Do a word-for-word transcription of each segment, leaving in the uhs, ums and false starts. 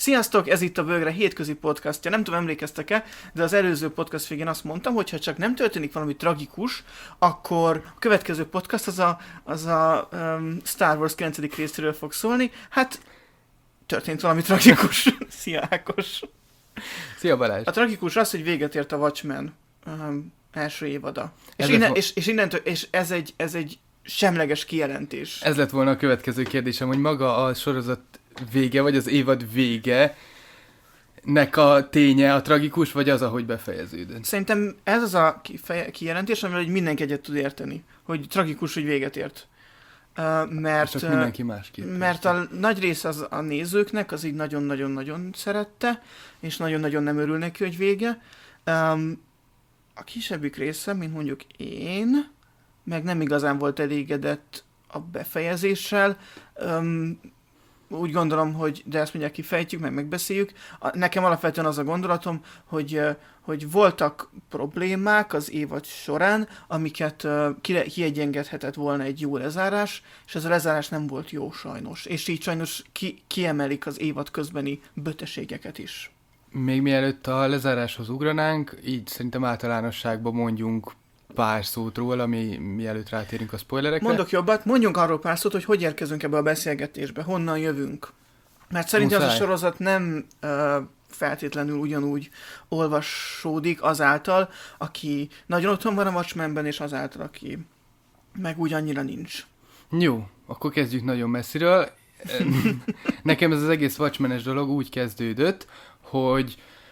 Sziasztok, ez itt a Bögre hétközi podcastja. Nem tudom, emlékeztek-e, de az előző podcast végén azt mondtam, hogy ha csak nem történik valami tragikus, akkor a következő podcast az a, az a um, Star Wars kilencedik részéről fog szólni. Hát, történt valami tragikus. Szia, Ákos! Szia, Balázs! A tragikus az, hogy véget ért a Watchmen um, első évada. És, innen, és, és innentől, és ez egy, ez egy semleges kijelentés. Ez lett volna a következő kérdésem, hogy maga a sorozat vége, vagy az évad vége nek a ténye a tragikus, vagy az, ahogy befejeződött? Szerintem ez az a kifeje, kijelentés, amivel mindenki egyet tud érteni, hogy tragikus, hogy véget ért. Uh, mert, csak mindenki másképp. Mert a nagy része az a nézőknek az így nagyon-nagyon-nagyon szerette, és nagyon-nagyon nem örül neki, hogy vége. Um, a kisebbik része, mint mondjuk én, meg nem igazán volt elégedett a befejezéssel. Um, úgy gondolom, hogy, de ezt mindjárt kifejtjük, meg megbeszéljük. A, nekem alapvetően az a gondolatom, hogy, hogy voltak problémák az évad során, amiket uh, kiegyengethetett volna egy jó lezárás, és ez a lezárás nem volt jó sajnos. És így sajnos ki, kiemelik az évad közbeni böteségeket is. Még mielőtt a lezáráshoz ugranánk, így szerintem általánosságban mondjunk pár szót róla, mi, mielőtt rátérünk a spoilerekre. Mondok jobbat, mondjunk arról pár szót, hogy hogy érkezünk ebbe a beszélgetésbe, honnan jövünk. Mert szerintem az a sorozat nem uh, feltétlenül ugyanúgy olvasódik azáltal, aki nagyon otthon van a Watchmenben, és azáltal, aki meg úgy annyira nincs. Jó, akkor kezdjük nagyon messziről. Nekem ez az egész Watchmenes dolog úgy kezdődött, hogy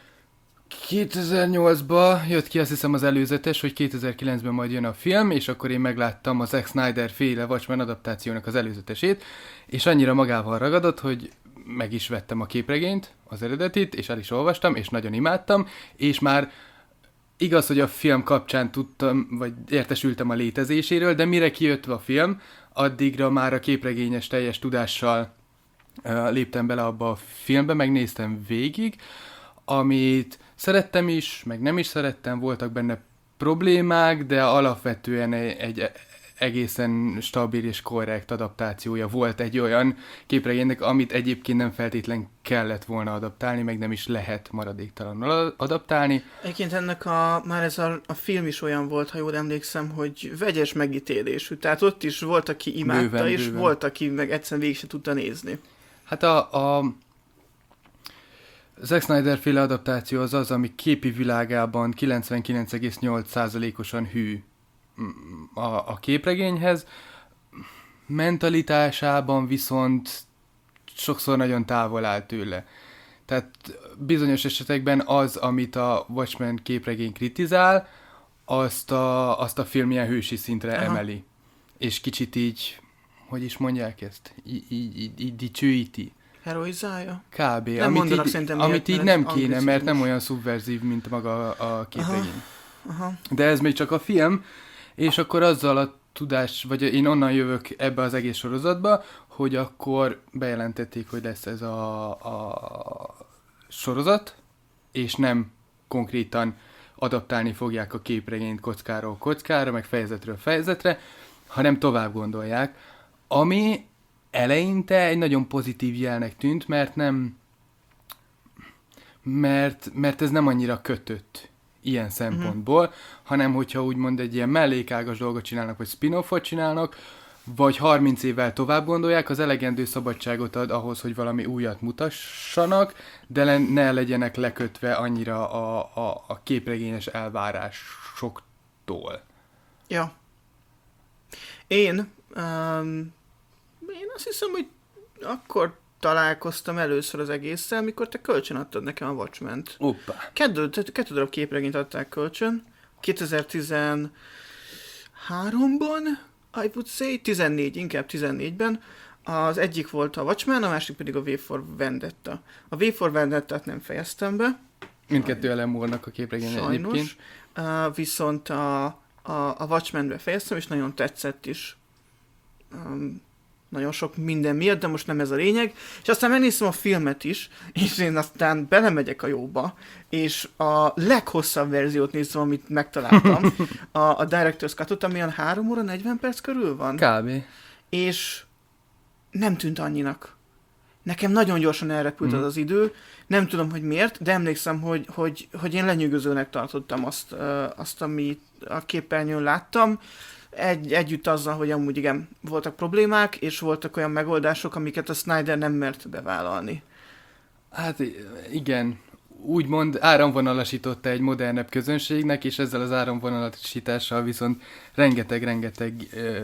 kétezer-nyolcban jött ki, azt hiszem, az előzetes, hogy kétezer-kilencben majd jön a film, és akkor én megláttam a Zack Snyder féle Watchmen adaptációnak az előzetesét, és annyira magával ragadott, hogy meg is vettem a képregényt, az eredetit, és el is olvastam, és nagyon imádtam, és már igaz, hogy a film kapcsán tudtam, vagy értesültem a létezéséről, de mire kijött a film, addigra már a képregényes teljes tudással uh, léptem bele abba a filmbe, megnéztem végig, amit szerettem is, meg nem is szerettem, voltak benne problémák, de alapvetően egy, egy egészen stabil és korrekt adaptációja volt egy olyan képregénynek, amit egyébként nem feltétlen kellett volna adaptálni, meg nem is lehet maradéktalanul adaptálni. Egyébként ennek a, már ez a, a film is olyan volt, ha jól emlékszem, hogy vegyes megítélésű. Tehát ott is volt, aki imádta, bőven, és bőven. Volt, aki meg egyszerűen végig se tudta nézni. Hát a... a Zack Snyder féle adaptáció az az, ami képi világában kilencvenkilenc egész nyolc százalékosan hű a, a képregényhez, mentalitásában viszont sokszor nagyon távol áll tőle. Tehát bizonyos esetekben az, amit a Watchmen képregény kritizál, azt a, azt a film ilyen hősi szintre Aha. emeli. És kicsit így, hogy is mondják ezt? Így, így, így, így dicsőíti. Heroizálja? Kb. Nem amit így, szerintem amit így nem kéne, mert nem olyan szubverzív, mint maga a képregény. Aha. Aha. De ez még csak a film, és akkor azzal a tudás, vagy én onnan jövök ebbe az egész sorozatba, hogy akkor bejelentették, hogy lesz ez a, a sorozat, és nem konkrétan adaptálni fogják a képregényt kockáról kockára, meg fejezetről fejezetre, hanem tovább gondolják, ami eleinte egy nagyon pozitív jelnek tűnt, mert nem, mert, mert ez nem annyira kötött ilyen szempontból, uh-huh. hanem hogyha úgymond egy ilyen mellékágas dolgot csinálnak, vagy spin-offot csinálnak, vagy harminc évvel tovább gondolják, az elegendő szabadságot ad ahhoz, hogy valami újat mutassanak, de le, ne legyenek lekötve annyira a, a, a képregényes elvárásoktól. Ja. Én... Um... Én azt hiszem, hogy akkor találkoztam először az egésszel, amikor te kölcsön adtad nekem a Watchmen-t. Oppá. Kettő, kettő darab képregényt adták kölcsön. kétezer-tizenháromban, I would say, tizennégy, inkább tizennégyben. Az egyik volt a Watchmen, a másik pedig a V for Vendetta. A V for Vendettát nem fejeztem be. Mindkettő Alan Moore-nak a képregény egyébként. Uh, viszont a, a, a Watchmen-be fejeztem, és nagyon tetszett is. Um, nagyon sok minden miatt, de most nem ez a lényeg. És aztán megnéztem a filmet is, és én aztán belemegyek a jóba, és a leghosszabb verziót néztem, amit megtaláltam, a, a Director's Cut-ot, ami olyan három óra negyven perc körül van. Kb. És nem tűnt annyinak. nekem nagyon gyorsan elrepült Mm. az az idő, nem tudom, hogy miért, de emlékszem, hogy, hogy, hogy én lenyűgözőnek tartottam azt, azt, amit a képernyőn láttam, Egy, együtt azzal, hogy amúgy igen, voltak problémák, és voltak olyan megoldások, amiket a Snyder nem mert bevállalni. Hát igen, úgymond áramvonalasította egy modernebb közönségnek, és ezzel az áramvonalasítással viszont rengeteg-rengeteg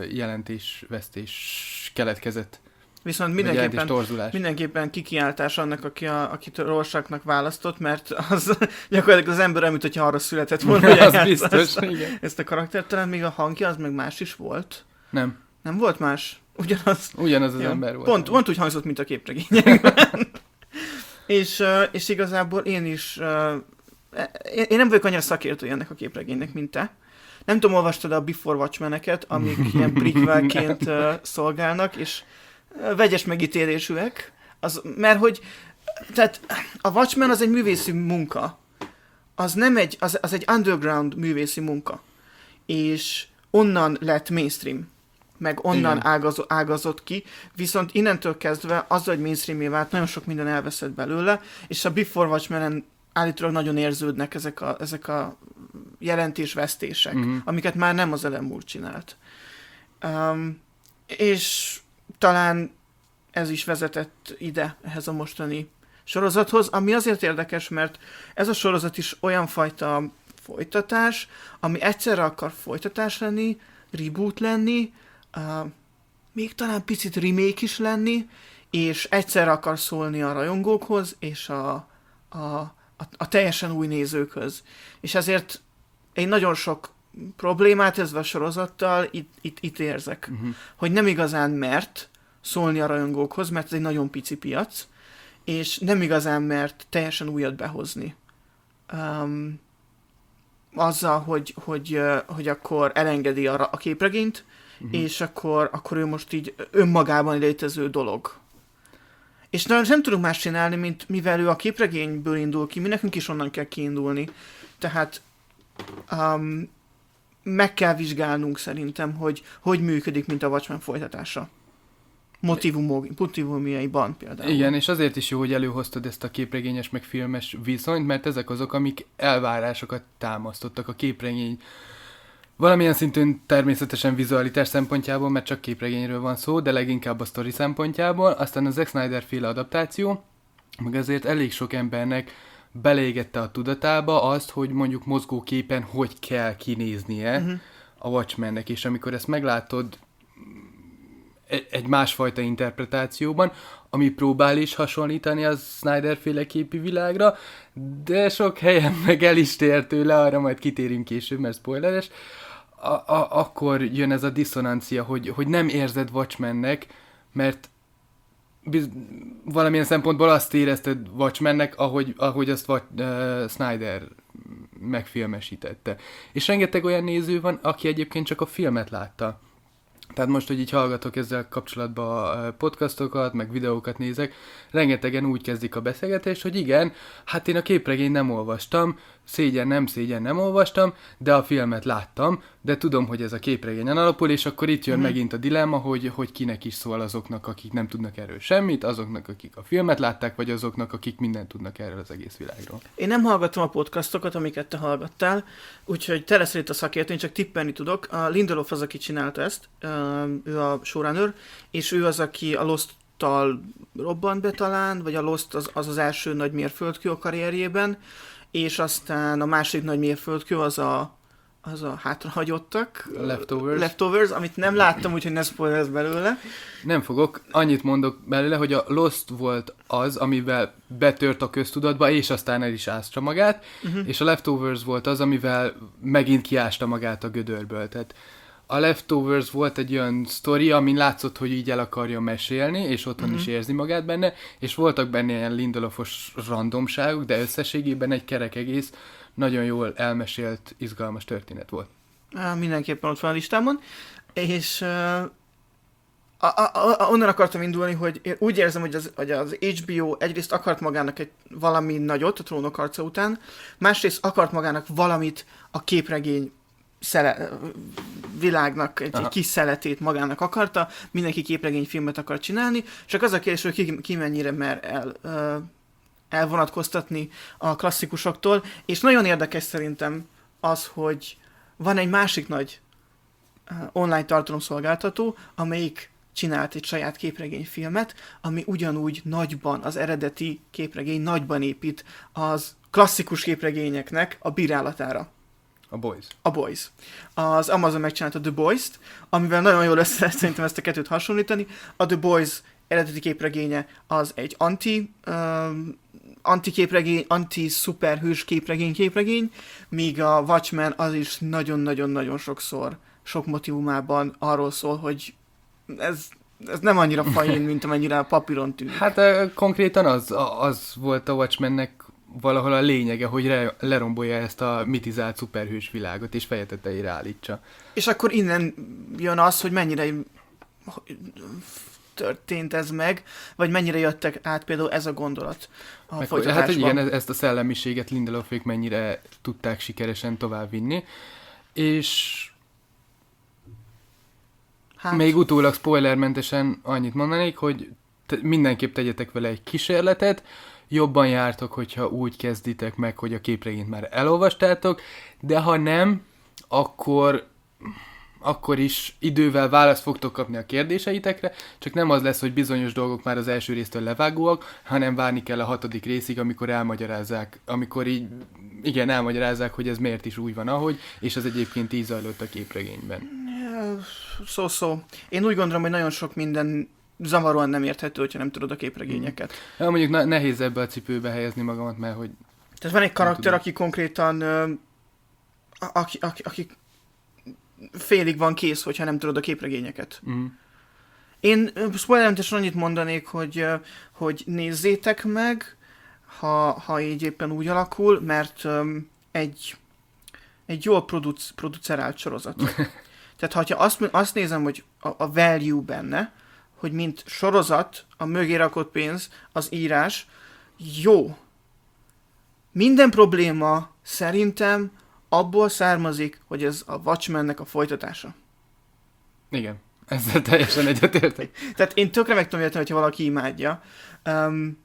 jelentésvesztés keletkezett. Viszont Vagy mindenképpen, jelentéstorzulás. mindenképpen kikiáltás annak, aki a, akit Rorschachnak választott, mert az gyakorlatilag az ember olyan, mint hogyha arra született volna, hogy Az eljátsza biztos, ezt, a, igen. ezt a karaktert. Talán még a hangja, az meg más is volt. Nem, Nem volt más? Ugyanaz. ugyanaz az Jó. ember volt. Pont, pont úgy hangzott, mint a képregényekben. és, uh, és igazából én is... Uh, én, én nem vagyok annyira szakértő ennek a képregénynek, mint te. Nem tudom, olvastad a Before Watchmen-eket, amik ilyen prequelként uh, szolgálnak, és uh, vegyes megítélésűek. Az, mert hogy... Tehát a Watchmen az egy művészi munka. Az nem egy... Az, az egy underground művészi munka. És onnan lett mainstream. Meg onnan ágaz, ágazott ki, viszont innentől kezdve azzal, hogy mainstreamé vált, nagyon sok minden elveszett belőle, és a Before Watchmen-en állítólag nagyon érződnek ezek a, ezek a jelentésvesztések, uh-huh. amiket már nem az Alan Moore csinált. Um, és talán ez is vezetett ide, ehhez a mostani sorozathoz, ami azért érdekes, mert ez a sorozat is olyan fajta folytatás, ami egyszerre akar folytatás lenni, reboot lenni, Uh, még talán picit remake is lenni, és egyszerre akar szólni a rajongókhoz, és a, a, a, a teljesen új nézőkhöz. És ezért én nagyon sok problémát ezzel a sorozattal itt, itt, itt érzek. Uh-huh. Hogy nem igazán mert szólni a rajongókhoz, mert ez egy nagyon pici piac, és nem igazán mert teljesen újat behozni. Um, azzal, hogy, hogy, hogy akkor elengedi a, a képregényt, Uh-huh. és akkor, akkor ő most így önmagában létező dolog. És nem, nem tudunk más csinálni, mint mivel ő a képregényből indul ki, mi nekünk is onnan kell kiindulni. Tehát um, meg kell vizsgálnunk szerintem, hogy hogy működik, mint a Watchmen folytatása. Motivumjaiban például. Igen, és azért is jó, hogy előhoztad ezt a képregényes meg filmes viszonyt, mert ezek azok, amik elvárásokat támasztottak a képregény. Valamilyen szintűn természetesen vizualitás szempontjából, mert csak képregényről van szó, de leginkább a sztori szempontjából. Aztán a Zack Snyder féle adaptáció, meg azért elég sok embernek beleégette a tudatába azt, hogy mondjuk mozgóképen hogy kell kinéznie uh-huh. a Watchmennek, és amikor ezt meglátod egy másfajta interpretációban, ami próbál is hasonlítani a Snyder féle képi világra, de sok helyen meg el is tér tőle, arra majd kitérünk később, mert spoileres, A- a- akkor jön ez a diszonancia, hogy, hogy nem érzed Watchmennek, mert biz- valamilyen szempontból azt érezted Watchmennek, ahogy, ahogy azt uh, Snyder megfilmesítette. És rengeteg olyan néző van, aki egyébként csak a filmet látta. Tehát most, hogy így hallgatok ezzel kapcsolatban podcastokat, meg videókat nézek, rengetegen úgy kezdik a beszélgetést, hogy igen, hát én a képregényt nem olvastam, szégyen nem, szégyen nem olvastam, de a filmet láttam, de tudom, hogy ez a képregényen alapul, és akkor itt jön mm. megint a dilemma, hogy, hogy kinek is szól azoknak, akik nem tudnak erről semmit, azoknak, akik a filmet látták, vagy azoknak, akik mindent tudnak erről az egész világról. Én nem hallgattam a podcastokat, amiket te hallgattál, úgyhogy te leszel itt a szakértő, én csak tippelni tudok. A Lindelof az, aki csinálta ezt, ő a showrunner, és ő az, aki a Lost-tal robbant be talán, vagy a Lost az az, az első nagy mérföldkő a karrierjében, és aztán a másik nagy mérföldkő az a, az a hátrahagyottak. Leftovers. Leftovers, amit nem láttam, úgyhogy ne spoilerz belőle. Nem fogok, annyit mondok belőle, hogy a Lost volt az, amivel betört a köztudatba, és aztán el is ázta magát, uh-huh. és a Leftovers volt az, amivel megint kiásta magát a gödörből. Tehát a Leftovers volt egy olyan sztori, amin látszott, hogy így el akarja mesélni, és otthon uh-huh. is érzi magát benne, és voltak benne ilyen Lindelofos randomságok, de összességében egy kerek egész, nagyon jól elmesélt, izgalmas történet volt. Á, mindenképpen ott van a listámon, és uh, a, a, a, onnan akartam indulni, hogy én úgy érzem, hogy az, hogy az há bé o egyrészt akart magának egy valami nagyot a Trónok harca után, másrészt akart magának valamit a képregény szele, világnak egy, egy Aha. kis szeletét magának akarta, mindenki képregényfilmet akar csinálni, csak az a kérdés, hogy ki, ki mennyire mer el, ö, elvonatkoztatni a klasszikusoktól, és nagyon érdekes szerintem az, hogy van egy másik nagy ö, online tartalomszolgáltató, amelyik csinált egy saját képregényfilmet, ami ugyanúgy nagyban, az eredeti képregény nagyban épít az klasszikus képregényeknek a bírálatára. A Boys. A Boys. Az Amazon megcsinálta The Boys-t, amivel nagyon jól össze lehet szerintem ezt a kettőt hasonlítani. A The Boys eredeti képregénye az egy anti, um, anti-képregény, anti-szuperhős képregény képregény, míg a Watchmen az is nagyon-nagyon-nagyon sokszor, sok motivumában arról szól, hogy ez, ez nem annyira fain, mint amennyire a papíron tűnik. Hát uh, konkrétan az, a- az volt a Watchmennek valahol a lényege, hogy re- lerombolja ezt a mitizált szuperhős világot, és feje tetejére állítsa. És akkor innen jön az, hogy mennyire történt ez meg, vagy mennyire jöttek át például ez a gondolat a Meg, folytatásban. hát igen, e- ezt a szellemiséget Lindelofék mennyire tudták sikeresen továbbvinni, és Hát, még utólag spoilermentesen annyit mondanék, hogy te- mindenképp tegyetek vele egy kísérletet, jobban jártok, hogyha úgy kezditek meg, hogy a képregényt már elolvastátok, de ha nem, akkor, akkor is idővel választ fogtok kapni a kérdéseitekre, csak nem az lesz, hogy bizonyos dolgok már az első résztől levágóak, hanem várni kell a hatodik részig, amikor elmagyarázzák, amikor így, igen, elmagyarázzák, hogy ez miért is úgy van, ahogy, és az egyébként így zajlott a képregényben. szó-szó. Én úgy gondolom, hogy nagyon sok minden zavaróan nem érthető, hogyha nem tudod a képregényeket. Ja, mondjuk ne- nehéz ebbe a cipőbe helyezni magamat, mert hogy Tehát van egy karakter, tudom. aki konkrétan ö, a- aki, aki, aki félig van kész, hogyha nem tudod a képregényeket. mm, Én ö, spoilermentesen annyit mondanék, hogy, ö, hogy nézzétek meg, ha, ha így éppen úgy alakul, mert öm, egy, egy jól produc, producerált sorozat. Tehát ha azt, azt nézem, hogy a, a value benne, hogy mint sorozat, a mögé rakott pénz, az írás, jó. Minden probléma szerintem abból származik, hogy ez a Watchmennek a folytatása. igen, ezzel teljesen egyetértek. Tehát én tökre meg tudom érteni, hogyha valaki imádja. Um,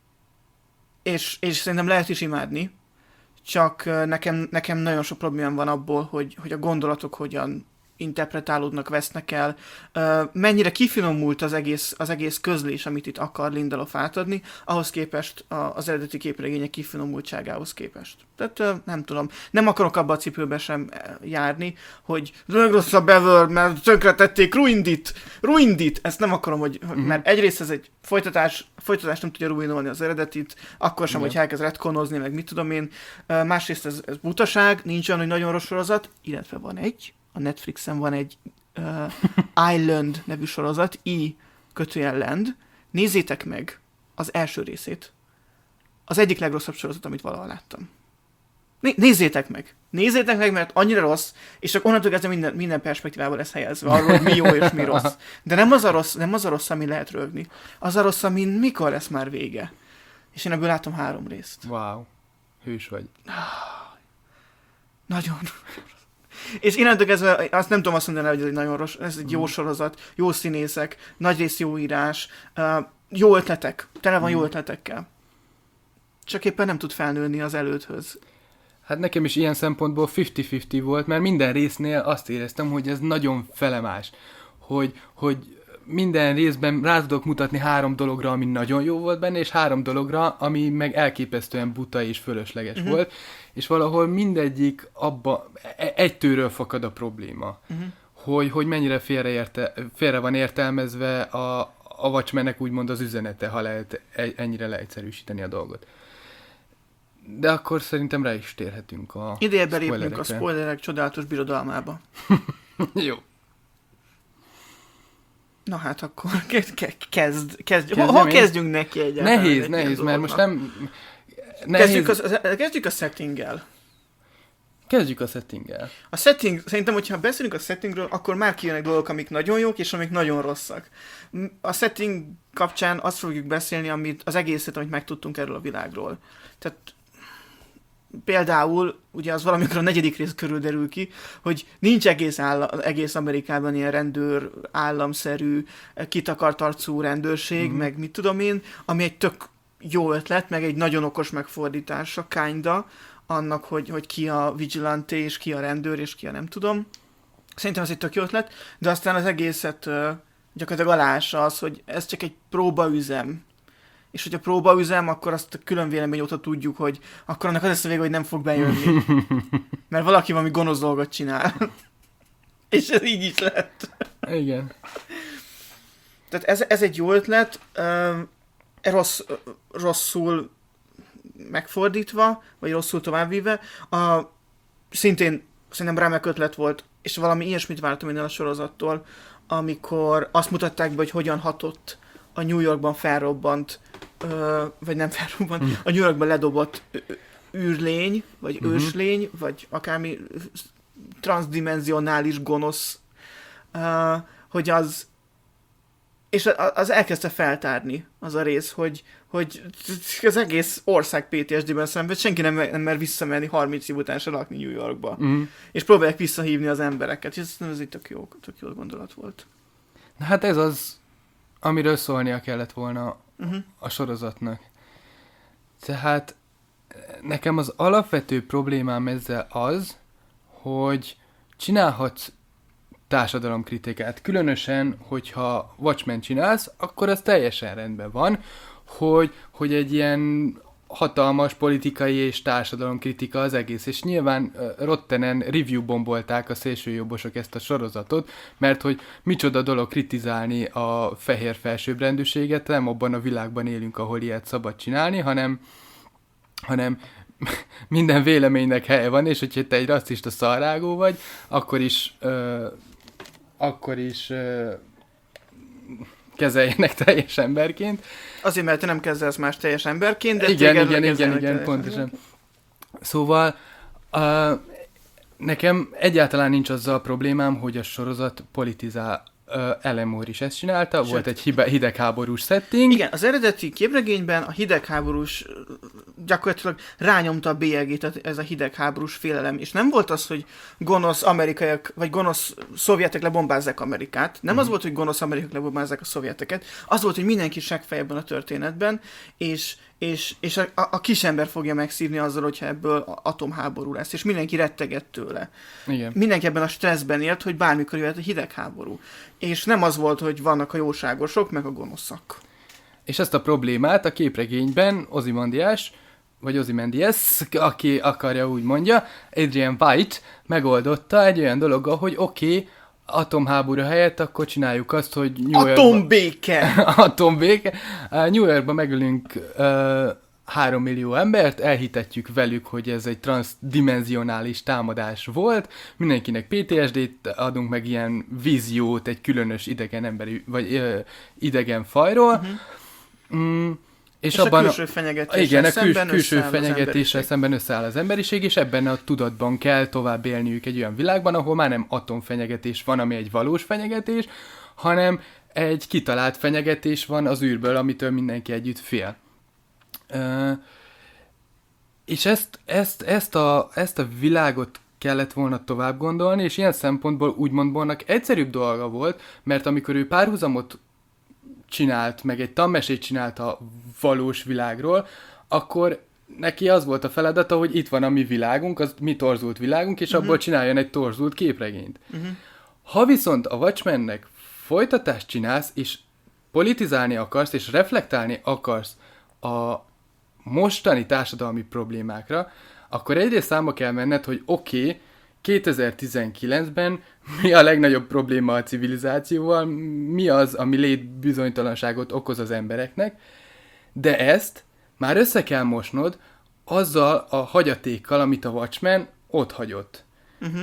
és, és szerintem lehet is imádni, csak uh, nekem, nekem nagyon sok problémám van abból, hogy, hogy a gondolatok hogyan interpretálódnak, vesznek el. Uh, mennyire kifinomult az egész, az egész közlés, amit itt akar Lindelof átadni, ahhoz képest a, az eredeti képregények kifinomultságához képest. Tehát uh, nem tudom. Nem akarok abba a cipőbe sem uh, járni, hogy legrosszabb ever, mert tönkretették, ruined it, ruined it. Ezt nem akarom, hogy, uh-huh. mert egyrészt ez egy folytatás, folytatás nem tudja ruinolni az eredetit, akkor sem, Igen. hogy elkezd retkonozni, meg mit tudom én. Uh, másrészt ez, ez butaság, nincs olyan, hogy nagyon rossz sorozat, illetve van egy, a Netflixen van egy uh, Island nevű sorozat, I kötőjel Land. Nézzétek meg az első részét. Az egyik legrosszabb sorozat, amit valaha láttam. Né- nézzétek meg! Nézzétek meg, mert annyira rossz, és csak onnantól kezdve minden, minden perspektívában lesz helyezve arról, hogy mi jó és mi rossz. De nem az a rossz, nem az a rossz, ami lehet rögni. Az a rossz, ami mikor lesz már vége. És én ebből látom három részt. Wow, hős vagy. Nagyon És innentől kezdve azt nem tudom azt mondani, hogy ez egy nagyon rossz, ez egy jó Mm. sorozat, jó színészek, nagyrészt jó írás, uh, jó ötletek, tele van Mm. jó ötletekkel. Csak éppen nem tud felnőni az elődhöz. Hát nekem is ilyen szempontból fifty-fifty volt, mert minden résznél azt éreztem, hogy ez nagyon felemás. Hogy, hogy minden részben rá tudok mutatni három dologra, ami nagyon jó volt benne, és három dologra, ami meg elképesztően buta és fölösleges Mhm. volt. És valahol mindegyik abba, e- egy tőről fakad a probléma. Uh-huh. Hogy, hogy mennyire félre, érte, félre van értelmezve a, a Watchmennek úgymond az üzenete, ha lehet e- ennyire leegyszerűsíteni a dolgot. De akkor szerintem rá is térhetünk a Ideje belépnünk a spoilerekre. spoilerek csodálatos birodalmába. Jó. Na hát akkor ke- ke- kezd, kezd. Hol, Kezdjem hol én? kezdjünk neki egyáltalán? Nehéz, egy nehéz, ilyen mert most dolognak? nem... Nehéz. Kezdjük, az, az- kezdjük a settinggel. Kezdjük a settinggel. A setting, szerintem, hogyha beszélünk a settingről, akkor már kijönnek dolgok, amik nagyon jók, és amik nagyon rosszak. M- A setting kapcsán azt fogjuk beszélni, amit, az egészet, amit megtudtunk erről a világról. Tehát például, ugye az valamikor a negyedik rész körül derül ki, hogy nincs egész, állam, egész Amerikában ilyen rendőr, államszerű, kitakart arcú rendőrség, mm-hmm. meg mit tudom én, ami egy tök jó ötlet, meg egy nagyon okos megfordítása, kinda, annak, hogy, hogy ki a vigilante, és ki a rendőr, és ki a nem tudom. Szerintem ez egy tök jó ötlet, de aztán az egészet uh, gyakorlatilag aláássa az, hogy ez csak egy próbaüzem. És hogyha próbaüzem, akkor azt a külön vélemény óta tudjuk, hogy akkor annak az lesz a vége, hogy nem fog bejönni. Mert valaki valami gonosz dolgot csinál. És ez így is lett. Igen. Tehát ez, ez egy jó ötlet, uh, rossz, rosszul megfordítva, vagy rosszul továbbvíve. A, szintén szerintem remek ötlet volt, és valami ilyesmit vártam innen a sorozattól, amikor azt mutatták be, hogy hogyan hatott a New Yorkban felrobbant, ö, vagy nem felrobbant, mm. a New Yorkban ledobott űrlény, vagy mm-hmm. őslény, vagy akármi transzdimensionális gonosz, ö, hogy az, és az elkezdte feltárni az a rész, hogy, hogy az egész ország pé té es dé-ben szenved, senki nem, nem mer visszamenni harminc év után se lakni New Yorkba. Mm. És próbálják visszahívni az embereket, és ez egy tök jó, tök jó gondolat volt. Na hát ez az, amiről szólnia kellett volna uh-huh. a sorozatnak. Tehát nekem az alapvető problémám ezzel az, hogy csinálhatsz társadalomkritikát. Különösen, hogyha Watchmen csinálsz, akkor az teljesen rendben van, hogy, hogy egy ilyen hatalmas politikai és társadalomkritika az egész. És nyilván uh, rottenen review bombolták a szélsőjobbosok ezt a sorozatot, mert hogy micsoda dolog kritizálni a fehér felsőbbrendűséget, nem abban a világban élünk, ahol ilyet szabad csinálni, hanem, hanem minden véleménynek helye van, és hogyha te egy rasszista szarrágó vagy, akkor is uh, akkor is uh, kezeljenek teljes emberként. Azért, mert te nem kezelsz más teljes emberként, de igen, igen, igen, igen, pontosan. Szóval uh, nekem egyáltalán nincs azzal a problémám, hogy a sorozat politizál. Uh, Alan Moore is ezt csinálta, sőt, volt egy hibe, hidegháborús setting. Igen, az eredeti képregényben a hidegháborús gyakorlatilag rányomta a bélyegét ez a hidegháborús félelem, és nem volt az, hogy gonosz amerikaiak, vagy gonosz szovjetek lebombázzák Amerikát, nem uh-huh. az volt, hogy gonosz amerikaiak lebombázzák a szovjeteket, az volt, hogy mindenki seggfej ebben a történetben, és, és, és a, a kisember fogja megszívni azzal, hogyha ebből atomháború lesz, és mindenki retteget tőle. Igen. Mindenki ebben a stresszben élt, hogy bármikor jöhet a hidegháború. És nem az volt, hogy vannak a jóságosok, meg a gonoszak. És ezt a problémát a képregényben Ozymandias, vagy Ozymandias, aki akarja úgy mondja, Adrian White megoldotta egy olyan dologgal, hogy oké, okay, atomháború helyett akkor csináljuk azt, hogy New Yorkba... Atombéke! Atombéke! New Yorkban megölünk uh, három millió embert, elhitetjük velük, hogy ez egy transzdimensionális támadás volt, mindenkinek pé té es dét adunk meg ilyen víziót egy különös idegen emberi, vagy uh, idegen fajról, uh-huh. mm, és, és abban a külső fenyegetéssel igen, a kül- szemben külső összeáll fenyegetéssel szemben összeáll az emberiség, és ebben a tudatban kell tovább élniük egy olyan világban, ahol már nem atomfenyegetés van, ami egy valós fenyegetés, hanem egy kitalált fenyegetés van az űrből, amitől mindenki együtt fél. Uh, és ezt, ezt, ezt, a, ezt a világot kellett volna tovább gondolni, és ilyen szempontból úgymond Bornak egyszerűbb dolga volt, mert amikor ő párhuzamot csinált, meg egy tanmesét csinált a valós világról, akkor neki az volt a feladata, hogy itt van a mi világunk, az mi torzult világunk, és uh-huh. abból csináljon egy torzult képregényt. Uh-huh. Ha viszont a Watchmennek folytatást csinálsz, és politizálni akarsz, és reflektálni akarsz a mostani társadalmi problémákra, akkor egyrészt számba kell menned, hogy oké, okay, kétezer-tizenkilencben mi a legnagyobb probléma a civilizációval, mi az, ami létbizonytalanságot okoz az embereknek, de ezt már össze kell mosnod azzal a hagyatékkal, amit a Watchmen ott hagyott. Uh-huh.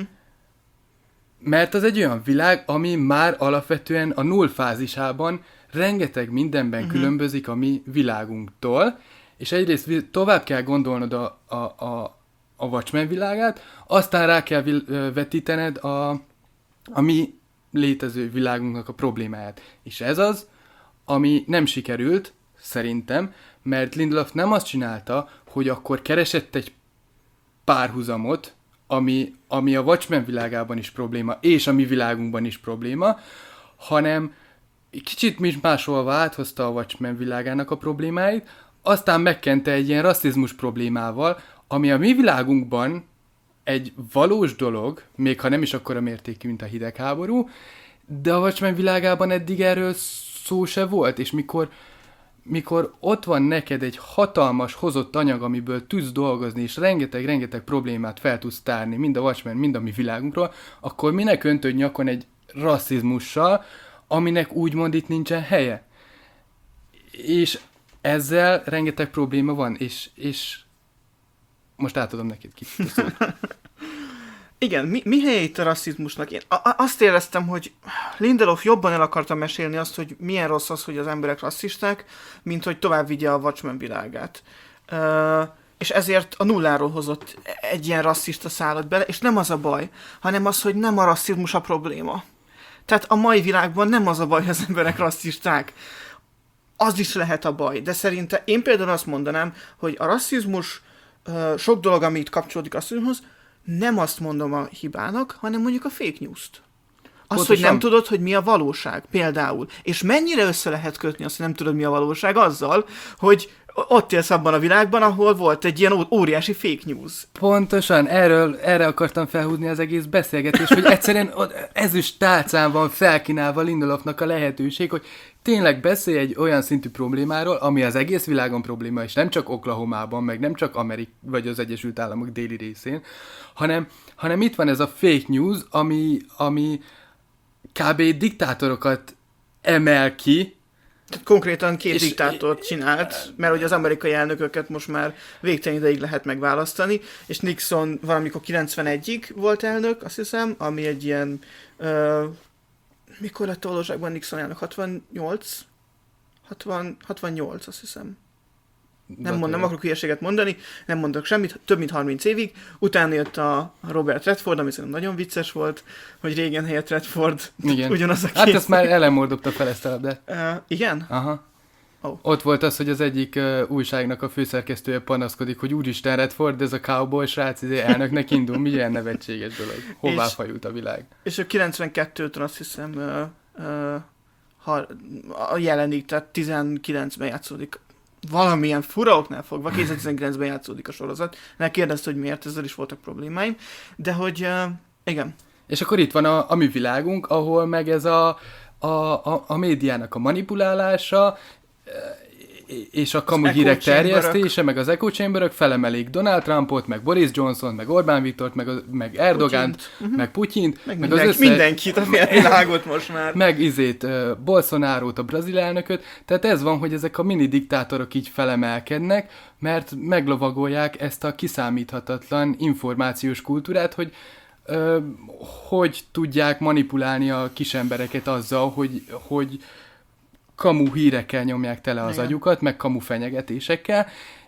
Mert az egy olyan világ, ami már alapvetően a null fázisában rengeteg mindenben uh-huh. különbözik a mi világunktól, és egyrészt tovább kell gondolnod a, a, a, a Watchmen világát, aztán rá kell vetítened a, a mi létező világunknak a problémáját. És ez az, ami nem sikerült, szerintem, mert Lindelof nem azt csinálta, hogy akkor keresett egy párhuzamot, ami, ami a Watchmen világában is probléma, és a mi világunkban is probléma, hanem kicsit mi másolva áthozta a Watchmen világának a problémáit, aztán megkente egy ilyen rasszizmus problémával, ami a mi világunkban egy valós dolog, még ha nem is akkora mértékű, mint a hidegháború, de a Watchmen világában eddig erről szó se volt, és mikor, mikor ott van neked egy hatalmas hozott anyag, amiből tudsz dolgozni, és rengeteg-rengeteg problémát fel tudsz tárni, mind a Watchmen, mind a mi világunkról, akkor minek öntöd nyakon egy rasszizmussal, aminek úgymond itt nincsen helye. És ezzel rengeteg probléma van, és, és most átadom neked ki. Igen, mi, mi helye itt a rasszizmusnak? Én a- azt éreztem, hogy Lindelof jobban el akarta mesélni azt, hogy milyen rossz az, hogy az emberek rasszisták, mint hogy tovább vigye a Watchmen világát. Uh, és ezért a nulláról hozott egy ilyen rasszista szálat bele, és nem az a baj, hanem az, hogy nem a rasszizmus a probléma. Tehát a mai világban nem az a baj, hogy az emberek rasszisták. Az is lehet a baj, de szerintem én például azt mondanám, hogy a rasszizmus, uh, sok dolog, ami itt kapcsolódik a rasszizmushoz, nem azt mondom a hibának, hanem mondjuk a fake news-t. Azt, Pontosan. Hogy nem tudod, hogy mi a valóság, például. És mennyire össze lehet kötni azt, hogy nem tudod, mi a valóság azzal, hogy ott élsz abban a világban, ahol volt egy ilyen óriási fake news. Pontosan, erről, erre akartam felhúzni az egész beszélgetést, hogy egyszerűen ezüst tálcán van felkínálva Lindelofnak a lehetőség, hogy tényleg beszélj egy olyan szintű problémáról, ami az egész világon probléma, és nem csak Oklahomában, meg nem csak Amerik vagy az Egyesült Államok déli részén, hanem, hanem itt van ez a fake news, ami, ami kb. Diktátorokat emel ki. Tehát konkrétan két és diktátort csinált, mert hogy az amerikai elnököket most már végtelen ideig lehet megválasztani, és Nixon valamikor kilencvenegyig volt elnök, azt hiszem, ami egy ilyen... Uh, mikor lett a valóságban Nixon elnök? hatvannyolc? hatvan, hatvannyolc, azt hiszem. Nem, mond, nem akarok hülyeséget mondani, nem mondok semmit, több mint harminc évig. Utána jött a Robert Redford, ami szerintem nagyon vicces volt, hogy régen helyett Redford igen. ugyanaz a két. Hát ezt már Ellenmore dobta fel ezt a labdát. Uh, igen? Aha. Oh. Ott volt az, hogy az egyik uh, újságnak a főszerkesztője panaszkodik, hogy úristen Redford, ez a cowboy srác, ez elnöknek indul, milyen nevetséges dolog. Hová és, fajult a világ? És a kilencvenkettőtől azt hiszem uh, uh, ha, a jelenik, tehát tizenkilencben játszódik. Valamilyen fura oknál fogva, kétezer-tizenkilencben játszódik a sorozat. Ne kérdezte, hogy miért, ezzel is voltak problémáim. De hogy, uh, igen. És akkor itt van a, a mi világunk, ahol meg ez a, a, a, a médiának a manipulálása, és a kamu hírek terjesztése, meg az echo chamberök felemelik Donald Trumpot, meg Boris Johnson, meg Orbán Viktort, meg, meg Erdogant, uh-huh. meg Putyint, meg, meg mindenki, az összes... mindenkit, a világot most már. Meg izét, uh, Bolsonarót, a brazil elnököt. Tehát ez van, hogy ezek a mini diktátorok így felemelkednek, mert meglovagolják ezt a kiszámíthatatlan információs kultúrát, hogy uh, hogy tudják manipulálni a kisembereket azzal, hogy, hogy kamu hírekkel nyomják tele az igen. agyukat, meg kamu fenyegetésekkel.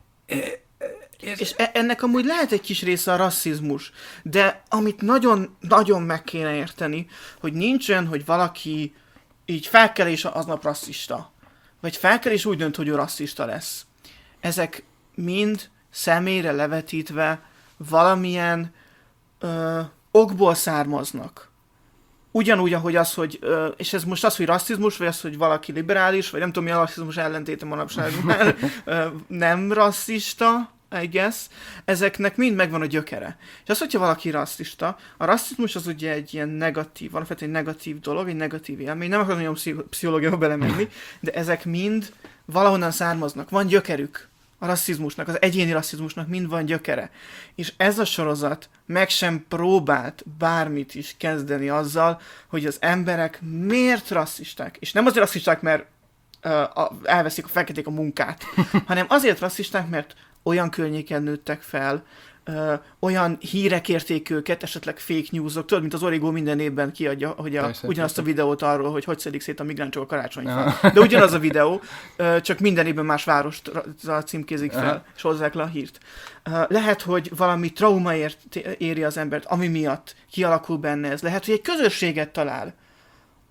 És, és ennek amúgy lehet egy kis része a rasszizmus, de amit nagyon-nagyon meg kéne érteni, hogy nincs olyan, hogy valaki így felkel és aznap rasszista, vagy felkel és úgy dönt, hogy ő rasszista lesz. Ezek mind személyre levetítve valamilyen ö, okból származnak. Ugyanúgy, ahogy az, hogy, és ez most az, hogy rasszizmus, vagy az, hogy valaki liberális, vagy nem tudom, mi a rasszizmus ellentéte manapság már, nem rasszista, I guess, ezeknek mind megvan a gyökere. És az, hogyha valaki rasszista, a rasszizmus az ugye egy ilyen negatív, van egy negatív dolog, egy negatív élmény, nem akarok nagyon pszichológiába belemenni, de ezek mind valahonnan származnak, van gyökerük. A rasszizmusnak, az egyéni rasszizmusnak mind van gyökere. És ez a sorozat meg sem próbált bármit is kezdeni azzal, hogy az emberek miért rasszisták. És nem azért rasszisták, mert uh, a, elveszik a feketék a munkát, hanem azért rasszisták, mert olyan környéken nőttek fel, ö, olyan hírek érték őket, esetleg fake newsok, tudod, mint az Origo minden évben kiadja, hogy a, persze, ugyanazt persze. a videót arról, hogy hogy szedik szét a migránsok a karácsonyfát. De ugyanaz a videó, ö, csak minden évben más várost címkézik fel, aha. és hozzák le a hírt. Ö, lehet, hogy valami trauma ért, éri az embert, ami miatt kialakul benne ez. Lehet, hogy egy közösséget talál,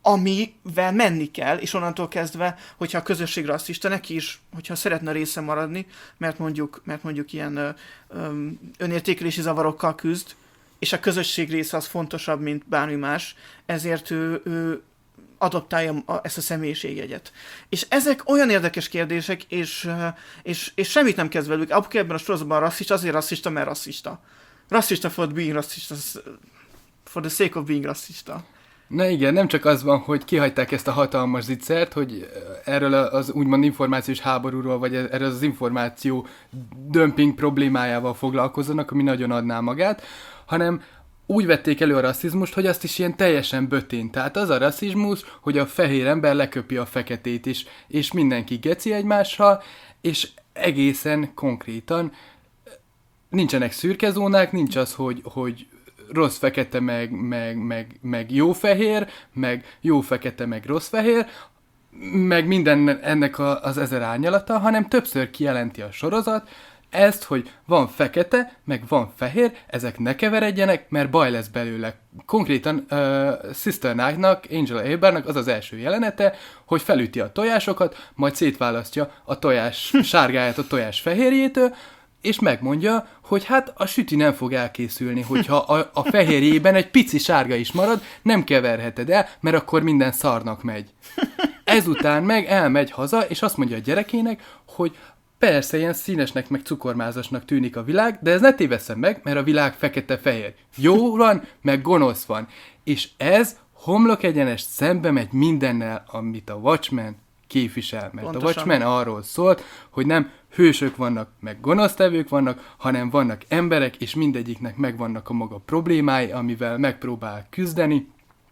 amivel menni kell, és onnantól kezdve, hogyha a közösség rasszista, neki is, hogyha szeretne része maradni, mert mondjuk, mert mondjuk ilyen ö, ö, önértékelési zavarokkal küzd, és a közösség része az fontosabb, mint bármi más, ezért ő, ő adoptálja ezt a személyiségjegyet. És ezek olyan érdekes kérdések, és, és, és semmit nem kezd velük. Apuka ebben a sorozatban rasszista, azért rasszista, mert rasszista. Rasszista for being rasszista, for the sake of being rasszista. Na igen, nem csak az van, hogy kihagyták ezt a hatalmas zicsert, hogy erről az úgymond információs háborúról, vagy erről az információ dömping problémájával foglalkozzanak, ami nagyon adná magát, hanem úgy vették elő a rasszizmust, hogy azt is ilyen teljesen bötén. Tehát az a rasszizmus, hogy a fehér ember leköpi a feketét is, és mindenki geci egymással, és egészen konkrétan nincsenek szürke zónák, nincs az, hogy, hogy rossz fekete, meg, meg, meg, meg jó fehér, meg jó fekete, meg rossz fehér, meg minden ennek a, az ezer árnyalata, hanem többször kijelenti a sorozat ezt, hogy van fekete, meg van fehér, ezek ne keveredjenek, mert baj lesz belőle. Konkrétan uh, Sister Night-nak, Angela Abernek az az első jelenete, hogy felüti a tojásokat, majd szétválasztja a tojás sárgáját a tojás fehérjétől, és megmondja, hogy hát a süti nem fog elkészülni, hogyha a, a fehérjében egy pici sárga is marad, nem keverheted el, mert akkor minden szarnak megy. Ezután meg elmegy haza, és azt mondja a gyerekének, hogy persze, ilyen színesnek, meg cukormázasnak tűnik a világ, de ez ne tévesszem meg, mert a világ fekete-fehér. Jó van, meg gonosz van. És ez homlok egyenest szembe megy mindennel, amit a Watchmen képvisel. Mert pontosan. A Watchmen arról szólt, hogy nem hősök vannak, meg gonosztevők vannak, hanem vannak emberek, és mindegyiknek megvannak a maga problémái, amivel megpróbál küzdeni.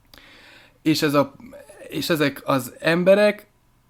És, ez a, és ezek az emberek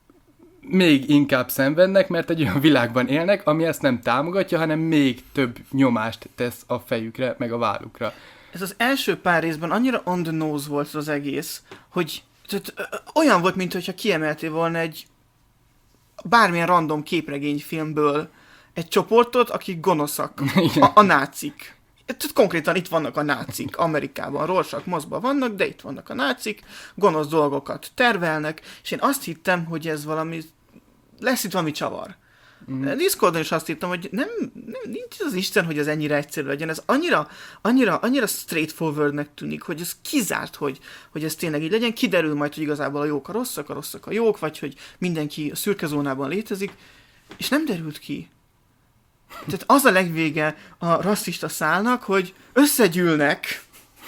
még inkább szenvednek, mert egy olyan világban élnek, ami ezt nem támogatja, hanem még több nyomást tesz a fejükre, meg a vállukra. Ez az első pár részben annyira on the nose volt az egész, hogy tehát, olyan volt, mintha kiemeltél volna egy bármilyen random képregényfilmből egy csoportot, akik gonoszak, a, a nácik. Tehát konkrétan itt vannak a nácik Amerikában, Rorschach mozban vannak, de itt vannak a nácik, gonosz dolgokat tervelnek, és én azt hittem, hogy ez valami, lesz itt valami csavar. Mm. Discordon is azt hittem, hogy nem, nem, nincs az Isten, hogy ez ennyire egyszerű legyen. Ez annyira, annyira, annyira straightforwardnek tűnik, hogy ez kizárt, hogy, hogy ez tényleg így legyen. Kiderül majd, hogy igazából a jók a rosszak, a rosszak a jók, vagy hogy mindenki a szürke zónában létezik, és nem derült ki. Tehát az a legvége a rasszista szálnak, hogy összegyűlnek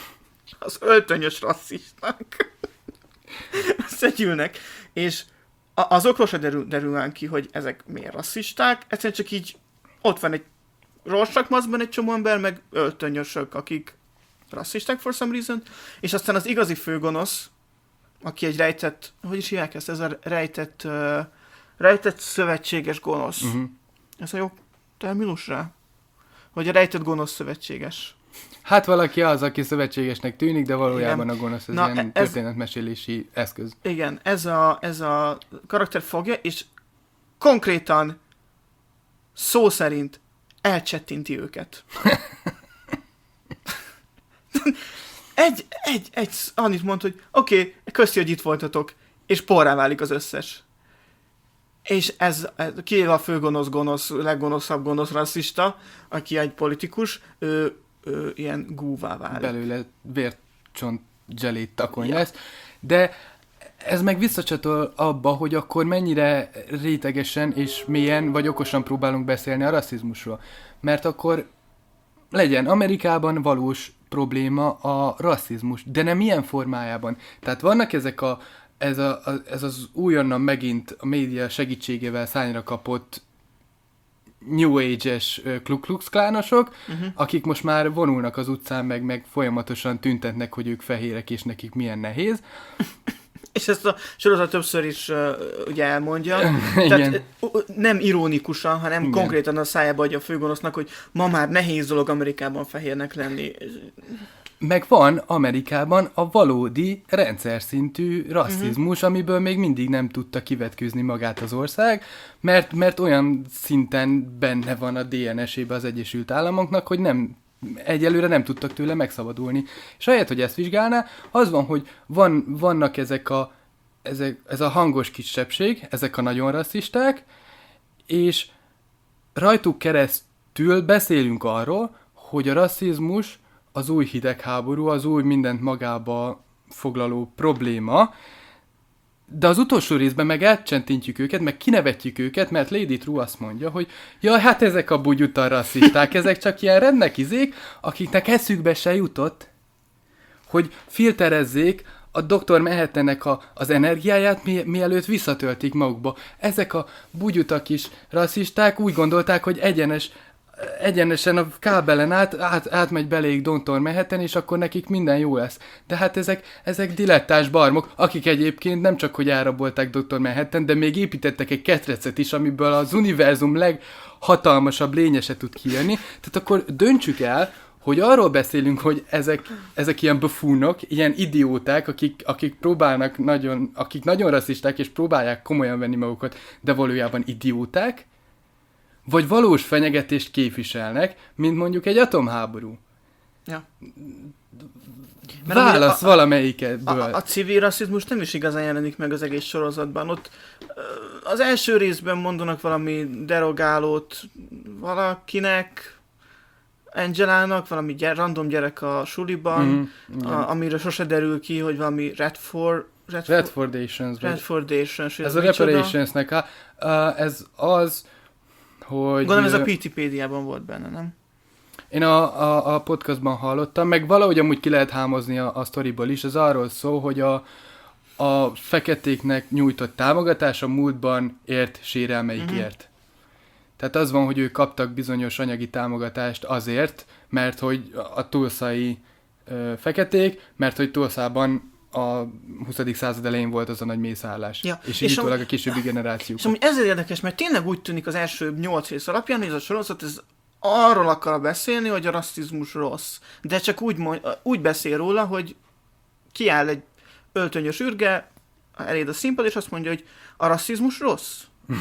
az öltönyös rasszisták. összegyűlnek, és azokról se derül, derül ki, hogy ezek miért rasszisták, egyszerűen csak így ott van egy Rorschach maszkban egy csomó ember, meg öltönyösök, akik rasszisták for some reason, és aztán az igazi főgonosz, aki egy rejtett, hogy is hívják ezt, ez a rejtett, uh, rejtett szövetséges gonosz. Uh-huh. Ez a jó terminus rá? Vagy a rejtett gonosz szövetséges? Hát valaki az, aki szövetségesnek tűnik, de valójában igen. A gonosz ez Na, ilyen ez, történetmesélési eszköz. Igen, ez a, ez a karakter fogja, és konkrétan szó szerint elcsettinti őket. egy, egy, egy, annyit mond, hogy oké, okay, köszi, hogy itt voltatok, és porrá válik az összes. És ez, ez kivéve a főgonosz gonosz, leggonoszabb gonosz rasszista, aki egy politikus, ő, ő ilyen gúvá válik. Belőle vércsont zselét takony ja. lesz. De ez meg visszacsatol abba, hogy akkor mennyire rétegesen és mélyen vagy okosan próbálunk beszélni a rasszizmusról. Mert akkor legyen Amerikában valós probléma a rasszizmus, de nem ilyen formájában. Tehát vannak ezek a Ez, a, ez az újonnan megint a média segítségével szányra kapott New Age-es Ku Klux Klánosok, uh-huh. akik most már vonulnak az utcán, meg, meg folyamatosan tüntetnek, hogy ők fehérek, és nekik milyen nehéz. És ezt a sorozat többször is uh, ugye elmondja. Tehát uh, nem ironikusan, hanem igen. konkrétan a szájába adja a főgonosznak, hogy ma már nehéz dolog Amerikában fehérnek lenni. Meg van Amerikában a valódi rendszer szintű rasszizmus, uh-huh. amiből még mindig nem tudta kivetkőzni magát az ország, mert, mert olyan szinten benne van a dé en es-ébe az Egyesült Államoknak, hogy nem egyelőre nem tudtak tőle megszabadulni. És ahelyett, hogy ezt vizsgálná, az van, hogy van, vannak ezek a, ezek, ez a hangos kisebbség, ezek a nagyon rasszisták, és rajtuk keresztül beszélünk arról, hogy a rasszizmus az új hidegháború, az új mindent magába foglaló probléma, de az utolsó részben meg elcsentintjük őket, meg kinevetjük őket, mert Lady True azt mondja, hogy jaj, hát ezek a bugyutan rasszisták, ezek csak ilyen rednek izék, akiknek eszükbe se jutott, hogy filterezzék a doktor Manhattannek a, az energiáját, mi, mielőtt visszatöltik magukba. Ezek a bugyutak is rasszisták úgy gondolták, hogy egyenes, egyenesen a kábelen át, át, átmegy beléjük doktor Manhattan, és akkor nekik minden jó lesz. De hát ezek, ezek dilettás barmok, akik egyébként nem csak, hogy elrabolták doktor Manhattan, de még építettek egy ketrecet is, amiből az univerzum leghatalmasabb lénye se tud kijönni. Tehát akkor döntsük el, hogy arról beszélünk, hogy ezek, ezek ilyen buffoonok, ilyen idióták, akik, akik próbálnak nagyon, akik nagyon rasszisták, és próbálják komolyan venni magukat, de valójában idióták, vagy valós fenyegetést képviselnek, mint mondjuk egy atomháború. Ja. Válasz a, valamelyikből. A, a civil rasszizmus nem is igazán jelenik meg az egész sorozatban. Ott az első részben mondanak valami derogálót valakinek, Angelának, valami gyere, random gyerek a suliban, mm, a, amire sose derül ki, hogy valami Redford... Redford, Redfordations. Redfordations. Ez a Reparationsnek a, uh, ez az, hogy... Gondolom ez a Wikipédiában volt benne, nem? Én a, a, a podcastban hallottam, meg valahogy amúgy ki lehet hámozni a, a sztoriból is, ez arról szól, hogy a, a feketéknek nyújtott támogatás a múltban ért sérelmeikért. Uh-huh. Tehát az van, hogy ők kaptak bizonyos anyagi támogatást azért, mert hogy a tulszai ö, feketék, mert hogy Tulszában a huszadik század elején volt az a nagy mészállás. Ja. És így és utólag a későbbi generációk. És amúgy ezért érdekes, mert tényleg úgy tűnik az első nyolc rész alapján, hogy ez a sorozat ez arról akar beszélni, hogy a rasszizmus rossz. De csak úgy, mond, úgy beszél róla, hogy kiáll egy öltönyös ürge eléd a színpad, és azt mondja, hogy a rasszizmus rossz.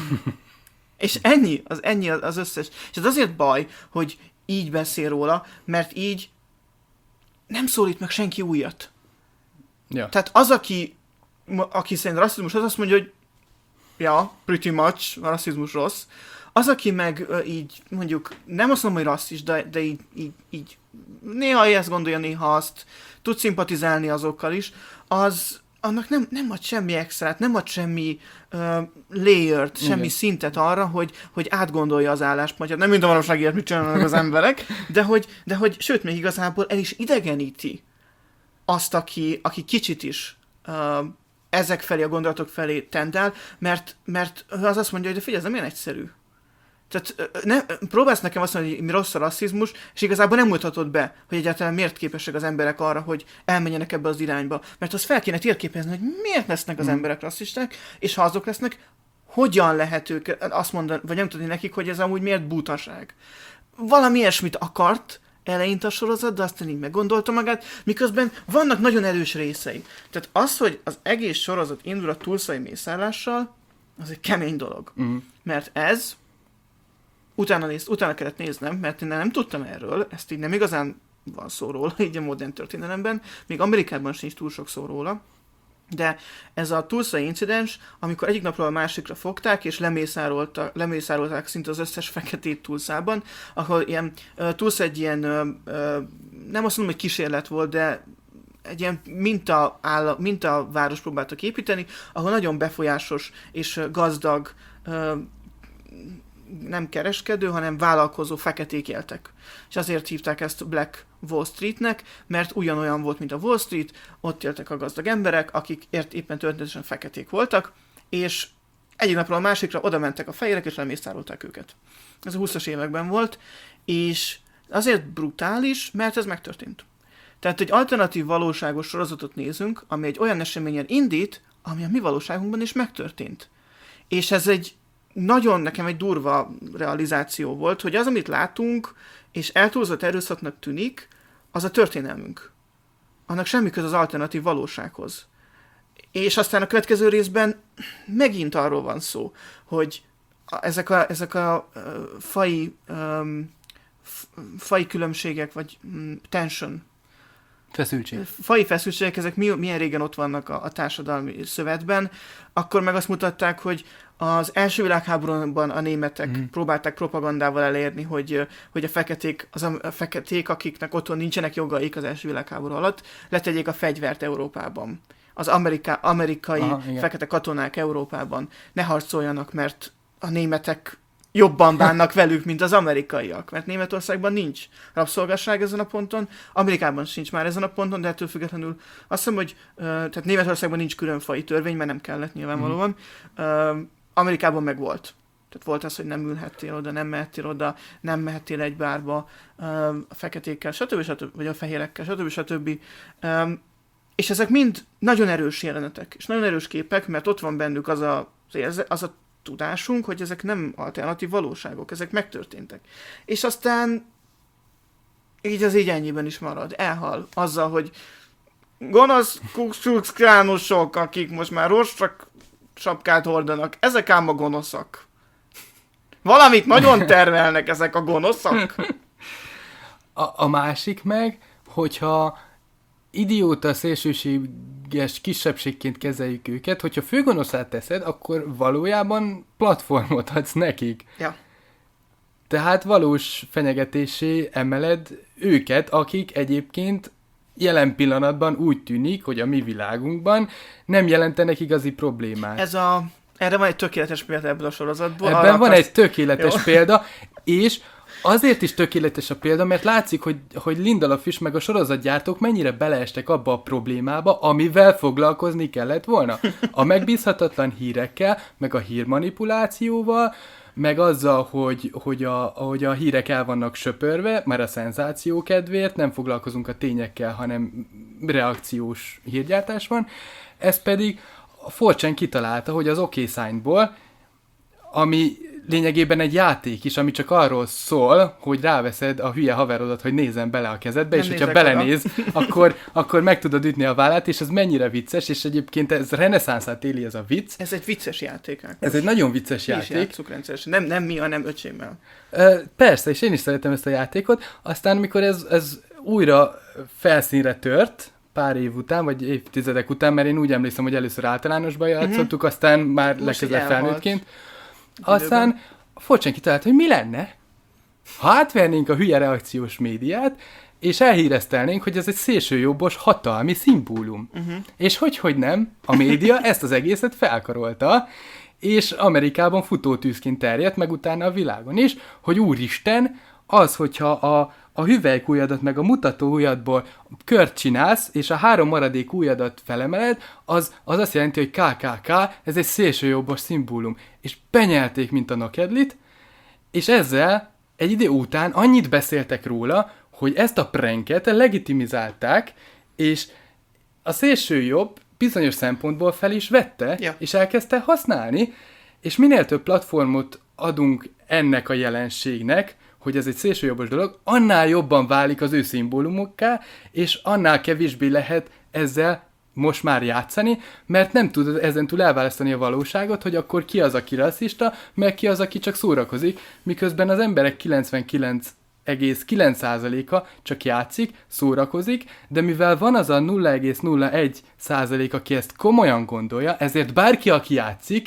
És ennyi, az ennyi az összes. És ez azért baj, hogy így beszél róla, mert így nem szólít meg senki újat. Ja. Tehát az, aki, aki szerint rasszizmus, az azt mondja, hogy ja, pretty much, a rasszizmus rossz. Az, aki meg így mondjuk, nem azt mondom, hogy rasszis, de, de így, így, így néha ezt gondolja, néha azt, tud szimpatizálni azokkal is, az annak nem, nem ad semmi extrát, nem ad semmi uh, layered, semmi igen. szintet arra, hogy, hogy átgondolja az álláspontját. Nem mind a valóság ilyet, mit csinálnak az emberek, de hogy, de hogy, sőt, még igazából el is idegeníti azt, aki, aki kicsit is uh, ezek felé, a gondolatok felé tendál, mert, mert az azt mondja, hogy de figyelj, ez nem ilyen egyszerű. Tehát ne, próbálsz nekem azt mondani, hogy mi rossz a rasszizmus, és igazából nem mutatod be, hogy egyáltalán miért képesek az emberek arra, hogy elmenjenek ebbe az irányba. Mert azt fel kéne térképezni, hogy miért lesznek az mm. emberek rasszisták, és ha azok lesznek, hogyan lehet ők azt mondani, vagy nem tudni nekik, hogy ez amúgy miért butaság. Valami ilyesmit akart eleinte a sorozat, de aztán így meggondolta magát, miközben vannak nagyon erős részei. Tehát az, hogy az egész sorozat indul a tulszai mészállással, az egy kemény dolog. Mm. Mert ez Utána, néz, utána kellett néznem, mert én nem tudtam erről, ezt így nem igazán van szó róla, így a modern történelemben, még Amerikában sincs túl sok szó róla, de ez a tulszai incidens, amikor egyik napról a másikra fogták, és lemészárolták szinte az összes feketét Tulszában, ahol ilyen, Tulsa egy ilyen, nem azt mondom, hogy kísérlet volt, de egy ilyen minta, áll, minta város próbáltak építeni, ahol nagyon befolyásos és gazdag nem kereskedő, hanem vállalkozó feketék éltek. És azért hívták ezt Black Wall Streetnek, mert ugyanolyan volt, mint a Wall Street, ott éltek a gazdag emberek, akik ért, éppen történetesen feketék voltak, és egyik napról a másikra oda mentek a fehérek, és lemészárolták őket. Ez a húszas években volt, és azért brutális, mert ez megtörtént. Tehát egy alternatív valóságos sorozatot nézünk, ami egy olyan eseményen indít, ami a mi valóságunkban is megtörtént. És ez egy nagyon nekem egy durva realizáció volt, hogy az, amit látunk, és eltúlzott erőszaknak tűnik, az a történelmünk. Annak semmi köz az alternatív valósághoz. És aztán a következő részben megint arról van szó, hogy ezek a, ezek a uh, fai um, fai különbségek, vagy mm, tension, Feszültség. fai feszültségek, ezek mi, milyen régen ott vannak a, a társadalmi szövetben, akkor meg azt mutatták, hogy az első világháborúban a németek mm. próbálták propagandával elérni, hogy, hogy a feketék, az a feketék, akiknek otthon nincsenek jogaik az első világháború alatt, letegyék a fegyvert Európában. Az Amerika, amerikai Aha, fekete katonák Európában ne harcoljanak, mert a németek jobban bánnak velük, mint az amerikaiak, mert Németországban nincs rabszolgasság ezen a ponton, Amerikában sincs már ezen a ponton, de ettől függetlenül azt hiszem, hogy uh, tehát Németországban nincs különfai törvény, mert nem kellett nyilvánvalóan, uh, Amerikában meg volt. Tehát volt az, hogy nem ülhettél oda, nem mehettél oda, nem mehettél egy bárba uh, a feketékkel, stb. stb. Vagy a fehérekkel, stb. stb. Um, és ezek mind nagyon erős jelenetek, és nagyon erős képek, mert ott van bennük az a, az a tudásunk, hogy ezek nem alternatív valóságok, ezek megtörténtek. És aztán így az így ennyiben is marad. Elhal azzal, hogy gonosz kukszklánusok, akik most már rostrak sapkát hordanak, ezek ám a gonoszak. Valamit nagyon tervelnek ezek a gonoszak. A, a másik meg, hogyha idióta szélsőséges kisebbségként kezeljük őket, hogyha főgonoszát teszed, akkor valójában platformot adsz nekik. Ja. Tehát valós fenyegetésé emeled őket, akik egyébként jelen pillanatban úgy tűnik, hogy a mi világunkban nem jelentenek igazi problémát. Ez a... Erre van egy tökéletes példa ebből a sorozatból. Ebben Arra van akarsz... egy tökéletes Jó. példa, és azért is tökéletes a példa, mert látszik, hogy, hogy Lindelof is, meg a sorozatgyártók mennyire beleestek abba a problémába, amivel foglalkozni kellett volna. A megbízhatatlan hírekkel, meg a hírmanipulációval, meg azzal, hogy, hogy, a, hogy a hírek el vannak söpörve, már a szenzáció kedvéért, nem foglalkozunk a tényekkel, hanem reakciós hírgyártás van. Ez pedig a four chan kitalálta, hogy az OK Sign-ból, ami lényegében egy játék is, ami csak arról szól, hogy ráveszed a hülye haverodat, hogy nézzen bele a kezedbe, nem és hogyha belenéz, akkor, akkor meg tudod ütni a vállát, és ez mennyire vicces, és egyébként ez reneszánszát éli ez a vicc. Ez egy vicces játék. Ákos. Ez egy nagyon vicces mi játék. Nem, nem mi, hanem öcsémmel. Persze, és én is szeretem ezt a játékot. Aztán, amikor ez, ez újra felszínre tört, pár év után, vagy évtizedek után, mert én úgy emlékszem, hogy először általánosban játszottuk, uh-huh. aztán már legközelebb felnőttként. Aztán a four chan kitalálta, hogy mi lenne, ha átvernénk a hülye reakciós médiát, és elhíreztelnénk, hogy ez egy szélsőjobbos hatalmi szimbólum. Uh-huh. És hogy, hogy nem, a média ezt az egészet felkarolta, és Amerikában futótűzként terjedt, meg utána a világon is, hogy úristen, az, hogyha a, a hüvelykujjadat meg a mutatóujjadból kört csinálsz, és a három maradék ujjadat felemeled, az, az azt jelenti, hogy ká ká ká, ez egy szélsőjobbos szimbólum. És benyelték, mint a nokedlit, és ezzel egy idő után annyit beszéltek róla, hogy ezt a pranket legitimizálták, és a szélsőjobb bizonyos szempontból fel is vette, ja. és elkezdte használni, és minél több platformot adunk ennek a jelenségnek, hogy ez egy szélsőjobbos dolog, annál jobban válik az ő szimbólumokká, és annál kevésbé lehet ezzel most már játszani, mert nem tudod ezentúl elválasztani a valóságot, hogy akkor ki az, aki rasszista, meg ki az, aki csak szórakozik, miközben az emberek kilencvenkilenc egész kilenc százaléka csak játszik, szórakozik, de mivel van az a nulla egész nulla egy százalék, aki ezt komolyan gondolja, ezért bárki, aki játszik,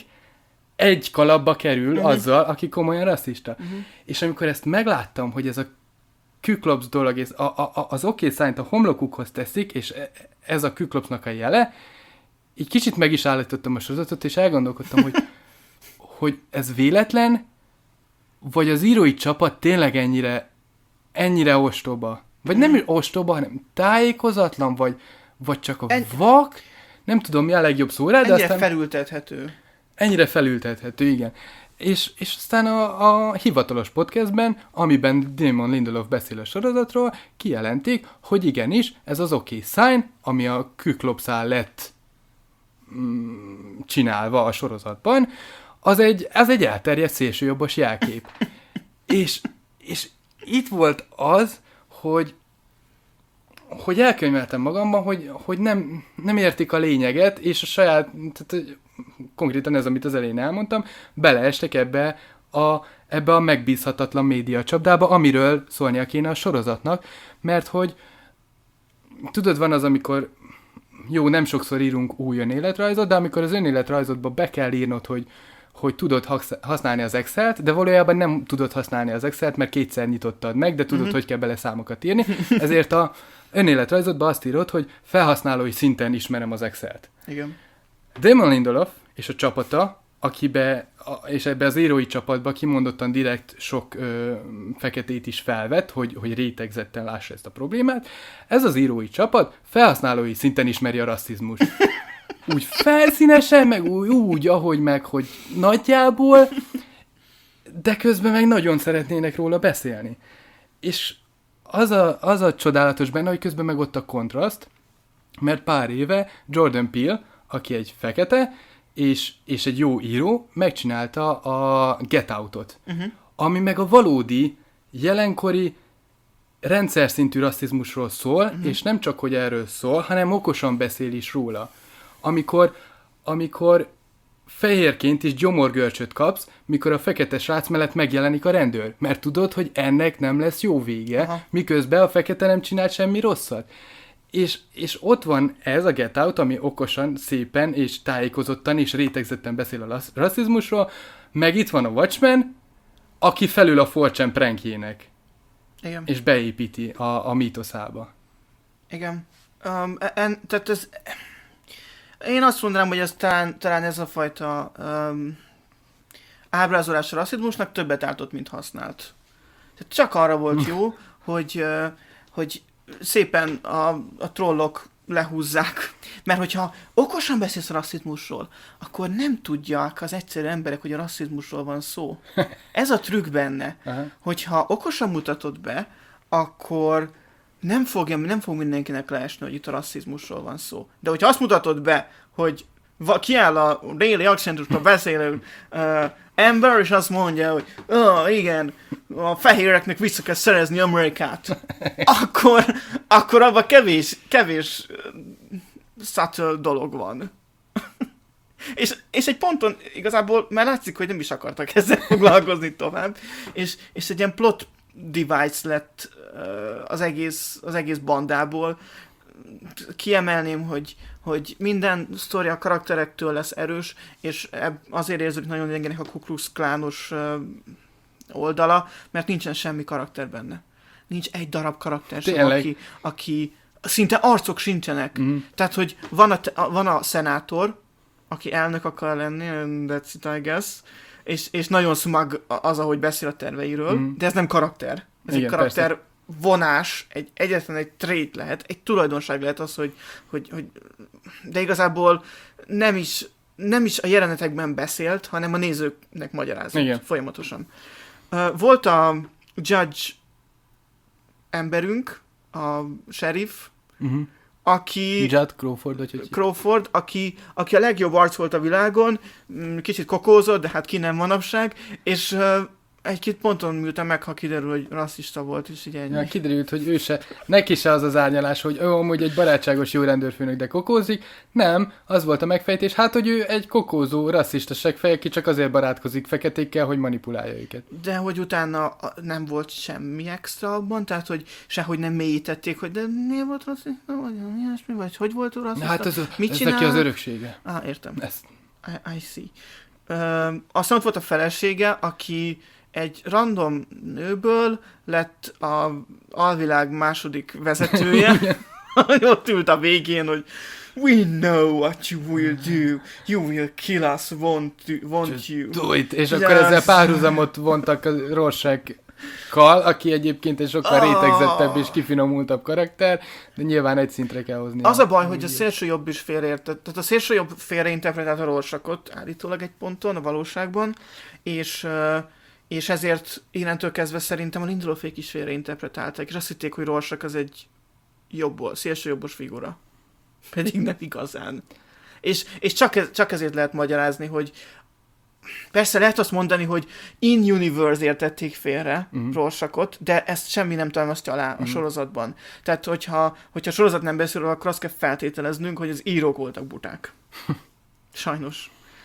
egy kalapba kerül uh-huh. azzal, aki komolyan rasszista. Uh-huh. És amikor ezt megláttam, hogy ez a Küklops dolog, ez a, a, az OK Sign-t a homlokukhoz teszik, és ez a Küklopsnak a jele, így kicsit meg is állítottam a sorozatot, és elgondolkodtam, hogy, hogy ez véletlen, vagy az írói csapat tényleg ennyire, ennyire ostoba. Vagy nem ostoba, hanem tájékozatlan, vagy, vagy csak a Egy... vak. Nem tudom, mi a legjobb szó rá, de ennyire aztán... felültethető. Ennyire felültethető, igen. És, és aztán a, a hivatalos podcastben, amiben Damon Lindelof beszél a sorozatról, kijelentik, hogy igenis, ez az OK Sign, ami a Küklopszál lett mm, csinálva a sorozatban, az egy, az egy elterjedt szélsőjobbos jelkép. és, és itt volt az, hogy hogy elkönyveltem magamban, hogy, hogy nem, nem értik a lényeget, és a saját, tehát konkrétan ez, amit az elején elmondtam, beleestek ebbe a ebbe a megbízhatatlan média csapdába, amiről szólnia kéne a sorozatnak, mert hogy tudod, van az, amikor jó, nem sokszor írunk új önéletrajzot, de amikor az önéletrajzodba be kell írnod, hogy, hogy tudod használni az Excelt, de valójában nem tudod használni az Excelt, mert kétszer nyitottad meg, de tudod, uh-huh. hogy kell bele számokat írni. Ezért a önéletrajzodban azt írod, hogy felhasználói szinten ismerem az Excelt. Igen. Damon Lindelof és a csapata, akibe, és ebbe az írói csapatba kimondottan direkt sok ö, feketét is felvett, hogy, hogy rétegzetten lássa ezt a problémát. Ez az írói csapat felhasználói szinten ismeri a rasszizmust. Úgy felszínesen, meg úgy, úgy, ahogy meg, hogy nagyjából, de közben meg nagyon szeretnének róla beszélni. És az a, az a csodálatos benne, hogy közben meg ott a kontraszt, mert pár éve Jordan Peele, aki egy fekete, és, és egy jó író, megcsinálta a Get Out-ot, uh-huh. ami meg a valódi, jelenkori, rendszer szintű rasszizmusról szól, uh-huh. és nem csak, hogy erről szól, hanem okosan beszél is róla. Amikor, amikor fehérként is gyomorgörcsöt kapsz, mikor a fekete srác mellett megjelenik a rendőr, mert tudod, hogy ennek nem lesz jó vége, uh-huh. miközben a fekete nem csinált semmi rosszat. És, és ott van ez a Get Out, ami okosan, szépen és tájékozottan és rétegzetten beszél a rasszizmusról, meg itt van a Watchmen, aki felül a four chan prankjének. Igen. És beépíti a, a mítoszába. Igen. Um, en, tehát ez... Én azt mondanám, hogy ez talán, talán ez a fajta um, ábrázolás a rasszizmusnak többet ártott, mint használt. Tehát csak arra volt jó, hogy, uh, hogy szépen a, a trollok lehúzzák. Mert hogyha okosan beszélsz a rasszizmusról, akkor nem tudják az egyszerű emberek, hogy a rasszizmusról van szó. Ez a trükk benne. Aha. Hogyha okosan mutatod be, akkor nem, fogja, nem fog mindenkinek leesni, hogy itt a rasszizmusról van szó. De hogyha azt mutatod be, hogy kiáll a déli akcentusra beszélő uh, ember, és azt mondja, hogy oh, igen, a fehéreknek vissza kell szerezni Amerikát, akkor, akkor abban kevés, kevés uh, subtle dolog van. és, és egy ponton igazából már látszik, hogy nem is akartak ezzel foglalkozni tovább, és, és egy ilyen plot device lett uh, az, egész, az egész bandából. Kiemelném, hogy, hogy minden sztori a karakterektől lesz erős, és azért érzük nagyon lényegenek a Ku Klux Klános uh, oldala, mert nincsen semmi karakter benne. Nincs egy darab karakter sem, aki, aki szinte arcok sincsenek. Mm. Tehát, hogy van a, te, van a szenátor, aki elnök akar lenni, that's it, I guess, és, és nagyon smug az, ahogy beszél a terveiről, mm. de ez nem karakter. Ez igen, egy karakter persze. Vonás, egy, egyetlen egy trait lehet, egy tulajdonság lehet az, hogy, hogy, hogy de igazából nem is, nem is a jelenetekben beszélt, hanem a nézőknek magyarázott igen. folyamatosan. Uh, volt a judge emberünk, a sheriff, uh-huh. aki... Judd Crawford, vagy Crawford, aki, aki a legjobb arc volt a világon, kicsit kokózott, de hát ki nem manapság, és uh, egy-két ponton miután meg, ha kiderül, hogy rasszista volt, és így ennyi. Ja, kiderült, hogy ő se, neki se az az árnyalás, hogy ő amúgy egy barátságos jó rendőrfőnök, de kokózik. Nem, az volt a megfejtés, hát, hogy ő egy kokózó, rasszista seggfej, aki csak azért barátkozik feketékkel, hogy manipulálja őket. De hogy utána nem volt semmi extra abban, tehát, hogy sehogy nem mélyítették, hogy de miért volt rasszista, vagy ilyesmi, vagy hogy volt rasszista? Hát ez, Mit ez neki az öröksége. Ah, értem. Ezt. I, I see. Uh, aztán ott volt a felesége, aki egy random nőből lett a alvilág második vezetője, ott ült a végén, hogy we know what you will do, you will kill us, want, to, want you. Do it. És yes. akkor ezzel párhuzamot vontak a Rorschach-kal, aki egyébként egy sokkal oh. rétegzettebb és kifinomultabb karakter, de nyilván egy szintre kell hozni. Az a, a baj, hogy a szélső jobb is félreértett. Tehát a szélső jobb félreinterpretált a Rorschachot állítólag egy ponton a valóságban, és és ezért innentől kezdve szerintem a Lindelofék is félreinterpretálták, és azt hitték, hogy Rorschach az egy jobb, szélső jobbos figura. Pedig nem igazán. És, és csak, ez, csak ezért lehet magyarázni, hogy persze lehet azt mondani, hogy in-universe értették félre uh-huh. Rorschachot, de ezt semmi nem támasztja alá uh-huh. a sorozatban. Tehát, hogyha, hogyha a sorozat nem beszél, akkor azt kell feltételeznünk, hogy az írók voltak buták. Sajnos.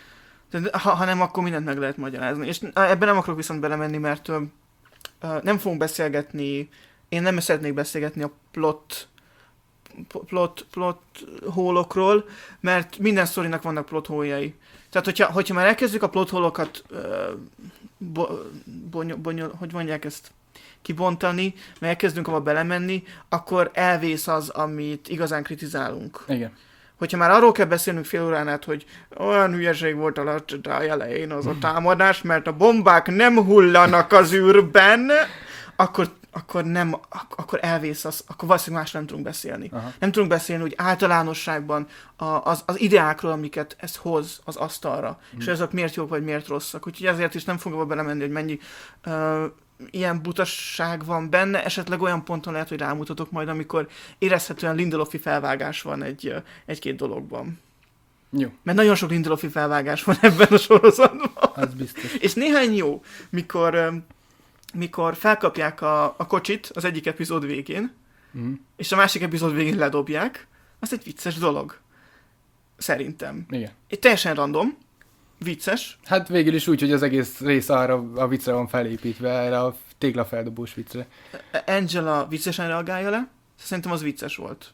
Tehát, ha, ha nem, akkor mindent meg lehet magyarázni. És ebben nem akarok viszont belemenni, mert uh, nem fogunk beszélgetni, én nem szeretnék beszélgetni a plot plot, plot hólokról, mert minden sztorinak vannak plot hóljai. Tehát, hogyha, hogyha már elkezdjük a plot hólokat uh, bo, bonyol, bonyol, hogy mondják ezt, kibontani, mert elkezdünk abba belemenni, akkor elvész az, amit igazán kritizálunk. Igen. Hogyha már arról kell beszélnünk fél órán át, hogy olyan hülyeség volt a Last Jedi elején az a támadás, mert a bombák nem hullanak az űrben, akkor, akkor nem, akkor elvész az, akkor valószínűleg másról nem tudunk beszélni. Aha. Nem tudunk beszélni úgy általánosságban a, az, az ideákról, amiket ez hoz az asztalra, mm. és ezek miért jók vagy miért rosszak. Úgyhogy ezért is nem fogom belemenni, hogy mennyi uh, ilyen butasság van benne, esetleg olyan ponton lehet, hogy rámutatok majd, amikor érezhetően Lindelofi felvágás van egy, egy-két dologban. Jó. Mert nagyon sok Lindelofi felvágás van ebben a sorozatban. Az biztos. És néhány jó, mikor, mikor felkapják a, a kocsit az egyik epizód végén, mm. és a másik epizód végén ledobják, az egy vicces dolog. Szerintem. Igen. Egy teljesen random, vicces. Hát végül is úgy, hogy az egész rész arra a viccre van felépítve, erre a téglafeldobós viccre. Angela viccesen reagálja le, szerintem az vicces volt.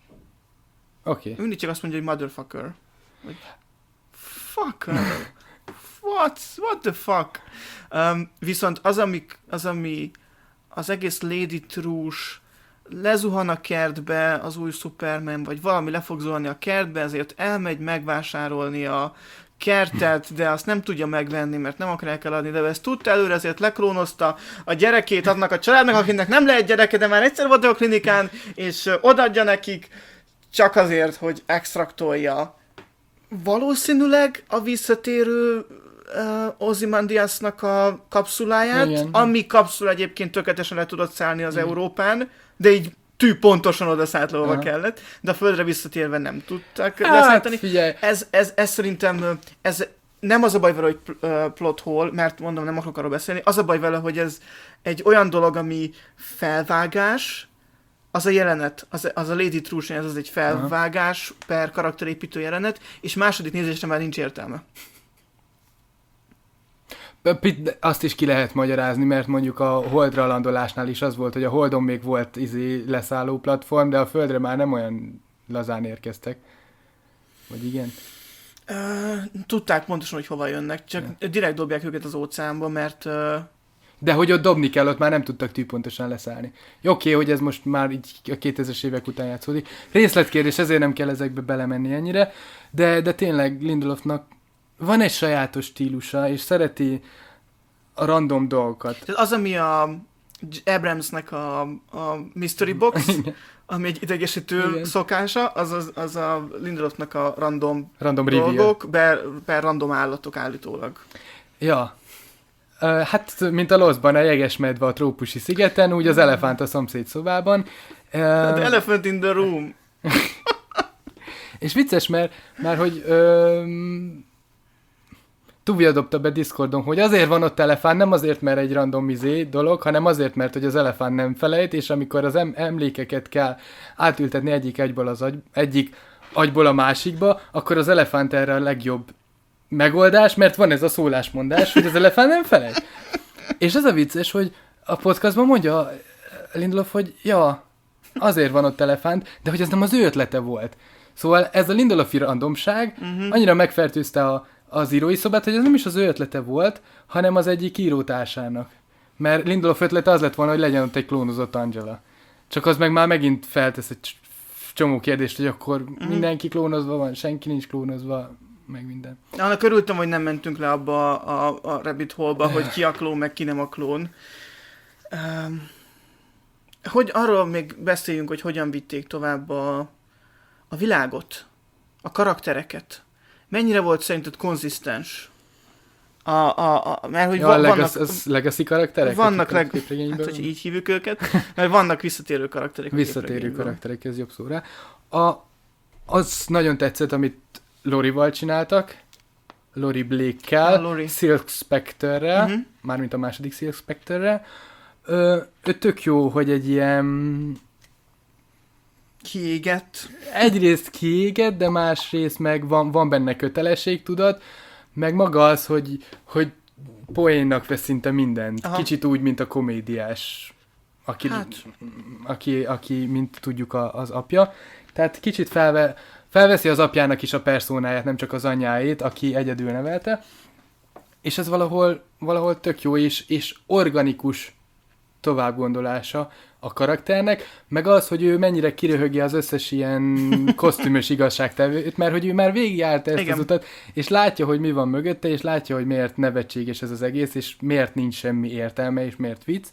Oké. Okay. Mindig csak azt mondja, hogy motherfucker. Vagy fucker. What? What the fuck? Um, viszont az, ami, az, ami az egész Lady True-s lezuhan a kertbe az új Superman, vagy valami le fog zuhanni a kertbe, ezért elmegy megvásárolni a kertet, de azt nem tudja megvenni, mert nem akarják eladni, de ezt tudta előre, ezért leklónozta a gyerekét annak a családnak, akinek nem lehet gyereke, de már egyszer volt a klinikán, és odaadja nekik, csak azért, hogy extraktolja. Valószínűleg a visszatérő uh, Ozymandiasnak a kapszuláját, igen. Ami kapszula egyébként tökéletesen le tudott szállni az igen. Európán, de így tű pontosan oda szállt, ahova kellett, de a földre visszatérve nem tudták hát, leszállítani. Ez, ez, ez szerintem ez nem az a baj vele, hogy plot hole, mert mondom, nem akarok arról beszélni, az a baj vele, hogy ez egy olyan dolog, ami felvágás, az a jelenet, az, az a Lady True, ez az egy felvágás aha. per karakterépítő jelenet, és második nézésre már nincs értelme. Azt is ki lehet magyarázni, mert mondjuk a Holdra landolásnál is az volt, hogy a Holdon még volt izé leszálló platform, de a Földre már nem olyan lazán érkeztek. Vagy igen? Uh, tudták pontosan, hogy hova jönnek, csak ja. direkt dobják őket az óceánba, mert... Uh... De hogy ott dobni kell, ott már nem tudtak tűpontosan leszállni. Oké, okay, hogy ez most már így a kétezres évek után játszódik. Részletkérdés, ezért nem kell ezekbe belemenni ennyire, de, de tényleg Lindelofnak van egy sajátos stílusa, és szereti a random dolgokat. Tehát az, ami a Abramsnek a, a Mystery Box, ami egy idegesítő igen. szokása, az, az, az a Lindelofnak a random, random dolgok, per, per random állatok állítólag. Ja. Uh, hát, mint a Lost-ban a jegesmedve a trópusi szigeten, úgy az elefánt a szomszéd szobában. Uh, the elephant in the room. És vicces, mert, mert hogy um, Tuvia dobta be Discordon, hogy azért van ott elefánt, nem azért, mert egy random izé dolog, hanem azért, mert hogy az elefánt nem felejt, és amikor az em- emlékeket kell átültetni egyik agyból az agy, egyik agyból a másikba, akkor az elefánt erre a legjobb megoldás, mert van ez a szólásmondás, hogy az elefánt nem felejt. És ez a vicces, hogy a podcastban mondja Lindelof, hogy ja, azért van ott elefánt, de hogy ez nem az ő ötlete volt. Szóval ez a Lindelofi randomság uh-huh. annyira megfertőzte a az írói szobát, hogy ez nem is az ő ötlete volt, hanem az egyik írótársának. Mert Lindelof ötlete az lett volna, hogy legyen ott egy klónozott Angela. Csak az meg már megint feltesz egy csomó kérdést, hogy akkor mm. mindenki klónozva van, senki nincs klónozva, meg minden. Annak örültem, hogy nem mentünk le abba a, a, a rabbit hole-ba, hogy ki a klón, meg ki nem a klón. Um, hogy arról még beszéljünk, hogy hogyan vitték tovább a, a világot, a karaktereket. Mennyire volt szerinted konzisztens? A, a, a, mert hogy ja, van, a vannak... Az legacy karakterek? Vannak, leg, hát, hogy így hívjuk őket, mert vannak visszatérő karakterek. Visszatérő karakterek, ez jobb szó rá. A, az nagyon tetszett, amit Lorival csináltak, Lori Blake-kel, Lori. Silk Spectre-rel, uh-huh. mármint a második Silk Spectre-rel. Ö, ő tök jó, hogy egy ilyen... kiégett. Egyrészt kiégett, de másrészt meg van, van benne kötelességtudat, meg maga az, hogy, hogy poénnak vesz szinte mindent. Aha. Kicsit úgy, mint a komédiás, aki, Hát. aki, aki mint tudjuk a, az apja. Tehát kicsit felve, felveszi az apjának is a perszónáját, nem csak az anyjáét, aki egyedül nevelte. És ez valahol, valahol tök jó, és, és organikus továbbgondolása a karakternek, meg az, hogy ő mennyire kiröhögi az összes ilyen kosztümös igazságtevőt, mert hogy ő már végigjárta ezt Igen. az utat, és látja, hogy mi van mögötte, és látja, hogy miért nevetséges ez az egész, és miért nincs semmi értelme, és miért vicc.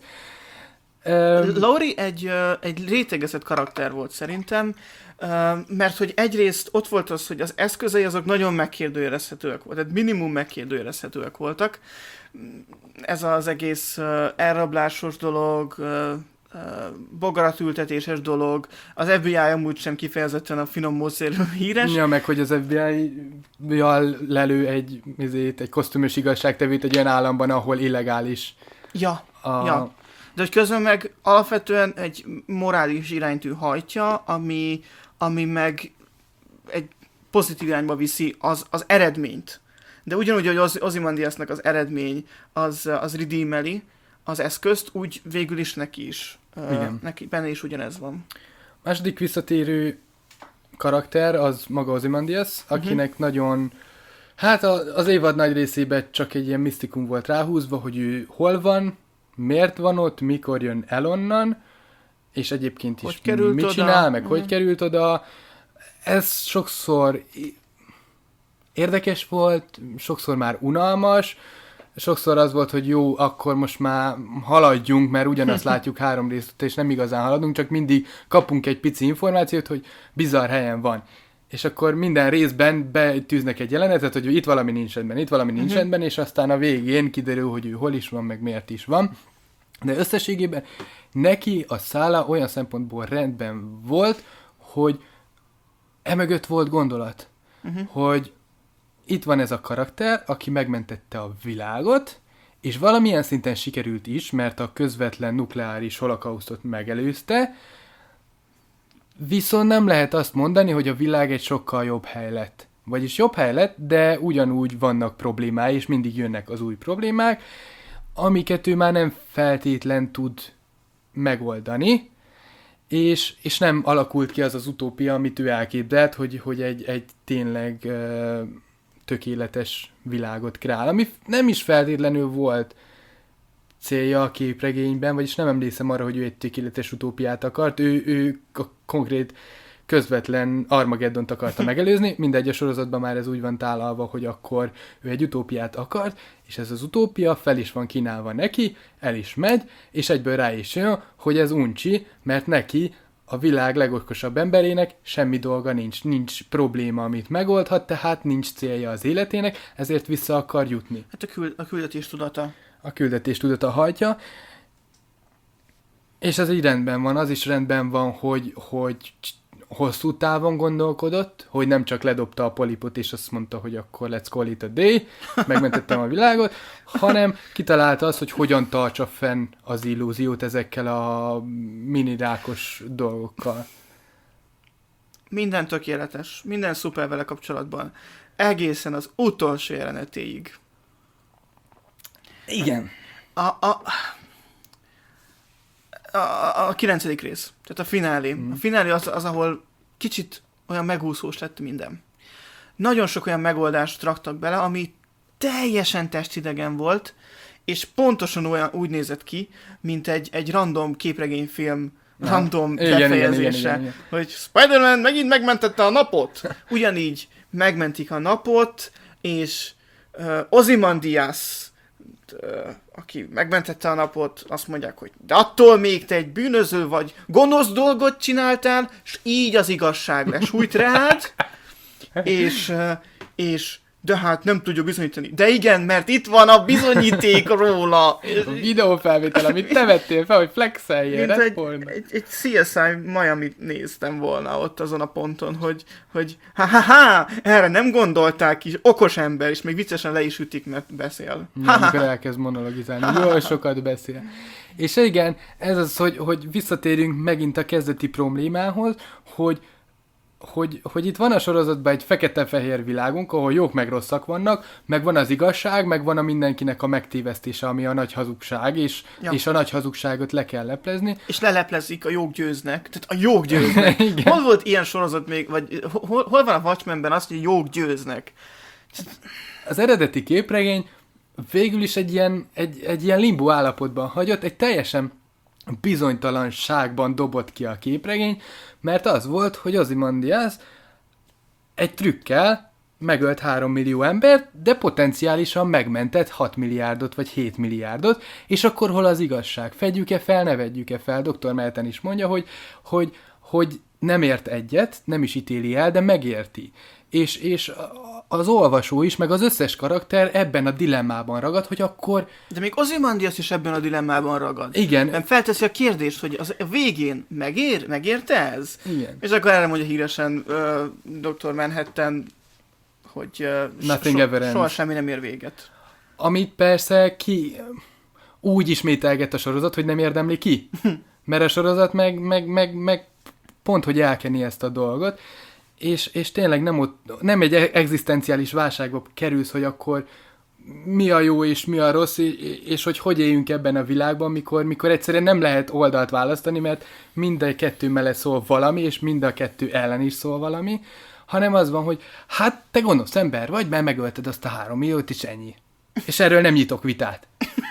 Um, Laurie egy, ö, egy rétegezett karakter volt szerintem, ö, mert hogy egyrészt ott volt az, hogy az eszközei azok nagyon megkérdőjelezhetőek voltak, tehát minimum megkérdőjelezhetőek voltak. Ez az egész ö, elrablásos dolog, ö, ö, bogaratültetéses dolog, az ef bé i amúgy sem kifejezetten a finom módszerről híres. ja, meg hogy az ef bé i-jal lelő egy, ezért, egy kosztümös igazságtevőt egy olyan államban, ahol illegális Ja, a... ja. De hogy közben meg alapvetően egy morális iránytű hajtja, ami, ami meg egy pozitív irányba viszi az, az eredményt. De ugyanúgy, hogy az Ozymandiasnak az eredmény az, az redeemeli az eszközt, úgy végül is neki is. Igen. Uh, neki, benne is ugyanez van. Második visszatérő karakter az maga Ozymandias, akinek uh-huh. nagyon... Hát a, az évad nagy részében csak egy ilyen misztikum volt ráhúzva, hogy ő hol van, miért van ott, mikor jön el onnan, és egyébként is mit oda? csinál, meg Mm. hogy került oda. Ez sokszor érdekes volt, sokszor már unalmas, sokszor az volt, hogy jó, akkor most már haladjunk, mert ugyanazt látjuk három részt, és nem igazán haladunk, csak mindig kapunk egy pici információt, hogy bizarr helyen van. És akkor minden részben betűznek egy jelenetet, hogy itt valami nincs rendben, itt valami nincs Uh-huh. rendben, és aztán a végén kiderül, hogy ő hol is van, meg miért is van. De összességében neki a szála olyan szempontból rendben volt, hogy emögött volt gondolat. Uh-huh. Hogy itt van ez a karakter, aki megmentette a világot, és valamilyen szinten sikerült is, mert a közvetlen nukleáris holokausztot megelőzte, viszont nem lehet azt mondani, hogy a világ egy sokkal jobb hely lett. Vagyis jobb hely lett, de ugyanúgy vannak problémái, és mindig jönnek az új problémák, amiket ő már nem feltétlen tud megoldani, és, és nem alakult ki az az utópia, amit ő elképzelt, hogy, hogy egy, egy tényleg uh, tökéletes világot kreál, ami nem is feltétlenül volt célja a képregényben, vagyis nem emlékszem arra, hogy ő egy tökéletes utópiát akart, ő, ő a konkrét közvetlen Armageddont akarta megelőzni, mindegy, a sorozatban már ez úgy van tálalva, hogy akkor ő egy utópiát akart, és ez az utópia fel is van kínálva neki, el is megy, és egyből rá is jön, hogy ez uncsi, mert neki, a világ legokosabb emberének semmi dolga nincs, nincs probléma, amit megoldhat, tehát nincs célja az életének, ezért vissza akar jutni. Hát a, küld, a küldetés tudata. A küldetés tudata hajtja, és ez így rendben van, az is rendben van, hogy, hogy hosszú távon gondolkodott, hogy nem csak ledobta a polipot, és azt mondta, hogy akkor let's call it a day, megmentettem a világot, hanem kitalálta azt, hogy hogyan tartsa fenn az illúziót ezekkel a minirákos dolgokkal. Minden tökéletes, minden szuper vele kapcsolatban. Egészen az utolsó jelenetéig. Igen. A, a, a, a kilencedik rész, tehát a finálé. Mm. A finálé az, az, ahol kicsit olyan megúszós lett minden. Nagyon sok olyan megoldást raktak bele, ami teljesen testidegen volt, és pontosan olyan úgy nézett ki, mint egy, egy random képregényfilm Na. random Igen, befejezése, igen, igen, igen, igen. hogy Spider-Man megint megmentette a napot. Ugyanígy megmentik a napot, és uh, Ozymandias, uh, aki megmentette a napot, azt mondják, hogy de attól még te egy bűnöző vagy, gonosz dolgot csináltál, és így az igazság lesújt rád, és, uh, és de hát nem tudja bizonyítani. De igen, mert itt van a bizonyíték róla. A videófelvétel, amit te vettél fel, hogy flexeljél, Mint egy, volna. egy, egy cé es i Miami néztem volna ott azon a ponton, hogy, hogy ha-ha-ha, erre nem gondolták is, okos ember, és még viccesen le is ütik, mert beszél. Ja, amikor elkezd monologizálni, jól sokat beszél. És igen, ez az, hogy, hogy visszatérünk megint a kezdeti problémához, hogy hogy, hogy itt van a sorozatban egy fekete-fehér világunk, ahol jók meg rosszak vannak, meg van az igazság, meg van a mindenkinek a megtévesztése, ami a nagy hazugság, és, ja. és a nagy hazugságot le kell leplezni. És leleplezik, a jók győznek. Tehát a jók győznek. Hol volt ilyen sorozat még, vagy hol, hol van a Watchmenben az, hogy a jók győznek? Az eredeti képregény végül is egy ilyen, egy, egy ilyen limbo állapotban hagyott, egy teljesen bizonytalanságban dobott ki a képregény, mert az volt, hogy Ozymandias egy trükkel megölt három millió embert, de potenciálisan megmentett hat milliárdot vagy hét milliárdot, és akkor hol az igazság? Fedjük-e fel, ne vegyük-e fel? doktor Manhattan is mondja, hogy, hogy, hogy nem ért egyet, nem is ítéli el, de megérti. És, és az olvasó is, meg az összes karakter ebben a dilemmában ragad, hogy akkor... De még Ozymandias is ebben a dilemmában ragad. Igen. Nem felteszi a kérdést, hogy az a végén megér, megérte ez? Igen. És akkor erre mondja híresen uh, doktor Manhattan, hogy uh, Nothing so, ever ends. soha semmi nem ér véget. Amit persze ki úgy ismételget a sorozat, hogy nem érdemli ki. Mert a sorozat meg, meg, meg, meg pont, hogy elkeni ezt a dolgot. És, és tényleg nem, ott, nem egy egzisztenciális válságba kerülsz, hogy akkor mi a jó és mi a rossz, és, és hogy hogy éljünk ebben a világban, mikor, mikor egyszerűen nem lehet oldalt választani, mert mind a kettő mellett szól valami, és mind a kettő ellen is szól valami, hanem az van, hogy hát te gonosz ember vagy, mert megölted azt a három milliót, és ennyi. És erről nem nyitok vitát.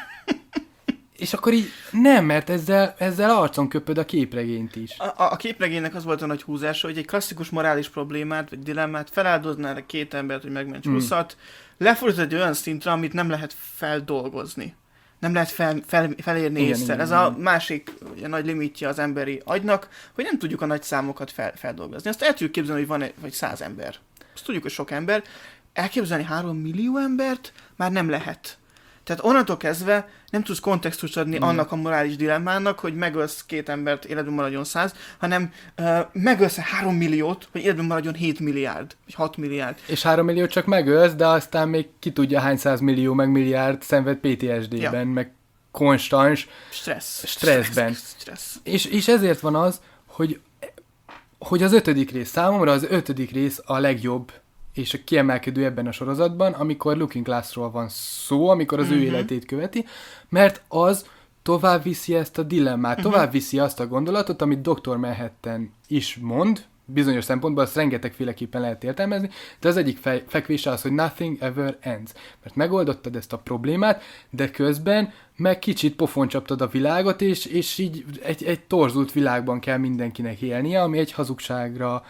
És akkor így nem, mert ezzel, ezzel arcon köpöd a képregényt is. A, a képregénynek az volt a nagy húzása, hogy egy klasszikus morális problémát, vagy dilemmát feláldoznál két embert, hogy megments mm. húszat, lefordítod egy olyan szintre, amit nem lehet feldolgozni. Nem lehet fel, fel, felérni igen, észre. igen, Ez igen. a másik ugye, nagy limitje az emberi agynak, hogy nem tudjuk a nagy számokat fel, feldolgozni. Azt el tudjuk képzelni, hogy van egy, vagy száz ember. Azt tudjuk, hogy sok ember. Elképzelni három millió embert már nem lehet. Tehát onnantól kezdve nem tudsz kontextust adni mm. annak a morális dilemmának, hogy megölsz két embert, életben maradjon száz, hanem uh, megölsz három milliót, hogy életben maradjon hét milliárd, vagy hat milliárd. És három milliót csak megölsz, de aztán még ki tudja hány száz millió, meg milliárd szenved pé té es dében, ja. meg konstans stressz. stresszben. Stressz. Stressz. És, és ezért van az, hogy, hogy az ötödik rész számomra, az ötödik rész a legjobb, és a kiemelkedő ebben a sorozatban, amikor Looking Glassról van szó, amikor az uh-huh. ő életét követi, mert az tovább viszi ezt a dilemmát, uh-huh. tovább viszi azt a gondolatot, amit doktor Manhattan is mond, bizonyos szempontból azt rengetegféleképpen lehet értelmezni, de az egyik fej, fekvése az, hogy nothing ever ends. Mert megoldottad ezt a problémát, de közben meg kicsit pofon csaptad a világot, és, és így egy, egy torzult világban kell mindenkinek élnie, ami egy hazugságra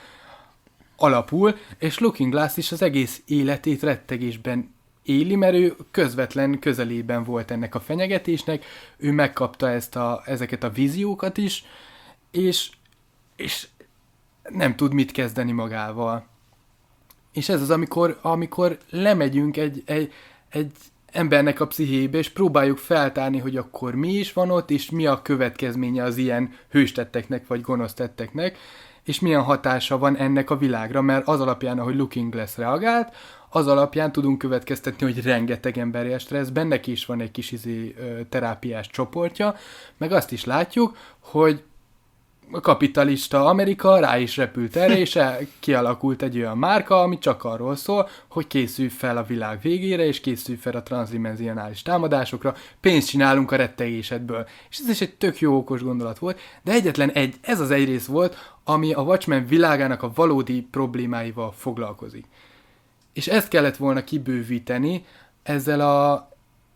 alapul, és Looking Glass is az egész életét rettegésben éli, mert ő közvetlen közelében volt ennek a fenyegetésnek, ő megkapta ezt a, ezeket a víziókat is, és, és nem tud mit kezdeni magával. És ez az, amikor, amikor lemegyünk egy, egy, egy embernek a pszichébe, és próbáljuk feltárni, hogy akkor mi is van ott, és mi a következménye az ilyen hőstetteknek, vagy gonosztetteknek, és milyen hatása van ennek a világra, mert az alapján, ahogy Looking Glass reagált, az alapján tudunk következtetni, hogy rengeteg ember él stresszben, neki is van egy kis izé, terápiás csoportja, meg azt is látjuk, hogy a kapitalista Amerika rá is repült erre, és kialakult egy olyan márka, ami csak arról szól, hogy készülj fel a világ végére, és készülj fel a transzdimensionális támadásokra, pénzt csinálunk a rettegésedből. És ez is egy tök jó okos gondolat volt, de egyetlen egy, ez az egy rész volt, ami a Watchmen világának a valódi problémáival foglalkozik. És ezt kellett volna kibővíteni ezzel a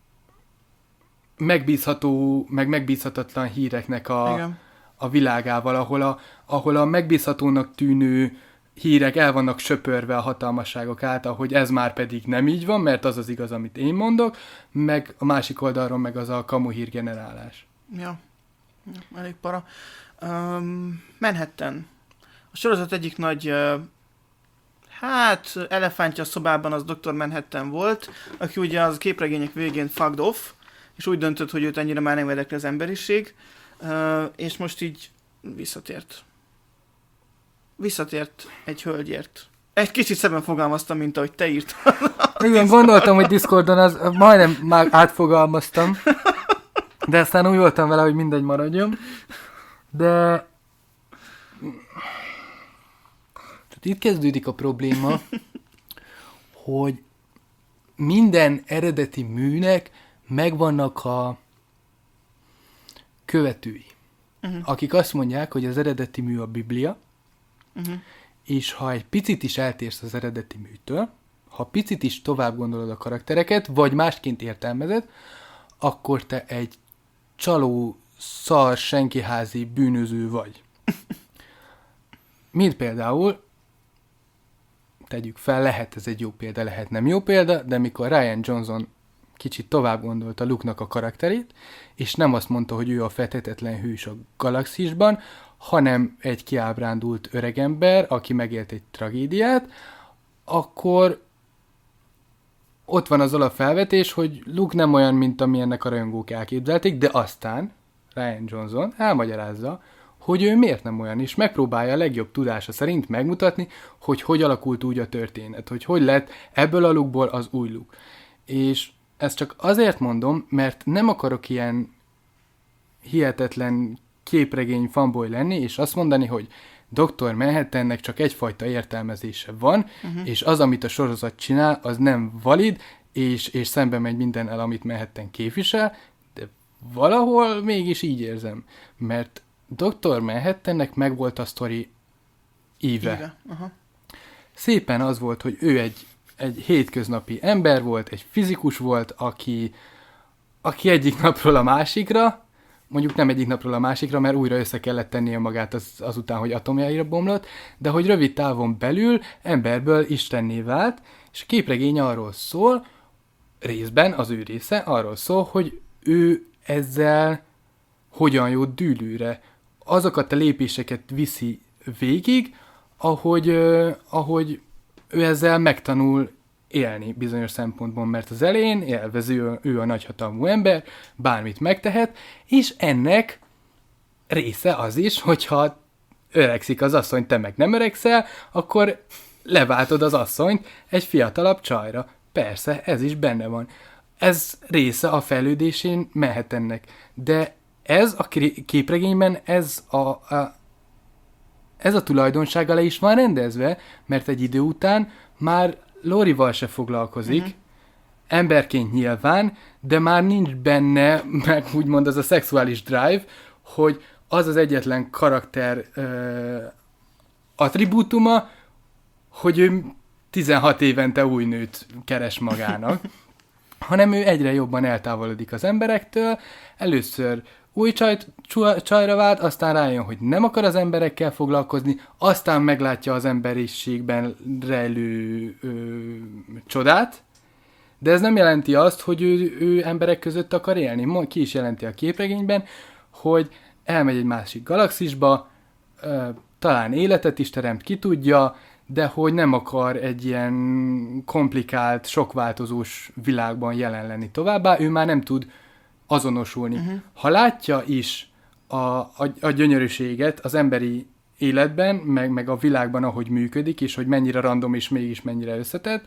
megbízható, meg megbízhatatlan híreknek a... Igen. a világával, ahol a, ahol a megbízhatónak tűnő hírek el vannak söpörve a hatalmasságok által, hogy ez már pedig nem így van, mert az az igaz, amit én mondok, meg a másik oldalról meg az a kamu hírgenerálás. Ja, ja elég para. Um, Manhattan. A sorozat egyik nagy, uh, hát elefántja a szobában az doktor Manhattan volt, aki ugye az képregények végén fucked off, és úgy döntött, hogy őt ennyire már nem érdekli az emberiség, Uh, és most így visszatért. Visszatért egy hölgyért. Egy kicsit szebben fogalmaztam, mint ahogy te írtad. Igen, gondoltam, hogy Discordon az majdnem már átfogalmaztam, de aztán úgy voltam vele, hogy mindegy maradjon. De most itt kezdődik a probléma, hogy minden eredeti műnek megvannak a követői, uh-huh. akik azt mondják, hogy az eredeti mű a Biblia, uh-huh. és ha egy picit is eltérsz az eredeti műtől, ha picit is tovább gondolod a karaktereket, vagy másként értelmezed, akkor te egy csaló, szar, senkiházi bűnöző vagy. Mint például, tegyük fel, lehet ez egy jó példa, lehet nem jó példa, de mikor Rian Johnson kicsit tovább gondolta Luke-nak a karakterét, és nem azt mondta, hogy ő a fethetetlen hős a galaxisban, hanem egy kiábrándult öregember, aki megélt egy tragédiát, akkor ott van az alapfelvetés, hogy Luke nem olyan, mint amilyennek a rajongók elképzelték, de aztán Rian Johnson elmagyarázza, hogy ő miért nem olyan, és megpróbálja a legjobb tudása szerint megmutatni, hogy hogy alakult úgy a történet, hogy hogy lett ebből a Luke-ból az új Luke. És ezt csak azért mondom, mert nem akarok ilyen hihetetlen képregény fanboy lenni, és azt mondani, hogy doktor Manhattannek csak egyfajta értelmezése van, uh-huh. és az, amit a sorozat csinál, az nem valid, és, és szembe megy mindennel, amit Manhattan képvisel, de valahol mégis így érzem, mert doktor Manhattannek megvolt a sztori íve. íve. Uh-huh. Szépen az volt, hogy ő egy, egy hétköznapi ember volt, egy fizikus volt, aki, aki egyik napról a másikra, mondjuk nem egyik napról a másikra, mert újra össze kellett tennie magát az, azután, hogy atomjaira bomlott, de hogy rövid távon belül emberből istenné vált, és a képregény arról szól, részben az ő része arról szól, hogy ő ezzel hogyan jut dűlőre. Azokat a lépéseket viszi végig, ahogy, euh, ahogy ő ezzel megtanul élni bizonyos szempontból, mert az elején élvezi ő, ő a nagyhatalmú ember, bármit megtehet, és ennek része az is, hogyha öregszik az asszony, te meg nem öregszel, akkor leváltod az asszonyt egy fiatalabb csajra. Persze, ez is benne van. Ez része a fejlődésén Manhattannek. De ez a képregényben, ez a, a, ez a tulajdonsága le is van rendezve, mert egy idő után már Lorival se foglalkozik, uh-huh. emberként nyilván, de már nincs benne, meg úgymond az a szexuális drive, hogy az az egyetlen karakter uh, attribútuma, hogy ő tizenhat évente új nőt keres magának, hanem ő egyre jobban eltávolodik az emberektől, először új csajt, csajra vált, aztán rájön, hogy nem akar az emberekkel foglalkozni, aztán meglátja az emberiségben rejlő ö, csodát, de ez nem jelenti azt, hogy ő, ő emberek között akar élni. Ki is jelenti a képregényben, hogy elmegy egy másik galaxisba, ö, talán életet is teremt, ki tudja, de hogy nem akar egy ilyen komplikált, sokváltozós világban jelen lenni továbbá, ő már nem tud azonosulni. Uh-huh. Ha látja is a, a, a gyönyörűséget az emberi életben, meg, meg a világban, ahogy működik, és hogy mennyire random, és mégis mennyire összetett,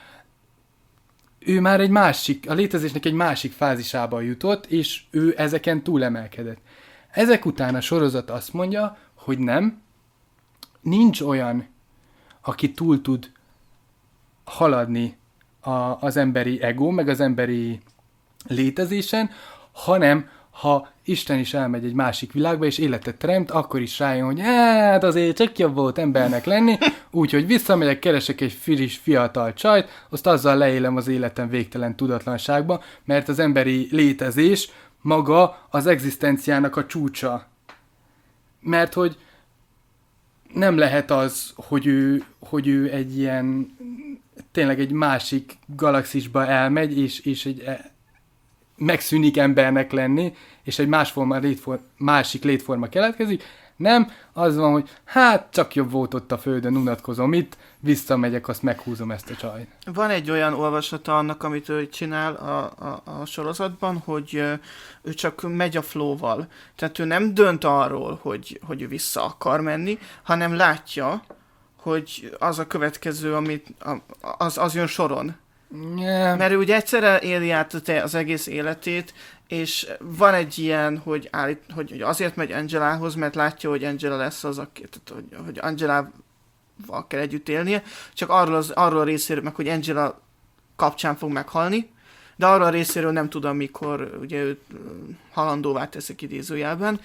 ő már egy másik, a létezésnek egy másik fázisába jutott, és ő ezeken túlemelkedett. Ezek után a sorozat azt mondja, hogy nem, nincs olyan, aki túl tud haladni a, az emberi ego, meg az emberi létezésen, hanem ha Isten is elmegy egy másik világba, és életet teremt, akkor is rájön, hogy hát azért csak jobb volt embernek lenni, úgyhogy visszamegyek, keresek egy friss, fiatal csajt, azt azzal leélem az életem végtelen tudatlanságba, mert az emberi létezés maga az egzisztenciának a csúcsa. Mert hogy nem lehet az, hogy ő, hogy ő egy ilyen, tényleg egy másik galaxisba elmegy, és, és egy megszűnik embernek lenni, és egy másforma létforma, másik létforma keletkezik. Nem, az van, hogy hát csak jobb volt ott a földön, unatkozom itt, visszamegyek, azt meghúzom ezt a csajt. Van egy olyan olvasata annak, amit ő csinál a, a, a sorozatban, hogy ő csak megy a flow-val. Tehát ő nem dönt arról, hogy, hogy ő vissza akar menni, hanem látja, hogy az a következő, amit az, az jön soron. Yeah. Mert ő ugye egyszerre éli át az egész életét, és van egy ilyen, hogy, állít, hogy azért megy Angelához, mert látja, hogy Angela lesz az, aki, hogy, hogy Angela Angela-val kell együtt élnie, csak arról, az, arról a részéről meg, hogy Angela kapcsán fog meghalni, de arról a részéről nem tudom, mikor ugye őt halandóvá teszek idézőjelben.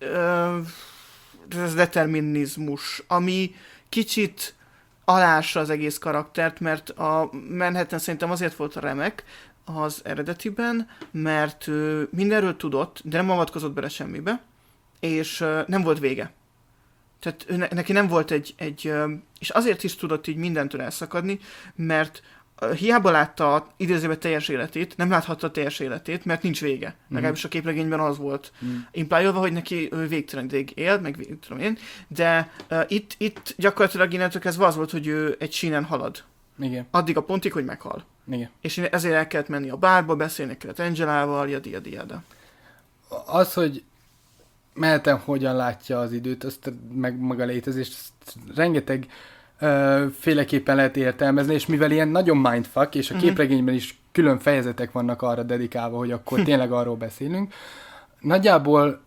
Ez determinizmus, ami kicsit alássa az egész karaktert, mert a Manhattan szerintem azért volt remek az eredetiben, mert mindenről tudott, de nem avatkozott bele semmibe, és nem volt vége. Tehát ne, neki nem volt egy, egy, és azért is tudott így mindentől elszakadni, mert hiába látta a idézőben teljes életét, nem láthatta a teljes életét, mert nincs vége. Mm. Legalábbis a képregényben az volt mm. implyolva, hogy neki végtelenig él, meg vég, tudom én, de uh, itt, itt gyakorlatilag innentől kezdve az volt, hogy ő egy sínen halad. Igen. Addig a pontig, hogy meghal. Igen. És ezért el kellett menni a bárba, beszélni kellett Angelával, jadi, jadi, jada. Az, hogy Manhattan hogyan látja az időt, azt meg maga létezést, rengeteg uh, féleképpen lehet értelmezni, és mivel ilyen nagyon mindfuck, és a uh-huh. képregényben is külön fejezetek vannak arra dedikálva, hogy akkor tényleg arról beszélünk, nagyjából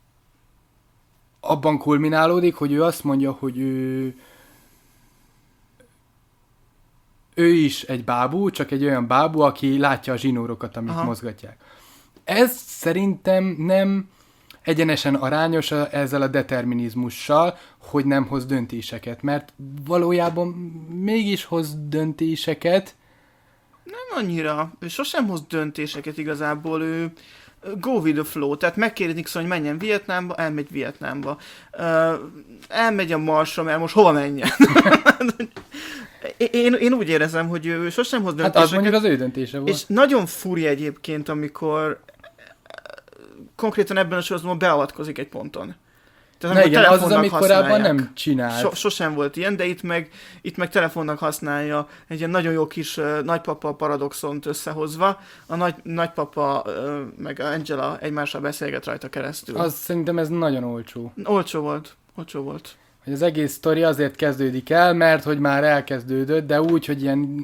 abban kulminálódik, hogy ő azt mondja, hogy ő ő is egy bábú, csak egy olyan bábú, aki látja a zsinórokat, amik Aha. mozgatják. Ez szerintem nem egyenesen arányos a, ezzel a determinizmussal, hogy nem hoz döntéseket, mert valójában mégis hoz döntéseket. Nem annyira. Ő sosem hoz döntéseket igazából, ő go with the flow, tehát megkéri Nixon, hogy menjen Vietnámba, elmegy Vietnámba. Uh, elmegy a Marsra, mert most hova menjen? Én, én úgy érezem, hogy ő sosem hoz döntéseket. Hát az mondjuk az ő döntése volt. És nagyon furi egyébként, amikor konkrétan ebben a sorozatban beavatkozik egy ponton. Tehát Na igen, az az, amit korábban nem csinált. So, sosem volt ilyen, de itt meg, itt meg telefonnak használja egy ilyen nagyon jó kis uh, nagypapa paradoxont összehozva. A nagy, nagypapa uh, meg Angela egymással beszélget rajta keresztül. Az szerintem ez nagyon olcsó. Olcsó volt. Olcsó volt. Hogy az egész sztori azért kezdődik el, mert hogy már elkezdődött, de úgy, hogy ilyen...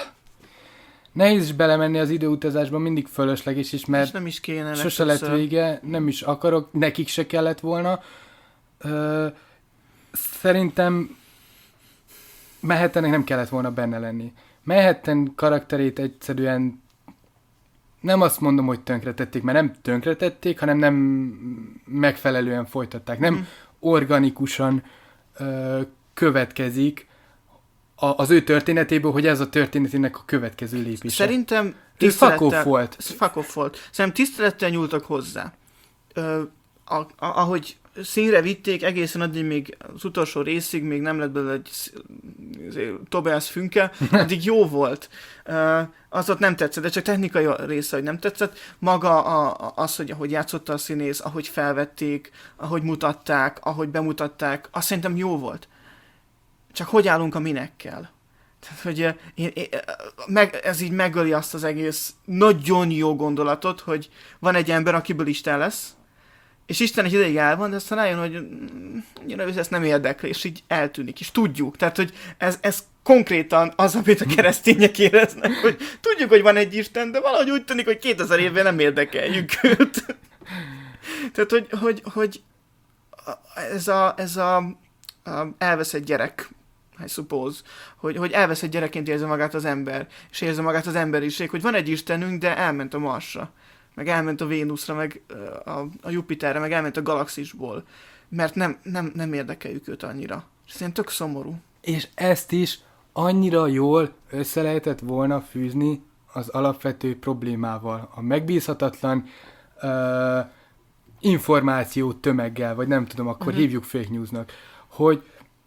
Nehéz is belemenni az időutazásba, mindig fölösleges is, mert nem is kéne sose lett vége, nem is akarok, nekik se kellett volna. Ö, szerintem Manhattannek nem kellett volna benne lenni. Manhattan karakterét egyszerűen nem azt mondom, hogy tönkretették, mert nem tönkretették, hanem nem megfelelően folytatták. Nem mm. organikusan ö, következik a, az ő történetéből, hogy ez a történetének a következő lépése. Szerintem tisztelettel... volt. Fuck off volt. Szerintem tisztelettel nyúltak hozzá. Ö, a, a, ahogy színre vitték egészen addig még az utolsó részig, még nem lett belőle egy Tobias Fünke, addig jó volt. Uh, az ott nem tetszett, de csak technikai része, hogy nem tetszett. Maga a, a, az, hogy ahogy játszotta a színész, ahogy felvették, ahogy mutatták, ahogy bemutatták, azt szerintem jó volt. Csak hogy állunk a minekkel? Tehát, hogy én, én, meg, ez így megöli azt az egész nagyon jó gondolatot, hogy van egy ember, akiből Isten lesz, és Isten egy ideig el van, de aztán rájön, hogy mm, ezt nem érdekli, és így eltűnik, és tudjuk. Tehát, hogy ez, ez konkrétan az, amit a keresztények éreznek, hogy tudjuk, hogy van egy Isten, de valahogy úgy tűnik, hogy kétezer évvel nem érdekeljük őt. Tehát, hogy, hogy, hogy ez a, ez a, a elveszett gyerek, I suppose, hogy, hogy elveszett gyerekként érzi magát az ember, és érzi magát az emberiség, hogy van egy Istenünk, de elment a Marsra, meg elment a Vénuszra, meg a, a Jupiterre, meg elment a galaxisból, mert nem, nem, nem érdekeljük őt annyira. És ez ilyen tök szomorú. És ezt is annyira jól össze lehetett volna fűzni az alapvető problémával. A megbízhatatlan uh, információ tömeggel, vagy nem tudom, akkor uh-huh. hívjuk fake newsnak, hogy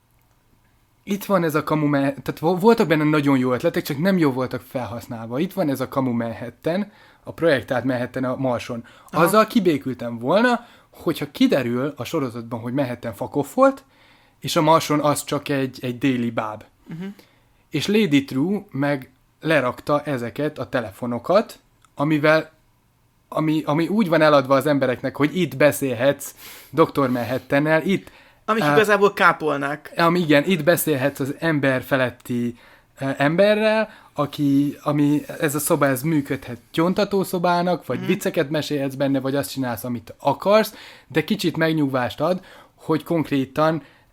itt van ez a kamu Manhattan, tehát voltak benne nagyon jó ötletek, csak nem jó voltak felhasználva. Itt van ez a kamu Manhattan, a projektált Manhattan a Marson. Azzal Aha. kibékültem volna, hogyha kiderül a sorozatban, hogy Manhattan fuck off volt, és a Marson az csak egy, egy déli báb. Uh-huh. És Lady True meg lerakta ezeket a telefonokat, amivel ami, ami úgy van eladva az embereknek, hogy itt beszélhetsz doktor Manhattannel, itt Amik uh, igazából kápolnák. Ami igen, itt beszélhetsz az ember feletti uh, emberrel, aki, ami, ez a szoba, ez működhet gyóntató szobának, vagy mm. vicceket mesélhetsz benne, vagy azt csinálsz, amit akarsz, de kicsit megnyugvást ad, hogy konkrétan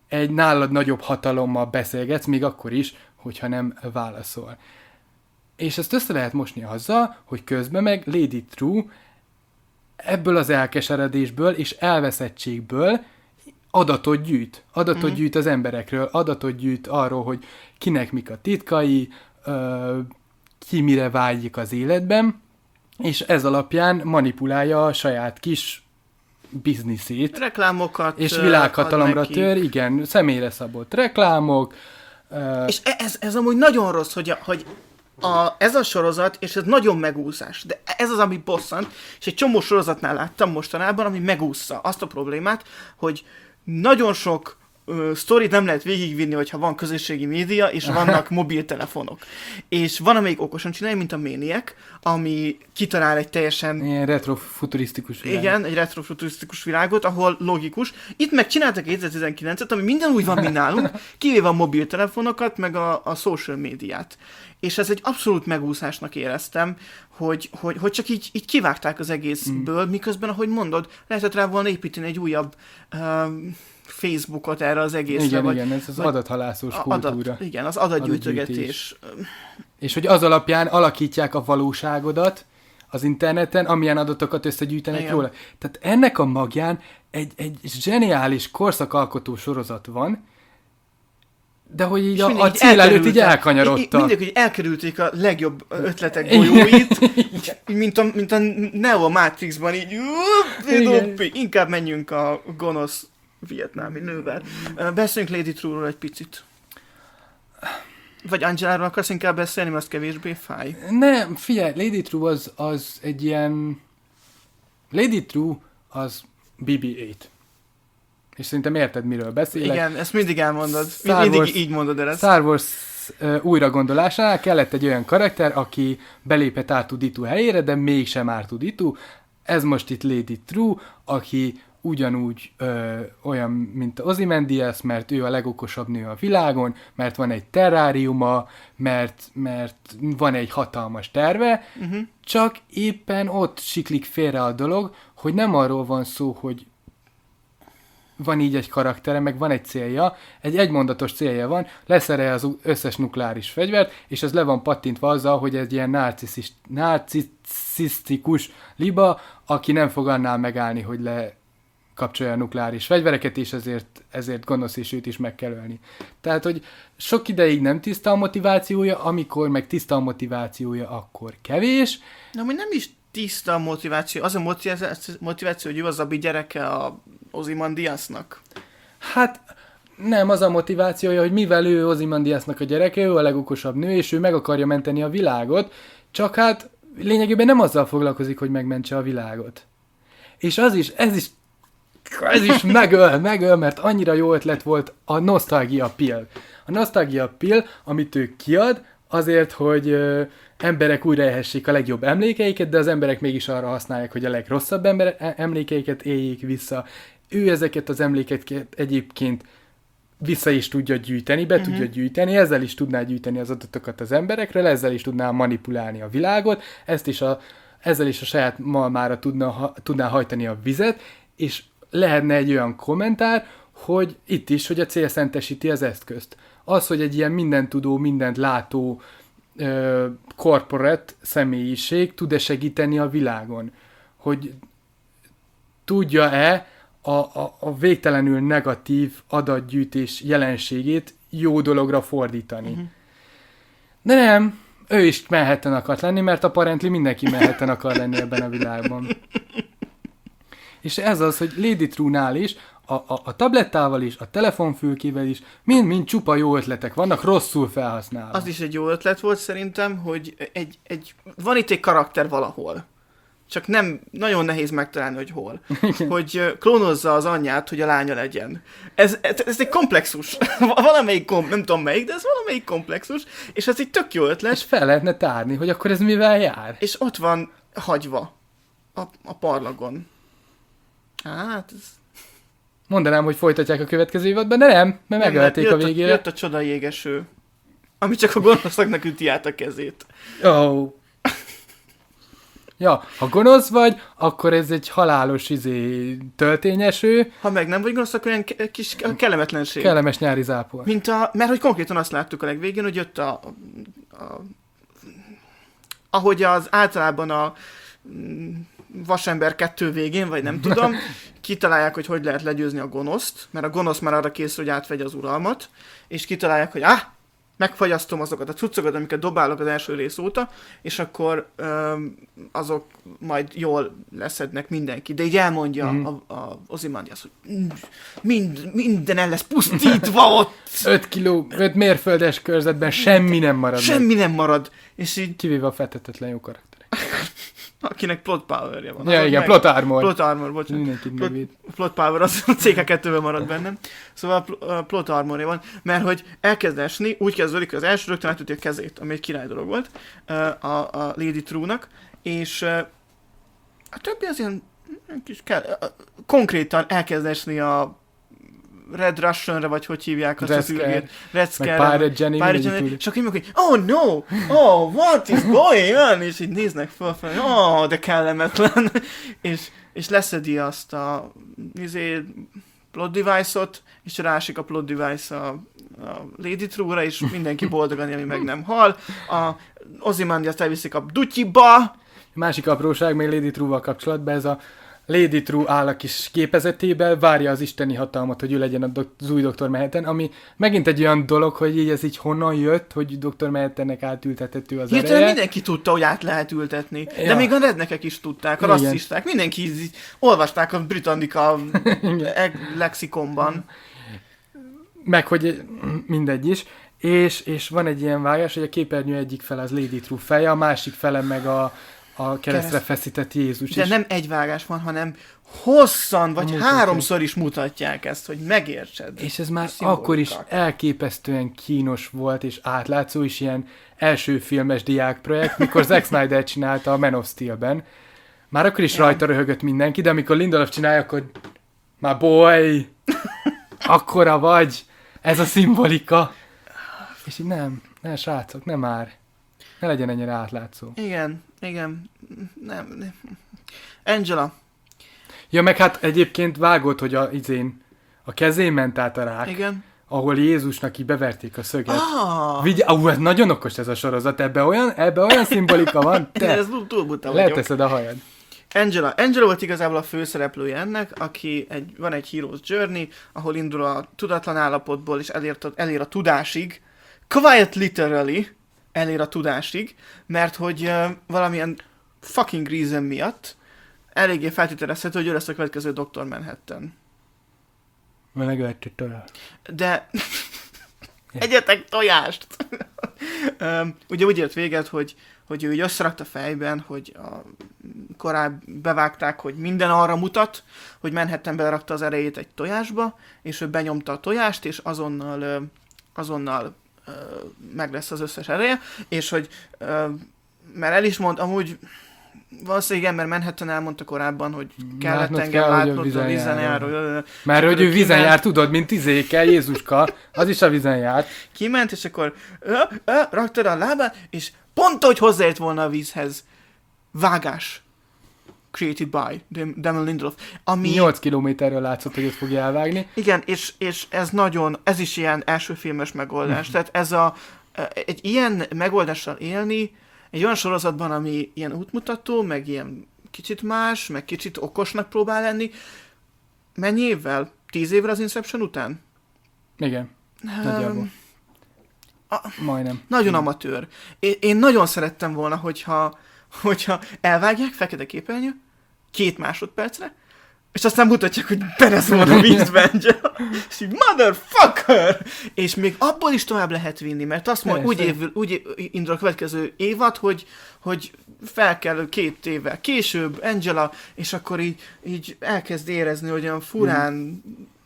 egy nálad nagyobb hatalommal beszélgetsz, még akkor is, hogyha nem válaszol. És ezt össze lehet mosni azzal, hogy közben meg Lady True ebből az elkeseredésből és elveszettségből adatot gyűjt. Adatot mm-hmm. gyűjt az emberekről, adatot gyűjt arról, hogy kinek mik a titkai, ö, ki mire vágyik az életben, és ez alapján manipulálja a saját kis bizniszét. Reklámokat és világhatalomra tör, igen, személyre szabott reklámok. Uh, és ez, ez amúgy nagyon rossz, hogy, a, hogy a, ez a sorozat, és ez nagyon megúszás, de ez az, ami bosszant, és egy csomó sorozatnál láttam mostanában, ami megúszza azt a problémát, hogy nagyon sok uh, sztorit nem lehet végigvinni, hogyha van közösségi média, és vannak mobiltelefonok. És van, amelyik okosan csinálja, mint a Maniac, ami kitalál egy teljesen... Ilyen retrofuturisztikus világ. Igen, egy retrofuturisztikus világot, ahol logikus. Itt meg csináltak kétezer-tizenkilencet, ami minden úgy van, mint nálunk, kivéve a mobiltelefonokat, meg a, a social médiát. És ez egy abszolút megúszásnak éreztem, hogy, hogy, hogy csak így, így kivágták az egészből, mm. miközben, ahogy mondod, lehetett rá volna építeni egy újabb uh, Facebookot erre az egészre. Igen, vagy, igen, ez az vagy adathalászós kultúra. Adat, igen, az adatgyűjtögetés. És hogy az alapján alakítják a valóságodat az interneten, amilyen adatokat összegyűjtenek igen. róla. Tehát ennek a magján egy, egy zseniális korszakalkotó sorozat van, de hogy így a, a cél előtt így elkanyarodtak. Mindig, hogy elkerülték a legjobb ötletek golyóit, mint a, mint a Neo Matrixban, így inkább menjünk a gonosz vietnámi nővel. Beszéljünk Lady True-ról egy picit. Vagy Angela-ról akarsz inkább beszélni, mert az kevésbé fáj? Nem, figyelj, Lady True az, az egy ilyen... Lady True az bé bé nyolc. És szerintem érted, miről beszélek. Igen, ezt mindig elmondod. Star mindig Wars, így mondod el ezt. Star Wars uh, újragondolásánál kellett egy olyan karakter, aki belépett R two D two helyére, de mégsem R two D two. Ez most itt Lady True, aki ugyanúgy ö, olyan, mint Ozymandias, mert ő a legokosabb nő a világon, mert van egy terráriuma, mert, mert van egy hatalmas terve, uh-huh. csak éppen ott siklik félre a dolog, hogy nem arról van szó, hogy van így egy karaktere, meg van egy célja, egy egymondatos célja van, leszerelje az összes nukleáris fegyvert, és ez le van pattintva azzal, hogy egy ilyen narciszist, narcisztikus liba, aki nem fog annál megállni, hogy le kapcsolja a nukleáris fegyvereket, és ezért, ezért gonosz, és őt is meg kell ölni. Tehát, hogy sok ideig nem tiszta a motivációja, amikor meg tiszta a motivációja, akkor kevés. Na, hogy nem is tiszta a motiváció, az a motiváció, motiváció hogy ő az abbi gyereke a Ozymandiasnak. Hát nem, az a motivációja, hogy mivel ő Ozymandiasnak a gyereke, ő a legokosabb nő, és ő meg akarja menteni a világot, csak hát lényegében nem azzal foglalkozik, hogy megmentse a világot. És az is, ez is Ez is megöl, megöl, mert annyira jó ötlet volt a Nostalgia Pill. A Nostalgia Pill, amit ő kiad, azért, hogy ö, emberek újra élhessék a legjobb emlékeiket, de az emberek mégis arra használják, hogy a legrosszabb ember, emlékeiket éljék vissza. Ő ezeket az emléket egyébként vissza is tudja gyűjteni, be uh-huh. tudja gyűjteni, ezzel is tudná gyűjteni az adatokat az emberekről, ezzel is tudná manipulálni a világot, ezt is a, ezzel is a saját malmára tudna, ha, tudná hajtani a vizet, és lehetne egy olyan kommentár, hogy itt is, hogy a cél szentesíti az eszközt. Az, hogy egy ilyen mindentudó, mindent látó uh, corporate személyiség tud-e segíteni a világon. Hogy tudja-e a, a, a végtelenül negatív adatgyűjtés jelenségét jó dologra fordítani. Uh-huh. De nem, ő is Manhattan akart lenni, mert apparently mindenki Manhattan akar lenni ebben a világban. És ez az, hogy Lady True-nál is, a, a, a tablettával is, a telefonfülkével is, mind-mind csupa jó ötletek vannak, rosszul felhasználva. Az is egy jó ötlet volt szerintem, hogy egy, egy, van itt egy karakter valahol. Csak nem, nagyon nehéz megtalálni, hogy hol. Hogy klónozza az anyját, hogy a lánya legyen. Ez, ez, ez egy komplexus. Valamelyik, kom, nem tudom melyik, de ez valamelyik komplexus, és ez egy tök jó ötlet. És fel lehetne tárni, hogy akkor ez mivel jár. És ott van hagyva a, a parlagon. Hát ez... Mondanám, hogy folytatják a következő évadban, de nem, mert megölték jött a végére. Jött a csoda jégeső, ami csak a gonoszaknak üti át a kezét. Oh. Ja, ha gonosz vagy, akkor ez egy halálos izé töltényeső. Ha meg nem vagy gonosz, akkor ilyen ke- kis kellemetlenség. Kellemes nyári zápor. Mint a, mert hogy konkrétan azt láttuk a legvégén, hogy jött a, a, a ahogy az általában a mm, Vasember kettő végén, vagy nem tudom, kitalálják, hogy hogy lehet legyőzni a gonoszt, mert a gonosz már arra készül, hogy átvegye az uralmat, és kitalálják, hogy ah, megfagyasztom azokat a cuccokat, amiket dobálok az első rész óta, és akkor öm, azok majd jól leszednek mindenki. De így elmondja mm. a, a Ozymandias, hogy mind, minden el lesz pusztítva ott. öt kiló, öt mérföldes körzetben semmi nem marad. Semmi meg. nem marad. És így... Kivéve a fetetetlen jó karakterek. Akinek plot power-ja van. Ja, igen, meg... plot armor. Plot armor, bocsánat. Plot, plot power, az a cé ká kettőben marad bennem. Szóval a plot armorja van, mert hogy elkezd esni, úgy kezdődik, hogy az első rögtön átüti a kezét, ami egy király dolog volt, a, a Lady True-nak, és a többi az ilyen kis kell, konkrétan elkezd esni a Red Russian-re, vagy hogy hívják azt az űrgét. Red Scare. Pirate Jenny. Pirate Jenny. És akkor mondjuk, hogy oh no, oh, what is going on? És így néznek fel, fel oh, de kellemetlen. és, és leszedi azt a izé, plot device-ot, és rásik a plot device a, a Lady True-ra, és mindenki boldogan, ami meg nem hal. A Ozymandiast elviszik a dutyiba. Másik apróság még Lady True-val kapcsolatban, ez a Lady True áll a kis gépezetében, várja az isteni hatalmat, hogy ő legyen az új doktor Manhattan, ami megint egy olyan dolog, hogy így ez így honnan jött, hogy doktor Manhattannek átültethető az Hirtelen ereje. mindenki tudta, hogy át lehet ültetni. Ja. De Ja. még a rednekek is tudták, a Igen. rasszisták, mindenki így olvasták a Britannica lexikonban. Meg, hogy mindegy is. És, és van egy ilyen vágás, hogy a képernyő egyik fele az Lady True feje, a másik fele meg a a keresztre Kereszt. feszített Jézus. De is. nem egy vágás van, hanem hosszan, vagy Mutatják. háromszor is mutatják ezt, hogy megértsed. És ez már Szimbolikák. akkor is elképesztően kínos volt, és átlátszó is ilyen első filmes diákprojekt, mikor Zack Snyder csinálta a Man of Steel-ben. Már akkor is Ja. rajta röhögött mindenki, de amikor Lindelof csinálja, akkor már boy, akkora vagy, ez a szimbolika. És így nem, nem srácok, nem már. Ne legyen ennyire átlátszó. Igen, igen. Nem, nem. Angela. Ja, meg hát egyébként vágott, hogy a izén, a kezén ment át a rák, Igen. ahol Jézusnak így beverték a szöget. Ah! Vigye, ahú, ez nagyon okos ez a sorozat, ebbe olyan, ebbe olyan szimbolika van, Te, te ez túl buta vagyok. leteszed a hajad. Angela. Angela volt igazából a főszereplője ennek, aki egy, van egy Hero's Journey, ahol indul a tudatlan állapotból, és elér, elér a tudásig. Quite literally elér a tudásig, mert hogy uh, valamilyen fucking reason miatt eléggé feltételezhető, hogy ő lesz a következő doktor Manhattan. Melegvetted tojást. De egyetek tojást! um, ugye úgy ért véget, hogy, hogy ő így összerakta fejben, hogy a korábban bevágták, hogy minden arra mutat, hogy Manhattan belerakta az erejét egy tojásba, és ő benyomta a tojást, és azonnal, ö, azonnal ö, meg lesz az összes ereje, és hogy, ö, mert el is mond, amúgy valószínűleg igen, mert Manhattan elmondta korábban, hogy kellett Látnod engem kell, hogy a látnod a vízen vízen jár. járó. Mert hogy ő kiment- vízen jár, tudod, mint izékkel, Jézuska, az is a vízen járt. Kiment, és akkor ö, ö, raktad a lábát, és pont hogy hozzáért volna a vízhez. Vágás. Created by Dam- Damon Lindelof. Ami... nyolc kilométerről látszott, hogy ott fogja elvágni. Igen, és, és ez nagyon, ez is ilyen első filmes megoldás. Tehát ez a, egy ilyen megoldással élni, egy olyan sorozatban, ami ilyen útmutató, meg ilyen kicsit más, meg kicsit okosnak próbál lenni. Mennyi évvel? Tíz évvel az Inception után? Igen, nagyjából. a- Majdnem. Nagyon amatőr. Én, én nagyon szerettem volna, hogyha, hogyha elvágják, fekete képernyő, két másodpercre, és aztán mutatják, hogy beleszól a vízbe, Angela. És így, motherfucker! És még abból is tovább lehet vinni, mert azt mondja, úgy, Persze. év, úgy indul a következő évad, hogy, hogy fel kell két évvel később, Angela, és akkor így, így elkezd érezni, hogy olyan furán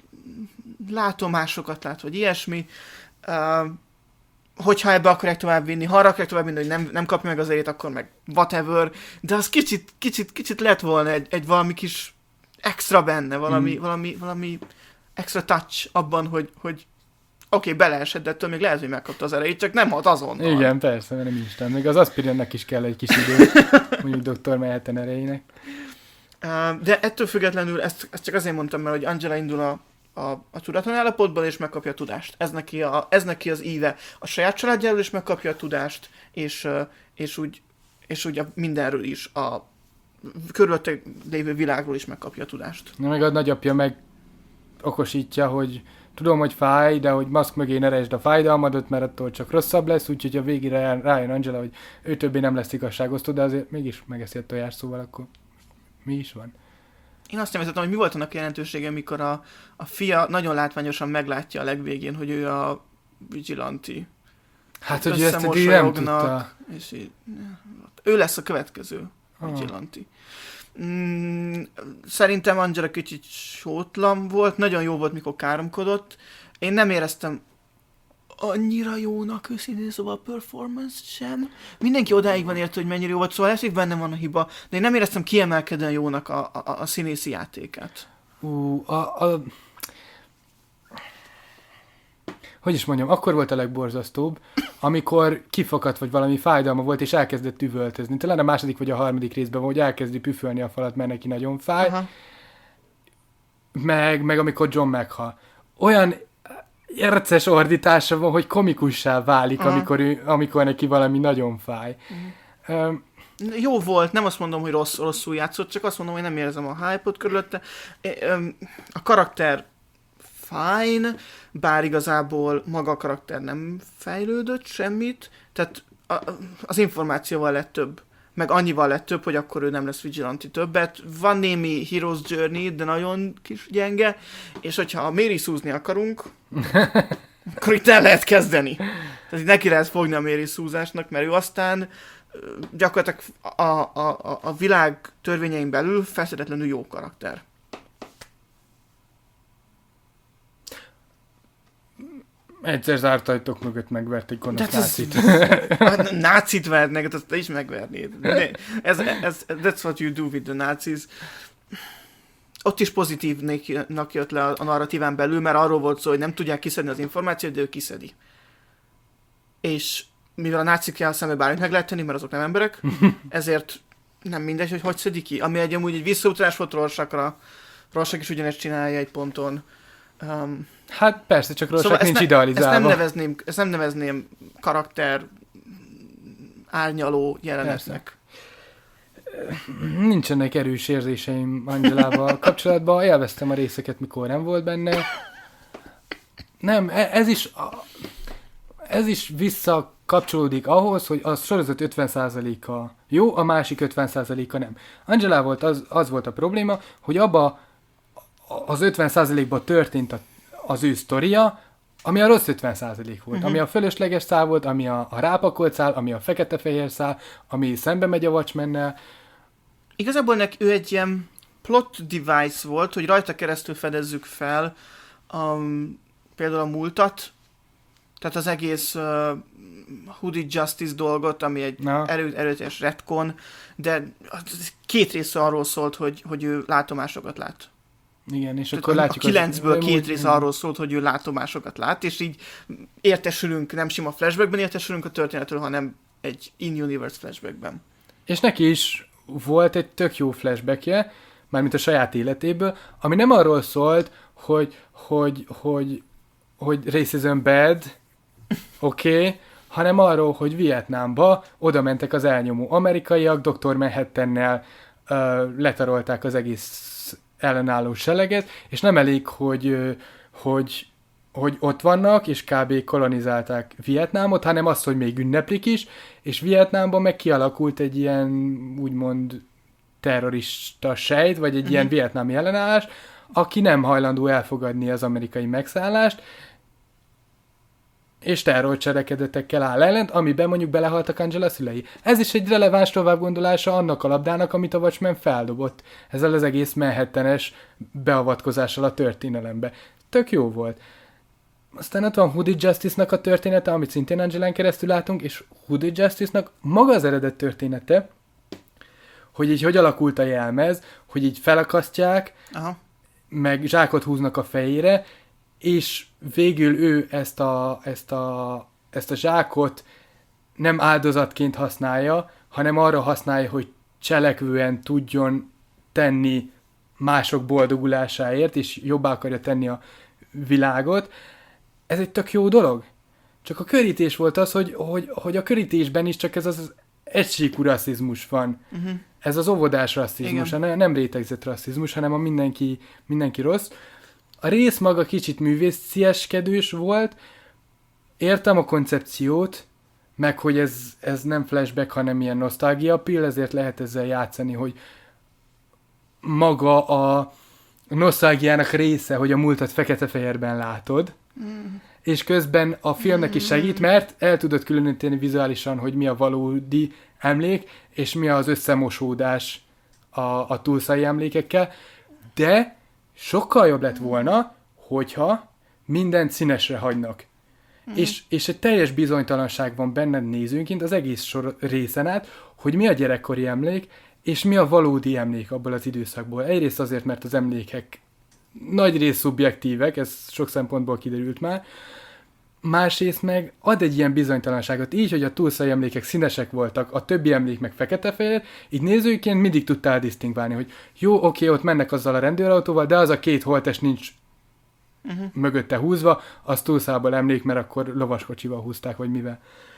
látomásokat lát, vagy ilyesmi. Uh, hogyha ebbe akarják tovább vinni, ha arra akarják tovább vinni, hogy nem, nem kapja meg az érét, akkor meg whatever, de az kicsit, kicsit, kicsit lett volna egy, egy valami kis extra benne, valami, Mm. valami, valami extra touch abban, hogy, hogy okay, beleesett, de ettől még lehet, hogy megkapta az erejét, csak nem hat azonnal. Igen, persze, mert nem instant. Még az aspirinnek is kell egy kis idő, mondjuk doktor Manhattan erejének. De ettől függetlenül, ezt, ezt csak azért mondtam, mert hogy Angela indul a, a, a tudatlan állapotból, és megkapja a tudást. Ez neki, a, ez neki az íve. A saját családjáról is megkapja a tudást, és, és úgy, és úgy a mindenről is, a körülötte lévő világról is megkapja a tudást. Na, meg a nagyapja meg okosítja, hogy tudom, hogy fáj, de hogy maszk mögé ne resd a fájdalmadat, mert attól csak rosszabb lesz, úgyhogy a végére rájön Angela, hogy ő többé nem lesz igazságosztó, de azért mégis megeszi a tojás, szóval akkor mi is van? Én azt nem értettem, hogy mi volt annak jelentősége, mikor a, a fia nagyon látványosan meglátja a legvégén, hogy ő a vigilanti. Hát, hogy ezt eddig nem tudta. És így, ő lesz a következő vigilanti. Mm, szerintem Angela kicsit sótlan volt, nagyon jó volt, mikor káromkodott. Én nem éreztem annyira jónak őszintén, szóval a performance sem. Mindenki odáig van érte, hogy mennyire jó volt, szóval lesz, hogy bennem van a hiba, de én nem éreztem kiemelkedően jónak a, a, a színészi játékát. Ú, a, a... Hogy is mondjam, akkor volt a legborzasztóbb, amikor kifakadt, vagy valami fájdalma volt, és elkezdett üvöltözni. Talán a második vagy a harmadik részben volt, hogy elkezdi püfölni a falat, mert neki nagyon fáj. Meg, meg amikor John meghal. Olyan érces ordítása van, hogy komikussá válik, amikor, ő, amikor neki valami nagyon fáj. Uh-huh. Um, Jó volt, nem azt mondom, hogy rossz, rosszul játszott, csak azt mondom, hogy nem érzem a hype-ot körülötte. A karakter fine, bár igazából maga a karakter nem fejlődött semmit, tehát az információval lett több, meg annyival lett több, hogy akkor ő nem lesz vigilanti többet. Van némi Hero's Journey, de nagyon kis gyenge, és hogyha Mary Sue-zni akarunk, akkor itt el lehet kezdeni. Tehát neki lehet fogni a Mary Sue-zásnak, mert ő aztán gyakorlatilag a, a, a, a világ törvényein belül feszedetlenül jó karakter. Egyszer zárt ajtók mögött megvert egy gonosz nácit. Ez, nácit vernek, azt te is megvernéd. Ez, ez, that's what you do with the Nazis. Ott is pozitívnak jött le a narratíván belül, mert arról volt szó, hogy nem tudják kiszedni az információt, de ő kiszedi. És mivel a nácikkel szemben bármit meg lehet tenni, mert azok nem emberek, ezért nem mindegy, hogy hogy szedi ki. Ami egy amúgy egy visszautalás volt Rorschachra. Rorschach is ugyanezt csinálja egy ponton. Um, hát persze, csak Rorschach szóval nincs ne, idealizálva. Ezt nem nevezném, ezt nem nevezném karakter árnyaló jelenetnek. Nincsenek erős érzéseim Angelával kapcsolatban. Élveztem a részeket, mikor nem volt benne. Nem, ez is ez is visszakapcsolódik ahhoz, hogy a sorozat ötven százaléka jó, a másik ötven százaléka nem. Angela volt az, az volt a probléma, hogy abba az ötven százalékban történt a, az ő sztoria, ami a rossz ötven százalék volt. Uh-huh. Ami a fölösleges szál volt, ami a, a rápakolt szál, ami a fekete-fehér szál, ami szembe megy a Watchmennel. Igazából nek ő egy ilyen plot device volt, hogy rajta keresztül fedezzük fel um, például a múltat, tehát az egész uh, Hooded Justice dolgot, ami egy erő, erőteljes retcon, de két része arról szólt, hogy, hogy ő látomásokat lát. Igen, és tehát akkor a, látjuk... A kilencből az... két része arról szólt, hogy ő látomásokat lát, és így értesülünk, nem sima flashbackben értesülünk a történetről, hanem egy in-universe flashbackben. És neki is volt egy tök jó flashbackje, mármint a saját életéből, ami nem arról szólt, hogy, hogy, hogy, hogy racism bad, oké, okay, hanem arról, hogy Vietnámba oda mentek az elnyomó amerikaiak, doktor Manhattannel uh, letarolták az egész ellenálló seleget, és nem elég, hogy, hogy, hogy ott vannak, és kb. Kolonizálták Vietnámot, hanem azt, hogy még ünneplik is, és Vietnámban meg kialakult egy ilyen, úgymond terrorista sejt, vagy egy mm-hmm. ilyen vietnámi ellenállás, aki nem hajlandó elfogadni az amerikai megszállást, és terrorcselekedetekkel áll ellent, amiben mondjuk belehaltak Angela szülei. Ez is egy releváns továbbgondolása annak a labdának, amit a Watchmen feldobott ezzel az egész Manhattanes beavatkozással a történelembe. Tök jó volt. Aztán ott van Hooded Justice-nak a története, amit szintén Angelán keresztül látunk, és Hooded Justice-nak maga az eredet története, hogy így hogy alakult a jelmez, hogy így felakasztják, aha, meg zsákot húznak a fejére, és végül ő ezt a, ezt a, ezt a zsákot nem áldozatként használja, hanem arra használja, hogy cselekvően tudjon tenni mások boldogulásáért, és jobbá akarja tenni a világot. Ez egy tök jó dolog. Csak a körítés volt az, hogy, hogy, hogy a körítésben is csak ez az egysíkú rasszizmus van. Uh-huh. Ez az óvodás rasszizmus, ne, nem rétegzett rasszizmus, hanem a mindenki, mindenki rossz. A rész maga kicsit művészcieskedős volt, értem a koncepciót, meg hogy ez, ez nem flashback, hanem ilyen nosztalgia pill, ezért lehet ezzel játszani, hogy maga a nosztalgiának része, hogy a múltat fekete-fehérben látod, mm. és közben a filmnek is segít, mert el tudod különíteni vizuálisan, hogy mi a valódi emlék, és mi az összemosódás a, a túlszai emlékekkel, de sokkal jobb lett volna, hogyha mindent színesre hagynak. Mm. És, és egy teljes bizonytalanság van benned nézőnként az egész sor részen át, hogy mi a gyerekkori emlék, és mi a valódi emlék abból az időszakból. Egyrészt azért, mert az emlékek nagy rész szubjektívek, ez sok szempontból kiderült már, másrészt meg ad egy ilyen bizonytalanságot, így, hogy a túlszai emlékek színesek voltak, a többi emlék meg fekete-fehér, így nézőként mindig tudtál disztingválni, hogy jó, oké, ott mennek azzal a rendőrautóval, de az a két holttest nincs uh-huh. mögötte húzva, az túlszából emlék, mert akkor lovaskocsival húzták, vagy mivel.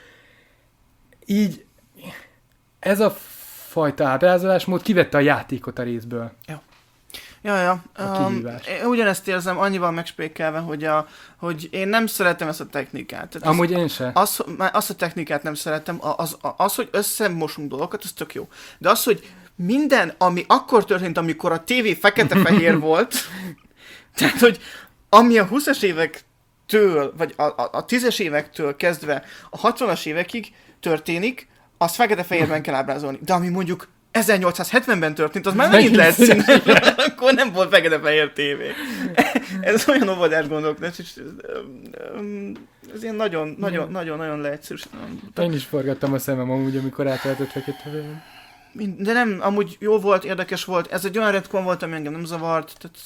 Így ez a fajta ábrázolásmód kivette a játékot a részből. Jó. Ja, ja. Um, én ugyanezt érzem, annyival megspékelve, hogy, a, hogy én nem szeretem ezt a technikát. Tehát Amúgy az, én sem. Az, azt a technikát nem szeretem, az, az, az, hogy összemosunk dolgokat, az tök jó. De az, hogy minden, ami akkor történt, amikor a tévé fekete-fehér volt, tehát, hogy ami a húszas évektől, vagy a, a, a tízes évektől kezdve a hatvanas évekig történik, azt fekete-fehérben kell ábrázolni. De ami mondjuk ezernyolcszázhetvenben történt, az már megint lehet színes, akkor nem volt fekete-fehér tévé. Ez olyan óvodás gondolkodás, és ez ilyen nagyon, nagyon, nagyon, nagyon leegyszerűsíteni. Én is forgattam a szemem amúgy, amikor átvehetett fekete-fehér. De nem, amúgy jó volt, érdekes volt. Ez egy olyan retcon volt, ami engem nem zavart, tehát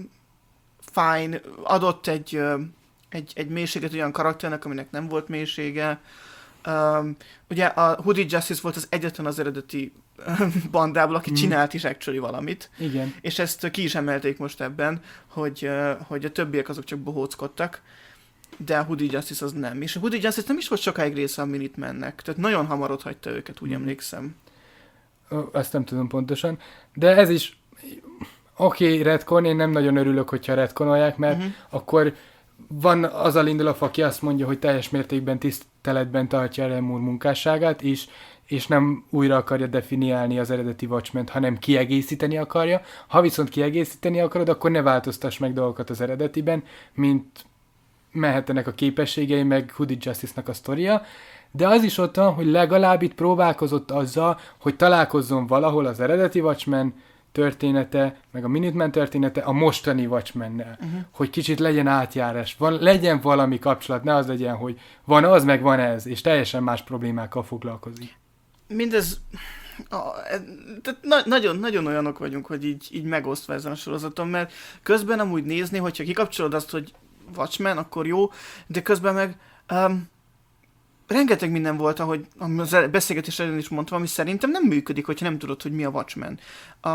fine, adott egy, egy, egy mélységet olyan karakternek, aminek nem volt mélysége. Um, ugye a Hoodie Justice volt az egyetlen az eredeti bandából, aki mm. csinált is actually valamit. Igen. És ezt ki is emelték most ebben, hogy, uh, hogy a többiek azok csak bohóckodtak, de a Hoodie Justice az nem. És a Hoodie Justice nem is volt sokáig része a Minutemennek, tehát nagyon hamar ott hagyta őket, úgy mm. emlékszem. Azt nem tudom pontosan, de ez is oké, okay, retcon, én nem nagyon örülök, hogyha retconolják, mert uh-huh. akkor van az a Lindelof, aki azt mondja, hogy teljes mértékben tiszteletben tartja Alan Moore munkásságát, és, és nem újra akarja definiálni az eredeti Watchmen-t, hanem kiegészíteni akarja. Ha viszont kiegészíteni akarod, akkor ne változtass meg dolgokat az eredetiben, mint mehetnek a képességei, meg Hoodie Justice-nak a sztoria, de az is ott van, hogy legalább itt próbálkozott azzal, hogy találkozzon valahol az eredeti Watchmen története, meg a Minutemen története a mostani Watchmennel. Uh-huh. Hogy kicsit legyen átjárás, van, legyen valami kapcsolat, ne az legyen, hogy van az, meg van ez, és teljesen más problémákkal foglalkozik. Mindez, a, tehát na, nagyon, nagyon olyanok vagyunk, hogy így, így megosztva ezen a sorozaton, mert közben amúgy nézni, hogyha kikapcsolod azt, hogy Watchmen, akkor jó, de közben meg um, rengeteg minden volt, ahogy a beszélgetés előtt is mondtam, ami szerintem nem működik, hogyha nem tudod, hogy mi a Watchmen. A,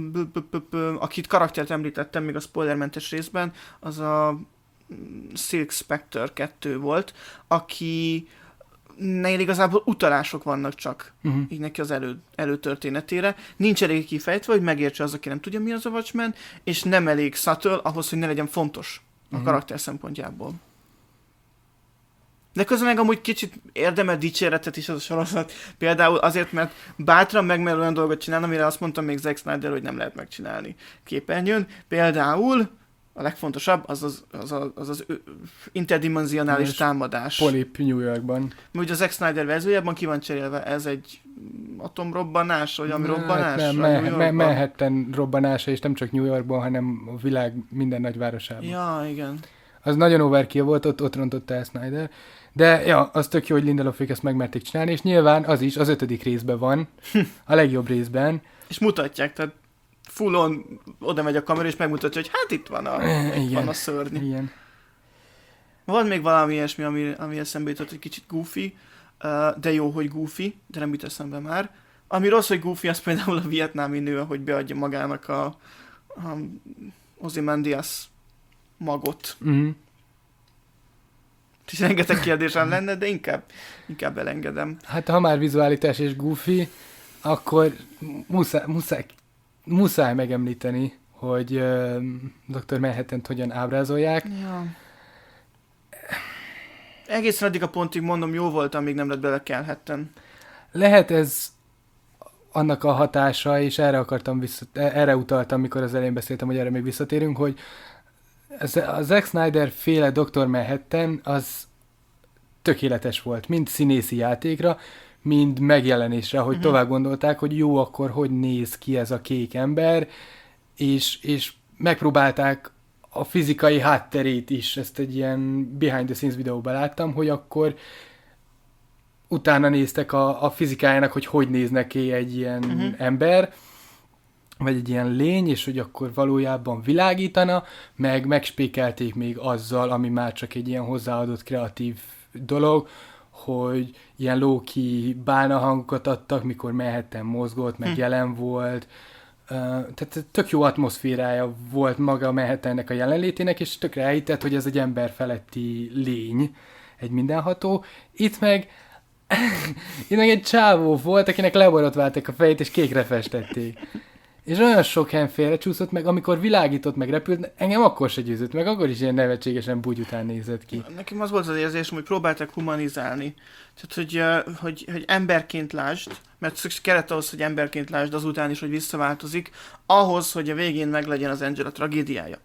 akit karaktert említettem még a spoilermentes részben, az a Silk Spectre kettő volt, aki nél igazából utalások vannak csak uh-huh. így neki az elő, előtörténetére. Nincs elég kifejtve, hogy megértse az, aki nem tudja, mi az a Watchmen, és nem elég subtle ahhoz, hogy ne legyen fontos a uh-huh. karakter szempontjából. De közben meg amúgy kicsit érdemel dicséretet is az a sorozat. Például azért, mert bátran megmerül olyan dolgot csinálni, amire azt mondtam még Zack Snyder, hogy nem lehet megcsinálni képernyőn. Például a legfontosabb az az, az, az, az, az interdimenzionális támadás. Polip New Yorkban. Mert ugye a Zack Snyder verziójában ki van cserélve, ez egy atomrobbanás, vagy ami hát robbanás? Nem, me- me- Manhattan robbanása, és nem csak New Yorkban, hanem a világ minden nagyvárosában. Ja, igen. Az nagyon overkill volt, ott, ott rontotta el Snyder. De ja, az tök jó, hogy Lindelofék ezt megmerték csinálni, és nyilván az is az ötödik részben van, a legjobb részben. És mutatják, tehát full-on oda megy a kamera, és megmutatja, hogy hát itt van a, igen, itt van a szörny. Igen. Van még valami ilyesmi, ami, ami eszembe jutott, hogy kicsit goofy, de jó, hogy goofy, de nem jut eszembe már. Ami rossz, hogy goofy, az például a vietnámi nő, hogy beadja magának a, a Ozymandias magot. Mm. És rengeteg kérdésem lenne, de inkább, inkább elengedem. Hát ha már vizualitás és goofy, akkor muszáj, muszáj, muszáj megemlíteni, hogy uh, doktor Manhattant hogyan ábrázolják. Ja. Egészen addig a pontig mondom, jó volt, amíg nem lett bele Kelhetten. Lehet ez annak a hatása, és erre akartam vissza, erre utaltam, mikor az elején beszéltem, hogy erre még visszatérünk, hogy ez, a Zack Snyder féle doktor Manhattan az tökéletes volt, mind színészi játékra, mind megjelenésre, hogy uh-huh. tovább gondolták, hogy jó, akkor hogy néz ki ez a kék ember, és, és megpróbálták a fizikai hátterét is, ezt egy ilyen behind the scenes videóban láttam, hogy akkor utána néztek a, a fizikájának, hogy hogy néz neki egy ilyen uh-huh. ember, vagy egy ilyen lény, és hogy akkor valójában világítana, meg megspékelték még azzal, ami már csak egy ilyen hozzáadott kreatív dolog, hogy ilyen low-key bálna hangokat adtak, mikor Manhattan mozgott, meg hm. jelen volt. Uh, tehát tök jó atmoszférája volt maga a Manhattannek a jelenlétének, és tökre elhitett, hogy ez egy ember feletti lény, egy mindenható. Itt meg itt meg egy csávó volt, akinek leborotválták a fejét, és kékre festették. És olyan sok helyen félrecsúszott meg, amikor világított, meg repült, engem akkor se győzött meg, akkor is ilyen nevetségesen búgy után nézett ki. Nekem az volt az érzésem, hogy próbálták humanizálni. Tehát, hogy, hogy, hogy emberként lásd, mert szükség kellett ahhoz, hogy emberként lásd azután is, hogy visszaváltozik, ahhoz, hogy a végén meglegyen az Angela tragédiája.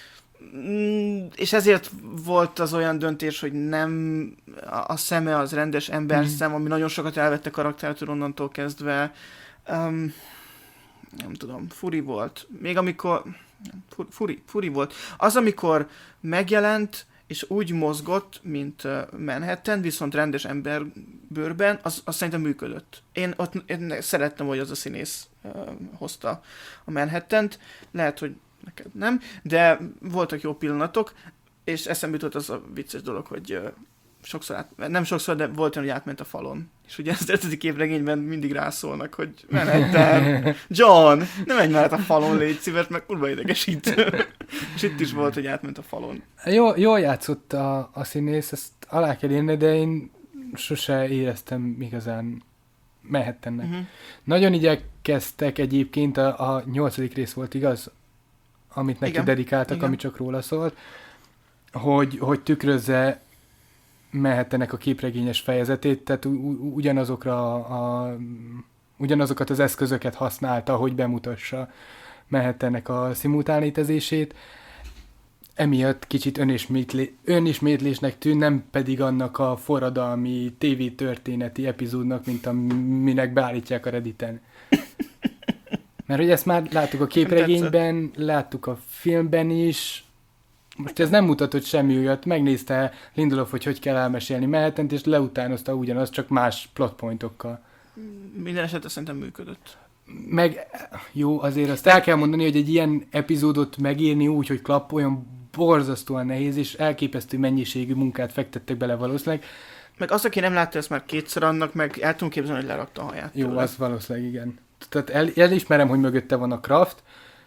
És ezért volt az olyan döntés, hogy nem a szeme az rendes ember szem, mm. ami nagyon sokat elvette karaktertől onnantól kezdve. Um, nem tudom, furi volt. Még amikor... Furi, furi volt. Az, amikor megjelent, és úgy mozgott, mint Manhattan, viszont rendes emberbőrben, az, az szerintem működött. Én ott én szerettem, hogy az a színész uh, hozta a Manhattant. Lehet, hogy neked nem, de voltak jó pillanatok, és eszembe jutott az a vicces dolog, hogy uh, sokszor át, nem sokszor, de volt olyan, hogy átment a falon. És ugye az ötödik képregényben mindig rászólnak, hogy Manhattan, John, ne menj már át a falon, légy szíves, meg kurva idegesít. És itt is volt, hogy átment a falon. Jó, jól játszott a, a színész, ezt alá kell írni, de én sose éreztem igazán Manhattannek. Uh-huh. Nagyon igyekeztek egyébként, a, a nyolcadik rész volt, igaz? Amit neki igen, dedikáltak, igen. Ami csak róla szólt, hogy, hogy tükrözze Manhattannek a képregényes fejezetét, tehát u- ugyanazokra a, a, ugyanazokat az eszközöket használta, hogy bemutassa Manhattannek a szimultán létezését. Emiatt kicsit önismétlé, önismétlésnek tűn, nem pedig annak a forradalmi tévétörténeti epizódnak, mint aminek beállítják a Redditen. Mert hogy ezt már láttuk a képregényben, láttuk a filmben is. Most ez nem mutatott semmi újat. Megnézte Lindelof, hogy hogy kell elmesélni Manhattant, és leutánozta ugyanaz, csak más plotpointokkal. Minden esetre szerintem működött. Meg jó, azért azt el kell mondani, hogy egy ilyen epizódot megírni úgy, hogy klapp, olyan borzasztóan nehéz, és elképesztő mennyiségű munkát fektettek bele valószínűleg. Meg az, aki nem látta ezt már kétszer, annak meg el tudom képzelni, hogy lerakta a haját. Jó, tőle. Az valószínűleg igen. Tehát el, elismerem, hogy mögötte van a craft,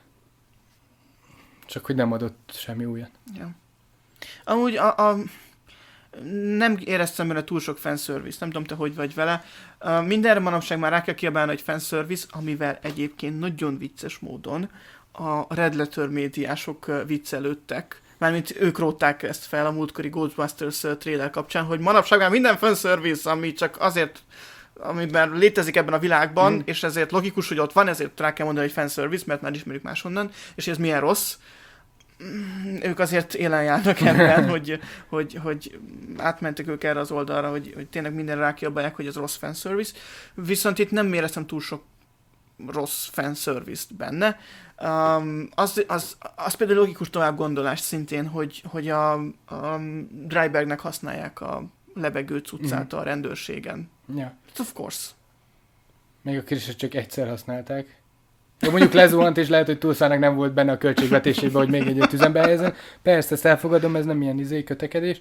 csak hogy nem adott semmi újat. Ja. Amúgy a, a, nem éreztem benne túl sok fanservice, nem tudom te, hogy vagy vele. Uh, mindenre manapság már rá kell kiabálni, hogy fanservice, amivel egyébként nagyon vicces módon a Red Letter médiások uh, viccelődtek. Mármint ők rótták ezt fel a múltkori Ghostbusters uh, trailer kapcsán, hogy manapság már minden fanservice, ami csak azért, ami már létezik ebben a világban, mm. és ezért logikus, hogy ott van, ezért rá kell mondani, hogy fanservice, mert már ismerjük máshonnan, és ez milyen rossz. Ők azért élen járnak ebben, hogy, hogy, hogy átmentek ők erre az oldalra, hogy, hogy tényleg mindenre rákiabálják, hogy ez rossz fanservice. Viszont itt nem éreztem túl sok rossz fanservice-t benne. Um, az, az, az például logikus tovább gondolás szintén, hogy, hogy a, a Drybergnek használják a lebegő cuccát mm. a rendőrségen. Ja. Of course. Még akkor is csak egyszer használták. De mondjuk lezuhant, és lehet, hogy túlszállnak nem volt benne a költségvetésében, hogy még egyet üzembe helyezzen. Persze, ezt elfogadom, ez nem ilyen izé kötekedés.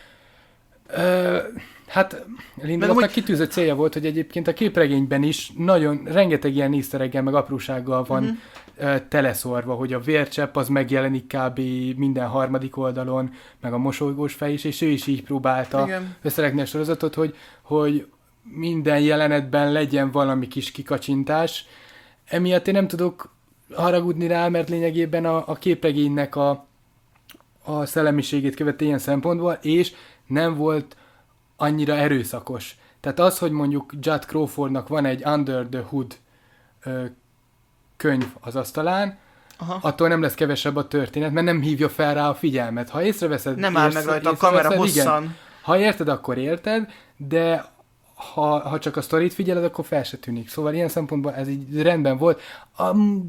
Ö, hát Lindelofnak úgy... kitűzött célja volt, hogy egyébként a képregényben is nagyon, rengeteg ilyen easter egg-el, meg aprósággal van uh-huh. teleszorva, hogy a vércsepp az megjelenik kb. Minden harmadik oldalon, meg a mosolygós fej is, és ő is így próbálta Igen. összeregni a sorozatot, hogy, hogy minden jelenetben legyen valami kis kikacsintás. Emiatt én nem tudok haragudni rá, mert lényegében a, a képregénynek a, a szellemiségét követte ilyen szempontból, és nem volt annyira erőszakos. Tehát az, hogy mondjuk Judd Crawfordnak van egy Under the Hood ö, könyv az asztalán, Aha. attól nem lesz kevesebb a történet, mert nem hívja fel rá a figyelmet. Ha észreveszed... Nem áll meg rajta a kamera hosszan. Igen. Ha érted, akkor érted, de ha, ha csak a sztorit figyeled, akkor fel se tűnik. Szóval ilyen szempontból ez így rendben volt. Am,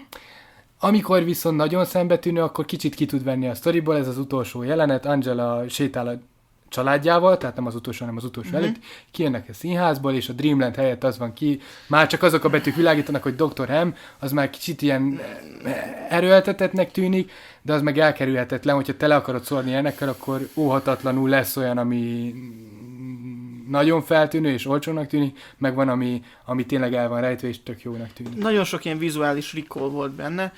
amikor viszont nagyon szembetűnő, akkor kicsit ki tud venni a sztoriból. Ez az utolsó jelenet, Angela sétál a családjával, tehát nem az utolsó, hanem az utolsó uh-huh. előtt, kijönnek a színházból, és a Dreamland helyett az van ki, már csak azok a betűk világítanak, hogy doktor M, az már kicsit ilyen erőltetettnek tűnik, de az meg elkerülhetetlen, hogyha tele akarod szórni ilyenekkel, akkor óhatatlanul lesz olyan, ami nagyon feltűnő és olcsónak tűnik, meg van, ami, ami tényleg el van rejtve, és tök jónak tűnik. Nagyon sok ilyen vizuális recall volt benne.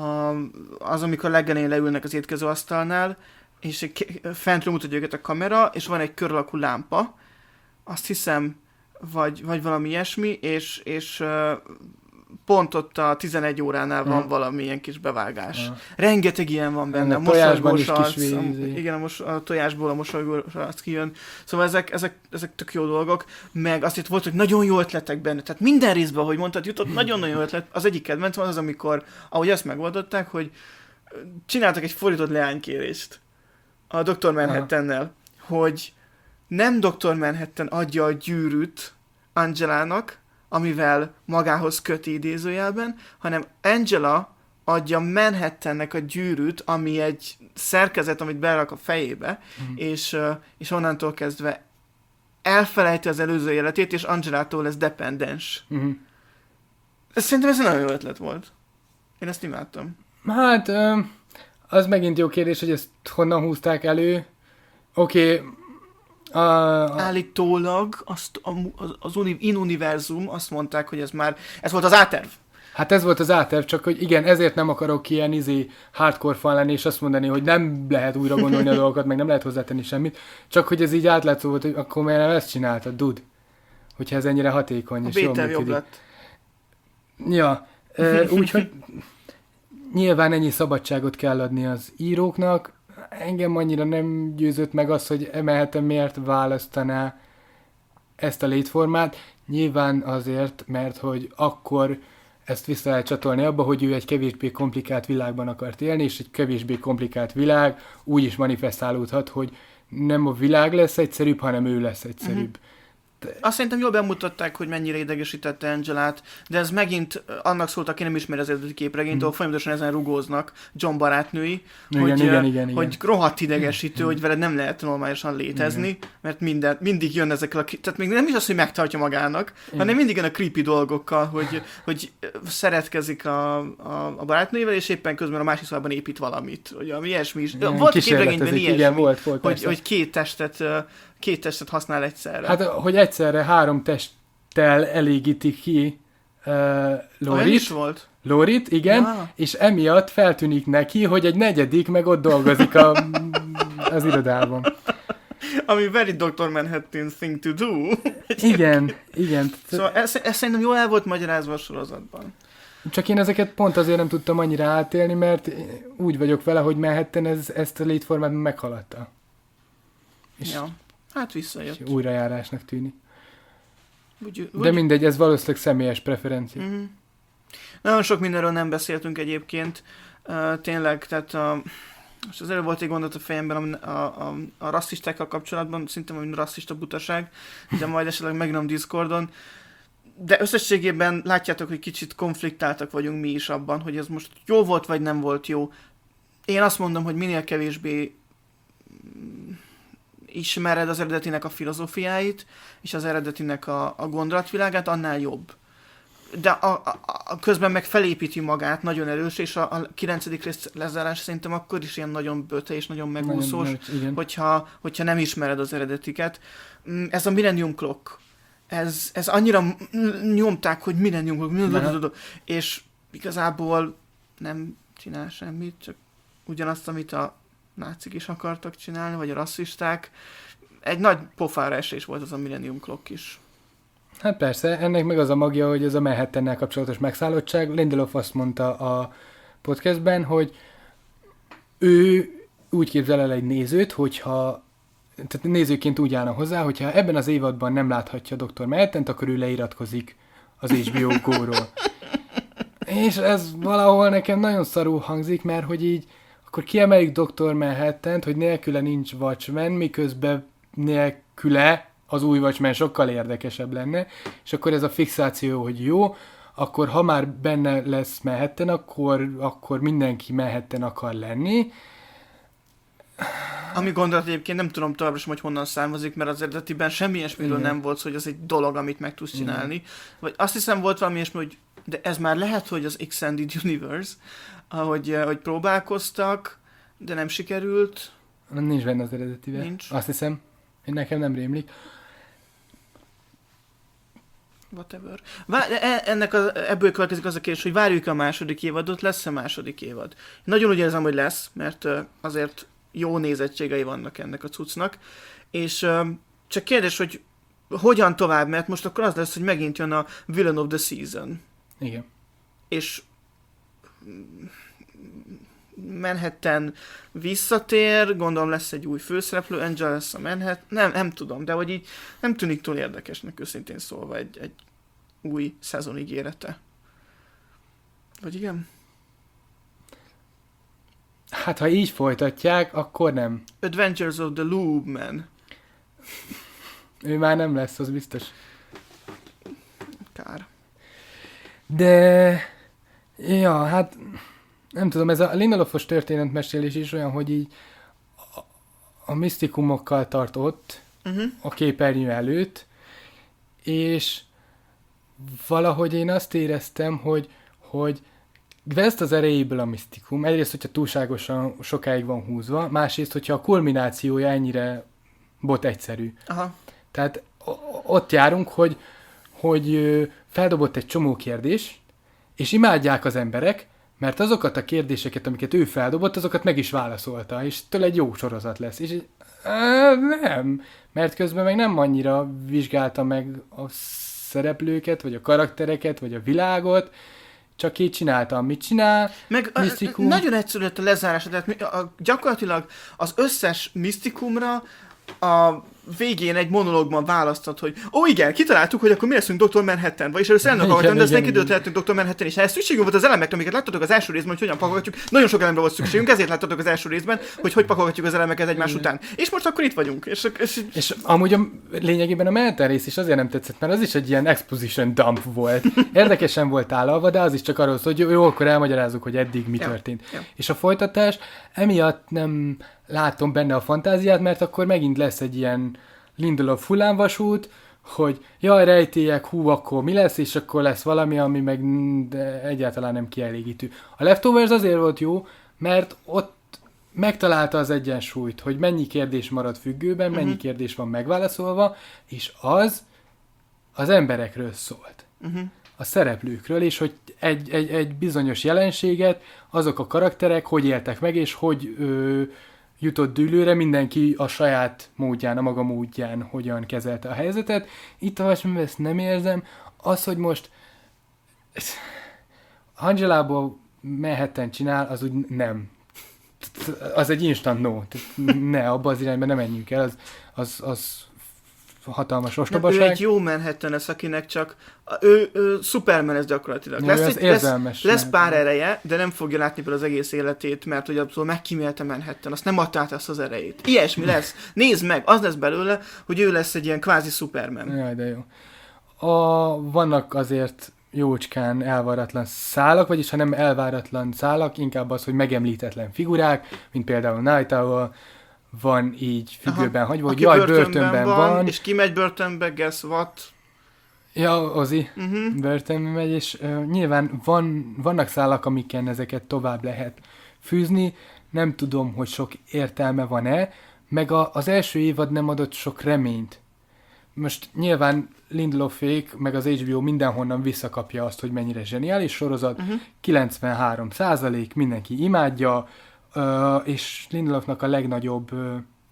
Az, amikor leggelén leülnek az étkezőasztalnál, és fentről mutatja őket a kamera, és van egy kör alakú lámpa, azt hiszem, vagy, vagy valami ilyesmi, és, és pont ott a tizenegy óránál van hmm. valamilyen kis bevágás. Hmm. Rengeteg ilyen van benne. A tojásban arc, kis a, igen, a, mos, a tojásból a mosolygós arc kijön. Szóval ezek, ezek, ezek tök jó dolgok. Meg azt itt volt, hogy nagyon jó ötletek benne. Tehát minden részben, ahogy mondtad, jutott nagyon-nagyon ötlet. Az egyik kedvenc van az, amikor, ahogy ezt megoldották, hogy csináltak egy fordított leánykérést a doktor Manhattannel, hogy nem doktor Manhattan adja a gyűrűt Angelának, amivel magához köti idézőjelben, hanem Angela adja Manhattannek a gyűrűt, ami egy szerkezet, amit berak a fejébe, mm. és, és onnantól kezdve elfelejti az előző életét, és Angelától lesz dependens. Mm. Ez szerintem ez egy nagyon jó ötlet volt. Én ezt imádtam. Hát... Um... Az megint jó kérdés, hogy ezt honnan húzták elő. Oké. Okay. Uh, Állítólag azt, az, az in-univerzum azt mondták, hogy ez már, ez volt az áterv. Hát ez volt az áterv, csak hogy igen, ezért nem akarok ilyen izé hardcore fan lenni, és azt mondani, hogy nem lehet újra gondolni a dolgokat, meg nem lehet hozzátenni semmit. Csak hogy ez így átlátszó volt, hogy akkor miért nem ezt csináltad, dude? Hogyha ez ennyire hatékony, a és jól jobb lett. Ja, úgyhogy nyilván ennyi szabadságot kell adni az íróknak. Engem annyira nem győzött meg az, hogy emelhetem miért választaná ezt a létformát. Nyilván azért, mert hogy akkor ezt vissza lehet csatolni abba, hogy ő egy kevésbé komplikált világban akart élni, és egy kevésbé komplikált világ úgy is manifestálódhat, hogy nem a világ lesz egyszerűbb, hanem ő lesz egyszerűbb. Uh-huh. Azt szerintem jól bemutatták, hogy mennyire idegesítette Angelát, de ez megint annak szólt, aki nem ismeri az eredeti képregényt, ahol mm. folyamatosan ezen rugóznak John barátnői, igen, hogy, igen, igen, hogy igen. rohadt idegesítő, mm. hogy veled nem lehet normálisan létezni, igen. mert minden, mindig jön ezekkel a... Tehát még nem is az, hogy megtartja magának, igen. hanem mindig jön a creepy dolgokkal, hogy, hogy szeretkezik a, a, a barátnőivel, és éppen közben a másik szobában épít valamit. Hogy ami ilyesmi is. Igen, volt a képregényben ilyesmi, igen, volt, volt, hogy, hogy két testet... két testet használ egyszerre. Hát, hogy egyszerre három testtel elégítik ki uh, Lorit. is volt? Lorit, igen, ja. És emiatt feltűnik neki, hogy egy negyedik meg ott dolgozik a, az irodában. Ami very doktor Manhattan thing to do. Igen, igen. Szóval ez, ez szerintem jól el volt magyarázva a sorozatban. Csak én ezeket pont azért nem tudtam annyira átélni, mert úgy vagyok vele, hogy Manhattan ez, ezt a létformát meghaladta. És ja. Hát visszajött. És újrajárásnak tűnik. Úgy, úgy... De mindegy, ez valószínűleg személyes preferencia. Uh-huh. Nagyon sok mindenről nem beszéltünk egyébként. Uh, tényleg, tehát uh, most az előbb volt egy gondolat a fejemben a, a, a, a rasszistákkal kapcsolatban, szinte valami rasszista butaság, de majd esetleg megnom Discordon. De összességében látjátok, hogy kicsit konfliktáltak vagyunk mi is abban, hogy ez most jó volt, vagy nem volt jó. Én azt mondom, hogy minél kevésbé ismered az eredetinek a filozófiáit, és az eredetinek a, a gondolatvilágát, annál jobb. de a, a, a közben meg felépíti magát nagyon erős, és a, a kilencedik rész lezárás szerintem akkor is ilyen nagyon böte és nagyon megúszós, nagyon, hogyha, hogyha nem ismered az eredetiket. Ez a Millennium Clock, ez, ez annyira nyomták, hogy Millennium Clock, és igazából nem csinál semmit, csak ugyanazt, amit a nácik is akartak csinálni, vagy a rasszisták. Egy nagy pofára esés volt az a Millennium Clock is. Hát persze, ennek meg az a magja, hogy ez a Manhattannel kapcsolatos megszállottság. Lindelof azt mondta a podcastben, hogy ő úgy képzel el egy nézőt, hogyha tehát nézőként úgy állna hozzá, hogyha ebben az évadban nem láthatja doktor Manhattant, akkor ő leiratkozik az há bé o Go-ról. És ez valahol nekem nagyon szarul hangzik, mert hogy így akkor kiemeljük doktor Manhattant, hogy nélküle nincs Watchmen, miközben nélküle az új Watchmen sokkal érdekesebb lenne, és akkor ez a fixáció, hogy jó, akkor ha már benne lesz Manhattan, akkor, akkor mindenki Manhattan akar lenni. Ami gondolat egyébként nem tudom továbbra sem, hogy honnan származik, mert az eredetiben semmi ilyesmiről nem volt, hogy az egy dolog, amit meg tudsz csinálni. Igen. Vagy azt hiszem volt valami ilyesmi, hogy de ez már lehet, hogy az Extended Universe, ahogy, hogy próbálkoztak, de nem sikerült. Nincs benne az eredetiben. Nincs. Azt hiszem. Én nekem nem rémlik. Whatever. Vár, ennek a, ebből következik az a kérdés, hogy várjuk a második évadot, lesz-e második évad? Én nagyon úgy érzem, hogy lesz, mert azért jó nézettségei vannak ennek a cuccnak, és csak kérdés, hogy hogyan tovább, mert most akkor az lesz, hogy megint jön a Villain of the Season. Igen. És Manhattan visszatér, gondolom lesz egy új főszereplő, Angel lesz a Manhattan, nem, nem tudom, de hogy így nem tűnik túl érdekesnek, őszintén szólva egy, egy új szezon ígérete. Vagy igen? Hát, ha így folytatják, akkor nem. Adventures of the Lube Man. Ő már nem lesz, az biztos. Kár. De... Ja, hát... Nem tudom, ez a Lindelofos történetmesélés is olyan, hogy így a, a misztikumokkal tart ott, uh-huh. a képernyő előtt, és valahogy én azt éreztem, hogy, hogy veszt az erejéből a misztikum. Egyrészt, hogyha túlságosan sokáig van húzva, másrészt, hogyha a kulminációja ennyire bot egyszerű. Aha. Tehát ott járunk, hogy, hogy feldobott egy csomó kérdés, és imádják az emberek, mert azokat a kérdéseket, amiket ő feldobott, azokat meg is válaszolta, és tőle egy jó sorozat lesz. És á, nem, mert közben meg nem annyira vizsgálta meg a szereplőket, vagy a karaktereket, vagy a világot, csak így csinálta, amit csinál. Meg misztikum. Nagyon egyszerű lett a lezárása, tehát a, gyakorlatilag az összes misztikumra a végén egy monológban választod, hogy ó igen, kitaláltuk, hogy akkor mi leszünk doktor Manhattan, vagyis először ennek akartam, de aztán időt lehetünk doktor Manhattan, és ha ez szükségünk volt az elemekre, amiket láttatok az első részben, hogy hogyan pakolgatjuk, nagyon sok elemre volt szükségünk, ezért láttatok az első részben, hogy hogy pakolgatjuk az elemeket egymás igen. után. És most akkor itt vagyunk. És, és... és amúgy a, lényegében a Manhattan rész is azért nem tetszett, mert az is egy ilyen exposition dump volt. Érdekesen volt állalva, de az is csak arról szól, hogy jó, jó, akkor elmagyarázzuk, hogy eddig mi ja, történt. Ja. És a folytatás emiatt nem látom benne a fantáziát, mert akkor megint lesz egy ilyen Lindelof hullámvasút, hogy jaj, rejtélyek, hú, akkor mi lesz, és akkor lesz valami, ami meg egyáltalán nem kielégítő. A Leftovers azért volt jó, mert ott megtalálta az egyensúlyt, hogy mennyi kérdés marad függőben, mennyi uh-huh. kérdés van megválaszolva, és az az emberekről szólt. Uh-huh. A szereplőkről, és hogy egy, egy, egy bizonyos jelenséget azok a karakterek hogy éltek meg, és hogy ö, jutott dűlőre, mindenki a saját módján, a maga módján hogyan kezelte a helyzetet. Itt a Watchmen ezt nem érzem. Az, hogy most Angelából Manhattan csinál, az úgy nem. Az egy instant no. Ne, abba az irányba nem menjünk el. Az, az, az hatalmas ostobaság. Ő egy jó Manhattan lesz, akinek csak ő, ő Superman ez gyakorlatilag. No, lesz, egy, lesz, lesz pár ereje, de nem fogja látni például az egész életét, mert hogy abszolút megkímélte Manhattan, azt nem adta át azt az erejét. Ilyesmi lesz. Nézd meg, az lesz belőle, hogy ő lesz egy ilyen kvázi Superman. Jaj, de jó. A, vannak azért jócskán elváratlan szálak, vagyis ha nem elváratlan szálak, inkább az, hogy megemlítetlen figurák, mint például Night Owl, van így függőben hagyva, hogy jaj, börtönben, börtönben van, van. És kimegy börtönbe, guess what? Ja, Ozi Uh-huh. börtönbe megy, és uh, nyilván van, vannak szálak, amiken ezeket tovább lehet fűzni. Nem tudom, hogy sok értelme van-e, meg a, az első évad nem adott sok reményt. Most nyilván Lindelofék, meg az há bé o mindenhonnan visszakapja azt, hogy mennyire zseniális sorozat. Uh-huh. kilencvenhárom százalék, mindenki imádja, uh, és Lindelofnak a legnagyobb uh,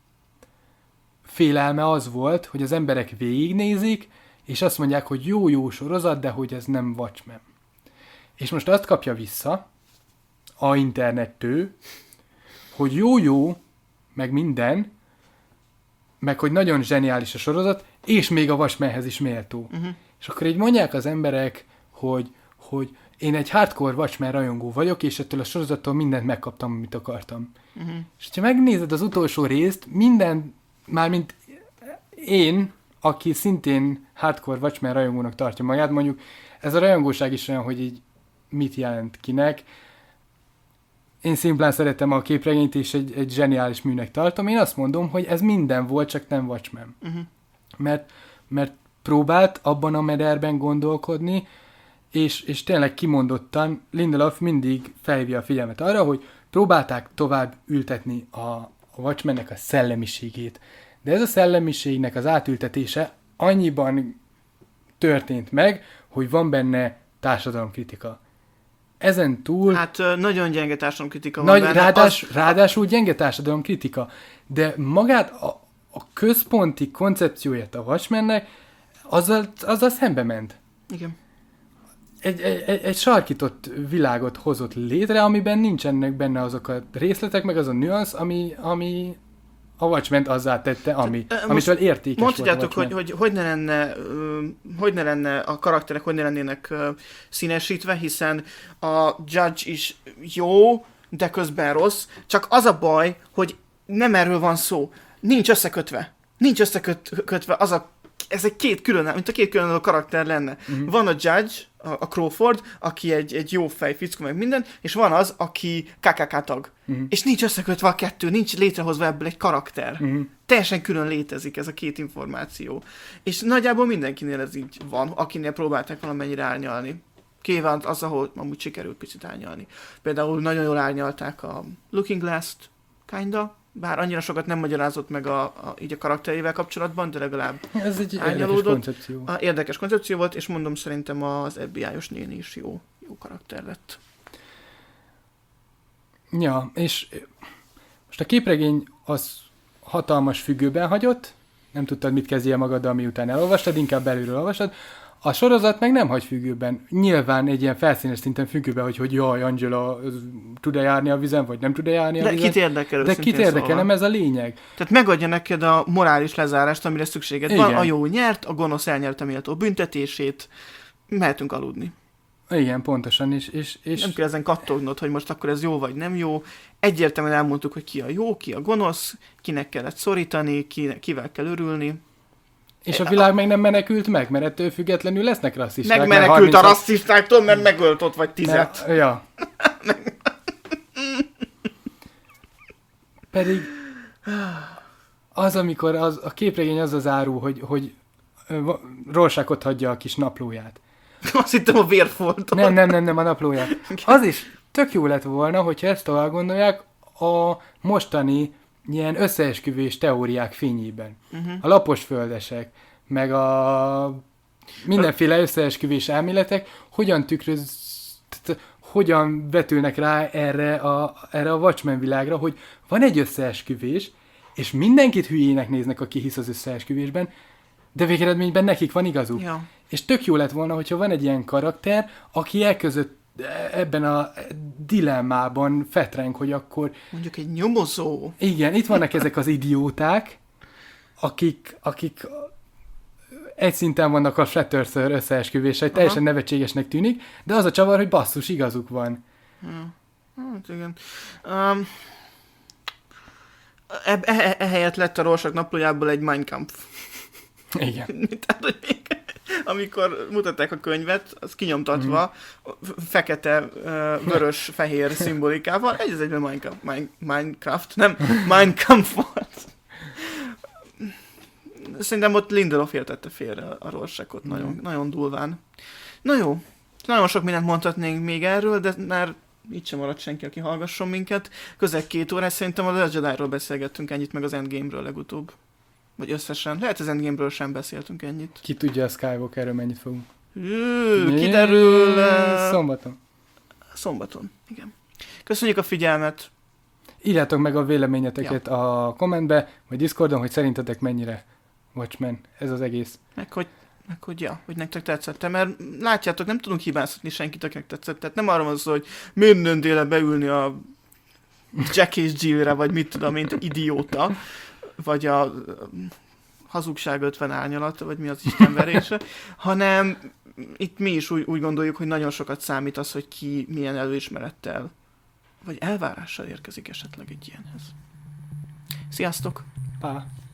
félelme az volt, hogy az emberek végignézik, és azt mondják, hogy jó-jó sorozat, de hogy ez nem Watchmen. És most azt kapja vissza a internettől, hogy jó-jó, meg minden, meg hogy nagyon zseniális a sorozat, és még a Watchmenhez is méltó. Uh-huh. És akkor így mondják az emberek, hogy, hogy én egy hardcore Watchmen rajongó vagyok, és ettől a sorozattól mindent megkaptam, amit akartam. Uh-huh. És ha megnézed az utolsó részt, minden, mármint én, aki szintén hardcore Watchmen rajongónak tartja magát, mondjuk ez a rajongóság is olyan, hogy így mit jelent kinek. Én szimplán szeretem a képregényt, és egy, egy zseniális műnek tartom. Én azt mondom, hogy ez minden volt, csak nem Watchmen. Uh-huh. Mert, mert próbált abban a mederben gondolkodni, és, és tényleg kimondottan Lindelof mindig felhívja a figyelmet arra, hogy próbálták tovább ültetni a, a Watchmennek a szellemiségét. De ez a szellemiségnek az átültetése annyiban történt meg, hogy van benne társadalomkritika. Ezen túl... Hát nagyon gyenge társadalomkritika van Nagy, benne. ráadás, Az... Ráadásul gyenge társadalomkritika. De magát a, a központi koncepcióját a Watchmennek, azzal, azzal szembe ment. Igen. Egy, egy, egy sarkított világot hozott létre, amiben nincsenek benne azok a részletek, meg az a nüansz, ami, ami a Watchmen azzá tette, ami, Te, amitől értékes volt a mondhatjátok, Watchmen. hogy, hogy, hogy, ne lenne, uh, hogy ne lenne a karakterek, hogy ne lennének uh, színesítve, hiszen a Judge is jó, de közben rossz. Csak az a baj, hogy nem erről van szó. Nincs összekötve. Nincs összekötve az a ez egy két külön, mint a két különálló karakter lenne. Uh-huh. Van a Judge, a, a Crawford, aki egy, egy jó fej, fickó, meg minden, és van az, aki ká ká ká tag. Uh-huh. És nincs összekötve a kettő, nincs létrehozva ebből egy karakter. Uh-huh. Teljesen külön létezik ez a két információ. És nagyjából mindenkinél ez így van, akinél próbálták valamennyire árnyalni. Kíván az, ahol amúgy sikerült picit árnyalni. Például nagyon jól árnyalták a Looking Glass-t, kinda, bár annyira sokat nem magyarázott meg a, a, így a karakterével kapcsolatban, de legalább ez egy érdekes koncepció. A, érdekes koncepció volt, és mondom, szerintem az ef bé i-os néni is jó, jó karakter lett. Ja, és most a képregény az hatalmas függőben hagyott, nem tudtad, mit kezdjél magaddal, miután elolvastad, inkább belülről olvastad. A sorozat meg nem hagy függőben. Nyilván egy ilyen felszínes szinten függőben, hogy, hogy jaj, Angela tud-e járni a vizen, vagy nem tud-e járni a de vizen. Kit érdekel, De kit érdekel, szóval. Nem ez a lényeg. Tehát megadja neked a morális lezárást, amire szükséged Igen. van. A jó nyert, a gonosz elnyerte méltó büntetését, mehetünk aludni. Igen, pontosan. És, és, és... Nem kell ezen kattognod, hogy most akkor ez jó vagy nem jó. Egyértelműen elmondtuk, hogy ki a jó, ki a gonosz, kinek kellett szorítani, ki, kivel kell örülni. És a világ meg nem menekült meg, mert ettől függetlenül lesznek rasszisták. Megmenekült harminc... a rasszistáktól, mert megölt ott vagy tizet. Mert, ja. Pedig az, amikor az, a képregény az az áru, hogy, hogy Rorschach ott hagyja a kis naplóját. Azt hittem a vérfoltot. Nem, nem, nem, nem, a naplóját. Az is tök jó lett volna, hogyha ezt tovább gondolják a mostani ilyen összeesküvés teóriák fényében. Uh-huh. A laposföldesek, meg a mindenféle összeesküvés elméletek hogyan tükröz, hogyan vetülnek rá erre a, erre a Watchmen világra, hogy van egy összeesküvés, és mindenkit hülyének néznek, aki hisz az összeesküvésben, de végeredményben nekik van igazuk. Ja. És tök jó lett volna, hogyha van egy ilyen karakter, aki elközött ebben a dilemmában fetreng, hogy akkor... Mondjuk egy nyomozó. Igen, itt vannak ezek az idióták, akik, akik egy szinten vannak a Flat Earther összeesküvése, teljesen nevetségesnek tűnik, de az a csavar, hogy basszus, igazuk van. Ja. Hát igen. Um, ehelyett e, e, e lett a Rorschach naplójából egy Mein Kampf. Igen. Tehát, hogy még, amikor mutatták a könyvet, az kinyomtatva, mm. fekete, uh, vörös, fehér szimbolikával, egy az egyben Minecraft, Minecraft, nem, Mein Kampf volt. szerintem ott Lindelof értette félre a Rorschachot nagyon, Mm. nagyon durván. Na jó, nagyon sok mindent mondhatnénk még erről, de már így sem maradt senki, aki hallgasson minket. Közel két órás, szerintem a Last Jedi-ról beszélgettünk ennyit, meg az Endgame-ről legutóbb. Vagy összesen. Lehet az Endgame-ről sem beszéltünk ennyit. Ki tudja a Skywalkerről mennyit fogunk. Jö, kiderül uh, Szombaton. szombaton. Igen. Köszönjük a figyelmet. Írjátok meg a véleményeteket ja. a kommentbe, vagy Discordon, hogy szerintetek mennyire Watchmen ez az egész. Meg hogy, meg hogy ja, hogy nektek tetszett. Mert látjátok, nem tudunk hibáztatni senkit, akinek tetszett. Tehát nem arra van szó, hogy minden déle beülni a Jack és Jill-re, vagy mit tudom, mint idióta, vagy a hazugság ötven árnyalat, vagy mi az istenverése, hanem itt mi is úgy, úgy gondoljuk, hogy nagyon sokat számít az, hogy ki milyen előismerettel, vagy elvárással érkezik esetleg egy ilyenhez. Sziasztok! Pá!